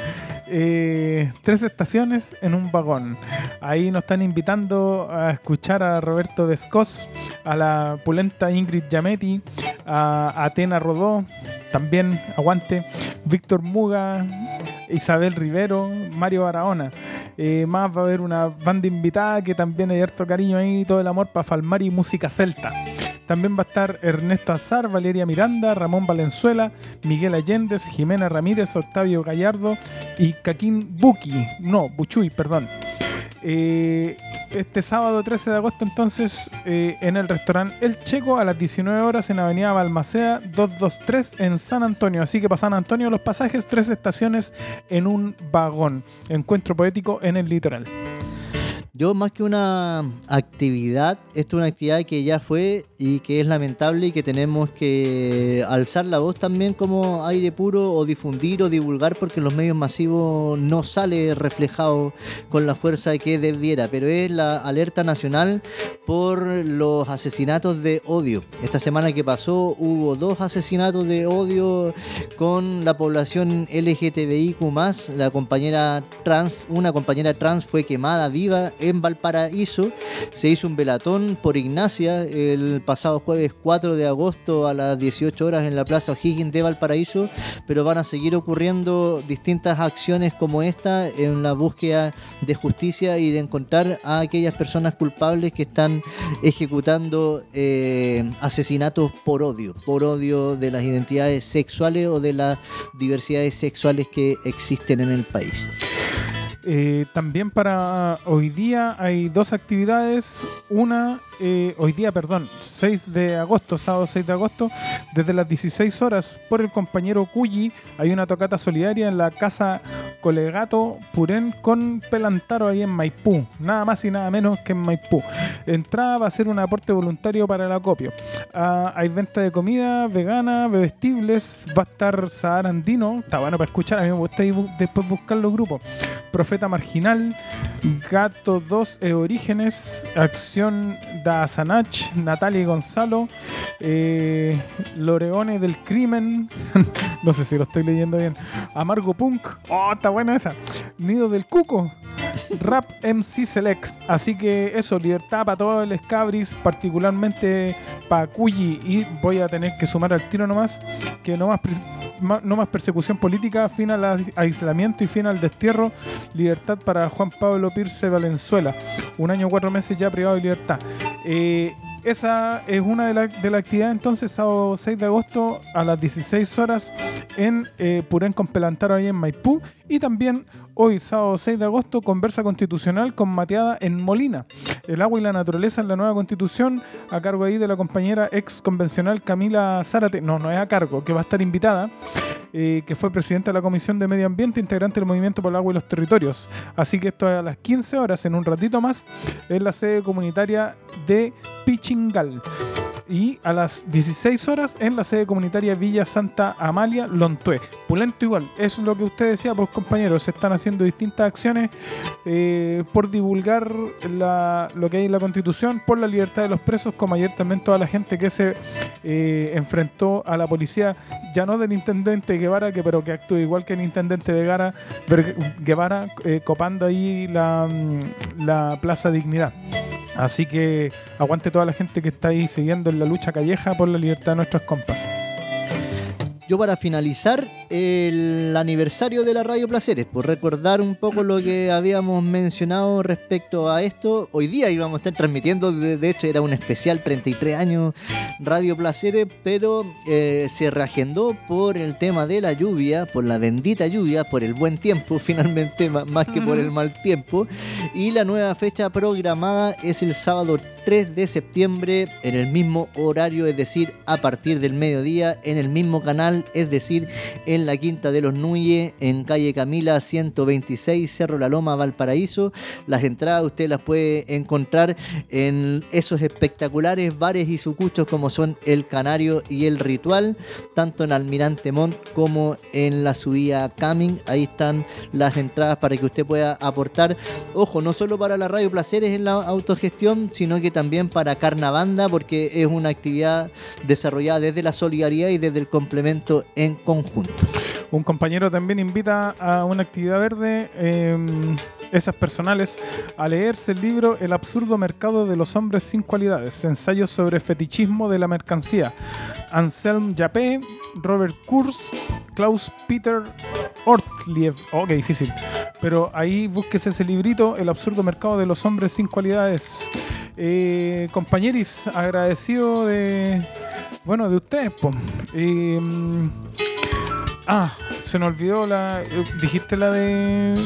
3 estaciones en un vagón. Ahí nos están invitando a escuchar a Roberto Vescós, a la pulenta Ingrid Giametti, a Atena Rodó, también aguante, Víctor Muga, Isabel Rivero, Mario Barahona. Más va a haber una banda invitada que también hay harto cariño ahí, todo el amor para Falmari y música celta. También va a estar Ernesto Azar, Valeria Miranda, Ramón Valenzuela, Miguel Allende, Jimena Ramírez, Octavio Gallardo y Caquín Buchuy, perdón. Este sábado 13 de agosto entonces en el restaurante El Checo a las 19 horas en avenida Balmaceda 223 en San Antonio. Así que para San Antonio los pasajes, 3 estaciones en un vagón. Encuentro poético en el litoral. Yo, más que una actividad, esto es una actividad que ya fue y que es lamentable y que tenemos que alzar la voz también como Aire Puro, o difundir o divulgar, porque en los medios masivos no sale reflejado con la fuerza que debiera, pero es la alerta nacional por los asesinatos de odio. Esta semana que pasó hubo 2 asesinatos de odio con la población LGTBIQ+, la compañera trans, una compañera trans fue quemada viva en Valparaíso. Se hizo un velatón por Ignacia el pasado jueves 4 de agosto a las 18 horas en la Plaza O'Higgins de Valparaíso, pero van a seguir ocurriendo distintas acciones como esta en la búsqueda de justicia y de encontrar a aquellas personas culpables que están ejecutando asesinatos por odio de las identidades sexuales o de las diversidades sexuales que existen en el país. También para hoy día hay 2 actividades. Una, hoy día, 6 de agosto, sábado 6 de agosto, desde las 16 horas, por el compañero Cuyi, hay una tocata solidaria en la Casa Colegato Purén con Pelantaro ahí en Maipú. Nada más y nada menos que en Maipú. Entrada va a ser un aporte voluntario para el acopio. Hay venta de comida vegana, bebestibles, va a estar Sahara Andino, está bueno para escuchar, a mí me gusta después buscar los grupos. Profeta Marginal, Gato 2 Orígenes, Acción da Sanach, Natalia y Gonzalo, Loreone del Crimen, no sé si lo estoy leyendo bien, Amargo Punk, está buena esa, Nido del Cuco, Rap MC Select. Así que eso, libertad para todos los cabris, particularmente para Cuyi, y voy a tener que sumar al tiro nomás que no más persecución política, fin al aislamiento y fin al destierro, libertad para Juan Pablo Pirce Valenzuela, 1 año 4 meses ya privado de libertad. Esa es una de las actividades entonces, sábado 6 de agosto a las 16 horas en Purén con Pelantaro ahí en Maipú. Y también hoy, sábado 6 de agosto, conversa constitucional con Mateada en Molina. El agua y la naturaleza en la nueva constitución, a cargo ahí de la compañera ex convencional Camila Zárate, no es a cargo, que va a estar invitada, que fue presidenta de la Comisión de Medio Ambiente, integrante del Movimiento por el Agua y los Territorios. Así que esto es a las 15 horas, en un ratito más, en la sede comunitaria de Pichingal. y a las 16 horas en la sede comunitaria Villa Santa Amalia, Lontué. Pulento igual, es lo que usted decía, pues compañeros, se están haciendo distintas acciones por divulgar lo que hay en la Constitución, por la libertad de los presos, como ayer también toda la gente que se enfrentó a la policía, ya no del intendente Guevara, pero que actúa igual que el intendente Guevara, copando ahí la Plaza Dignidad. Así que aguante toda la gente que está ahí siguiendo en la lucha calleja por la libertad de nuestros compas. Yo, para finalizar el aniversario de la Radio Placeres, por recordar un poco lo que habíamos mencionado respecto a esto, hoy día íbamos a estar transmitiendo, de hecho era un especial 33 años Radio Placeres, pero se reagendó por el tema de la lluvia, por la bendita lluvia, por el buen tiempo finalmente, más que por el mal tiempo, y la nueva fecha programada es el sábado 3 de septiembre en el mismo horario, es decir, a partir del mediodía, en el mismo canal, es decir, en la Quinta de los Núñez, en calle Camila 126, Cerro La Loma, Valparaíso. Las entradas usted las puede encontrar en esos espectaculares bares y sucuchos como son el Canario y el Ritual, tanto en Almirante Montt como en la subida Camin. Ahí están las entradas para que usted pueda aportar, ojo, no solo para la Radio Placeres en la autogestión, sino que también para Carnavanda, porque es una actividad desarrollada desde la solidaridad y desde el complemento en conjunto. Un compañero también invita a una actividad verde, esas personales, a leerse el libro El absurdo mercado de los hombres sin cualidades, ensayos sobre fetichismo de la mercancía. Anselm Jappé, Robert Kurz, Klaus Peter Ortlieb. Oh, qué difícil. Pero ahí búsquese ese librito, El absurdo mercado de los hombres sin cualidades. Compañeris, agradecido de ustedes, pues. Se me olvidó dijiste la de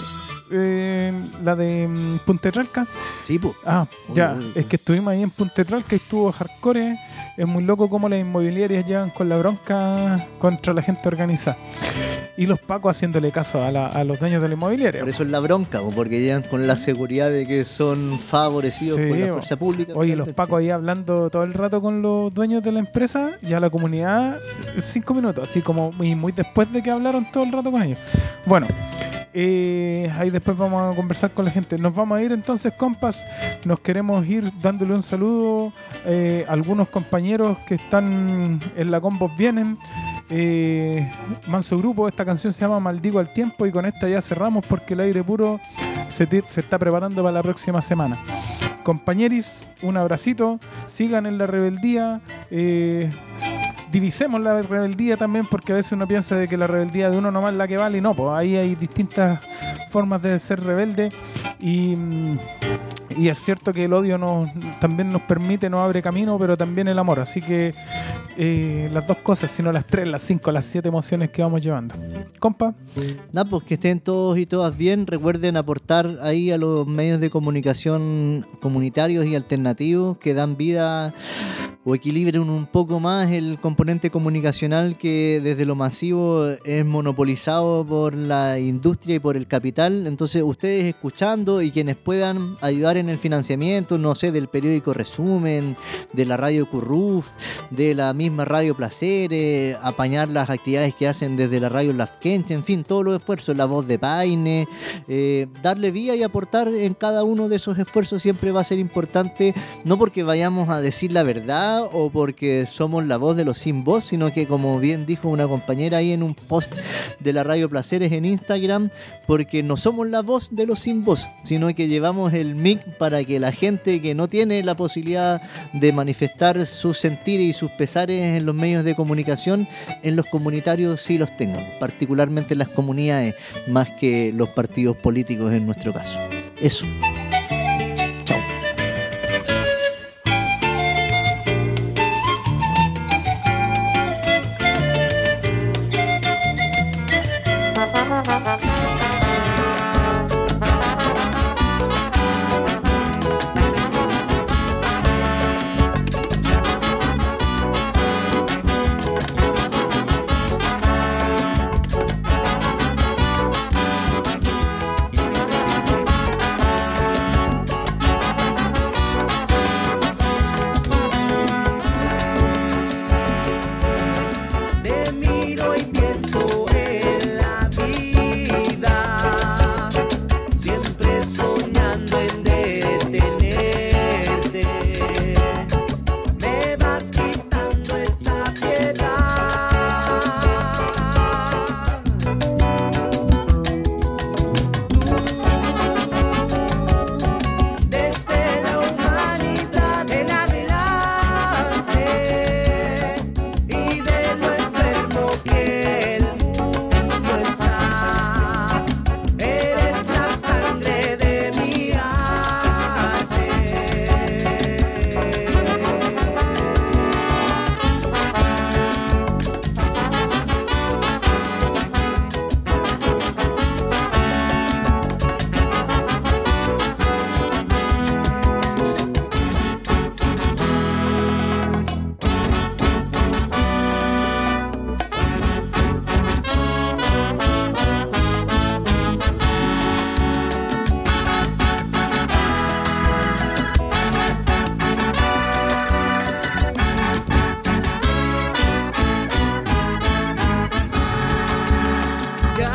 Punta Tralca. Sí, pues. Es que estuvimos ahí en Punta Tralca y estuvo hardcore. Es muy loco cómo las inmobiliarias llegan con la bronca contra la gente organizada. Y los pacos haciéndole caso a los dueños de la inmobiliaria. Por eso es la bronca, porque llegan con la seguridad de que son favorecidos por la fuerza pública. Oye, los pacos ahí hablando todo el rato con los dueños de la empresa y a la comunidad 5 minutos, así como muy después de que hablaron todo el rato con ellos. Bueno, ahí después vamos a conversar con la gente. Nos vamos a ir entonces, compas. Nos queremos ir dándole un saludo a algunos compañeros que están en la Combos Vienen. Manso Grupo, esta canción se llama Maldigo al Tiempo, y con esta ya cerramos porque el aire puro se está preparando para la próxima semana. Compañeris, un abracito, sigan en la rebeldía, divisemos la rebeldía también, porque a veces uno piensa de que la rebeldía de uno nomás es la que vale, y no, pues ahí hay distintas formas de ser rebelde, y es cierto que el odio también nos permite, nos abre camino, pero también el amor. Así que las dos cosas, sino las 3, las 5, las 7 emociones que vamos llevando. Compa. Nada, pues que estén todos y todas bien. Recuerden aportar ahí a los medios de comunicación comunitarios y alternativos que dan vida o equilibren un poco más el componente comunicacional que desde lo masivo es monopolizado por la industria y por el capital. Entonces ustedes escuchando y quienes puedan ayudar en el financiamiento, no sé, del periódico Resumen, de la radio Curruf, de la misma Radio Placeres, apañar las actividades que hacen desde la radio Lafkenche, en fin, todos los esfuerzos, La Voz de Paine, darle vía y aportar en cada uno de esos esfuerzos siempre va a ser importante, no porque vayamos a decir la verdad o porque somos la voz de los sin voz, sino que, como bien dijo una compañera ahí en un post de la Radio Placeres en Instagram, porque no somos la voz de los sin voz, sino que llevamos el mic para que la gente que no tiene la posibilidad de manifestar sus sentires y sus pesares en los medios de comunicación, en los comunitarios sí los tengan, particularmente en las comunidades, más que los partidos políticos en nuestro caso. Eso. Chao.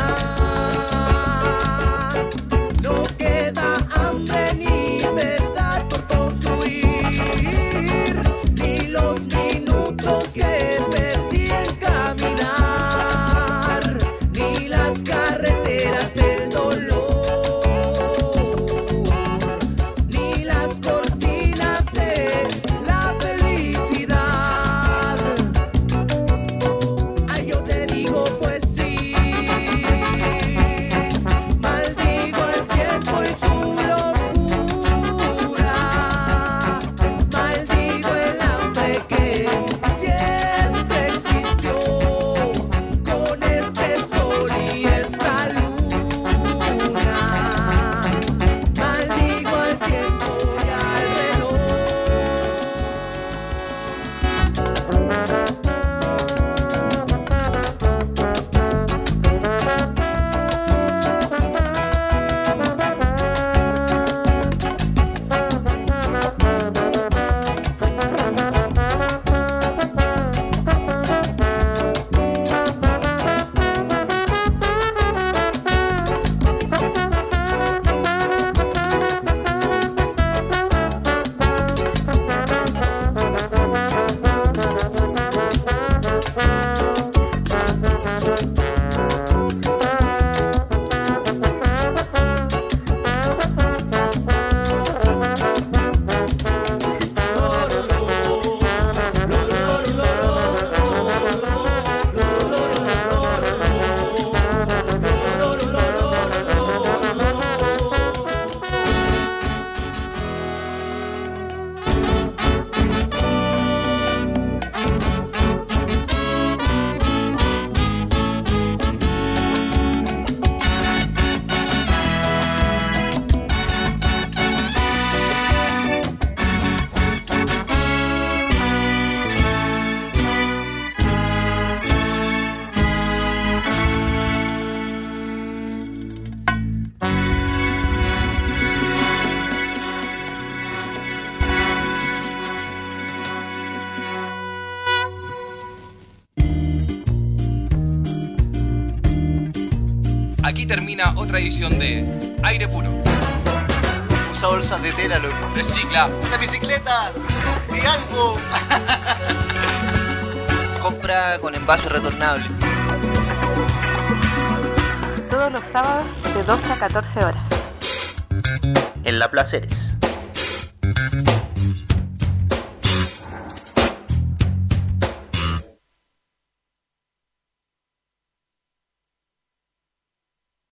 No queda hambre ni verdad por construir, ni los minutos que perdí en caminar, ni las carreteras del dolor, ni las cortinas de la felicidad. Ay, yo te digo pues sí, maldigo el tiempo y su locura, maldigo el hambre que siempre existió, con este sol y esta luna, maldigo al tiempo y al reloj. Aquí termina otra edición de Aire Puro. Usa bolsas de tela, loco. Recicla. ¡Una bicicleta! ¡Di algo! Compra con envase retornable. Todos los sábados de 12 a 14 horas. En La Placeres.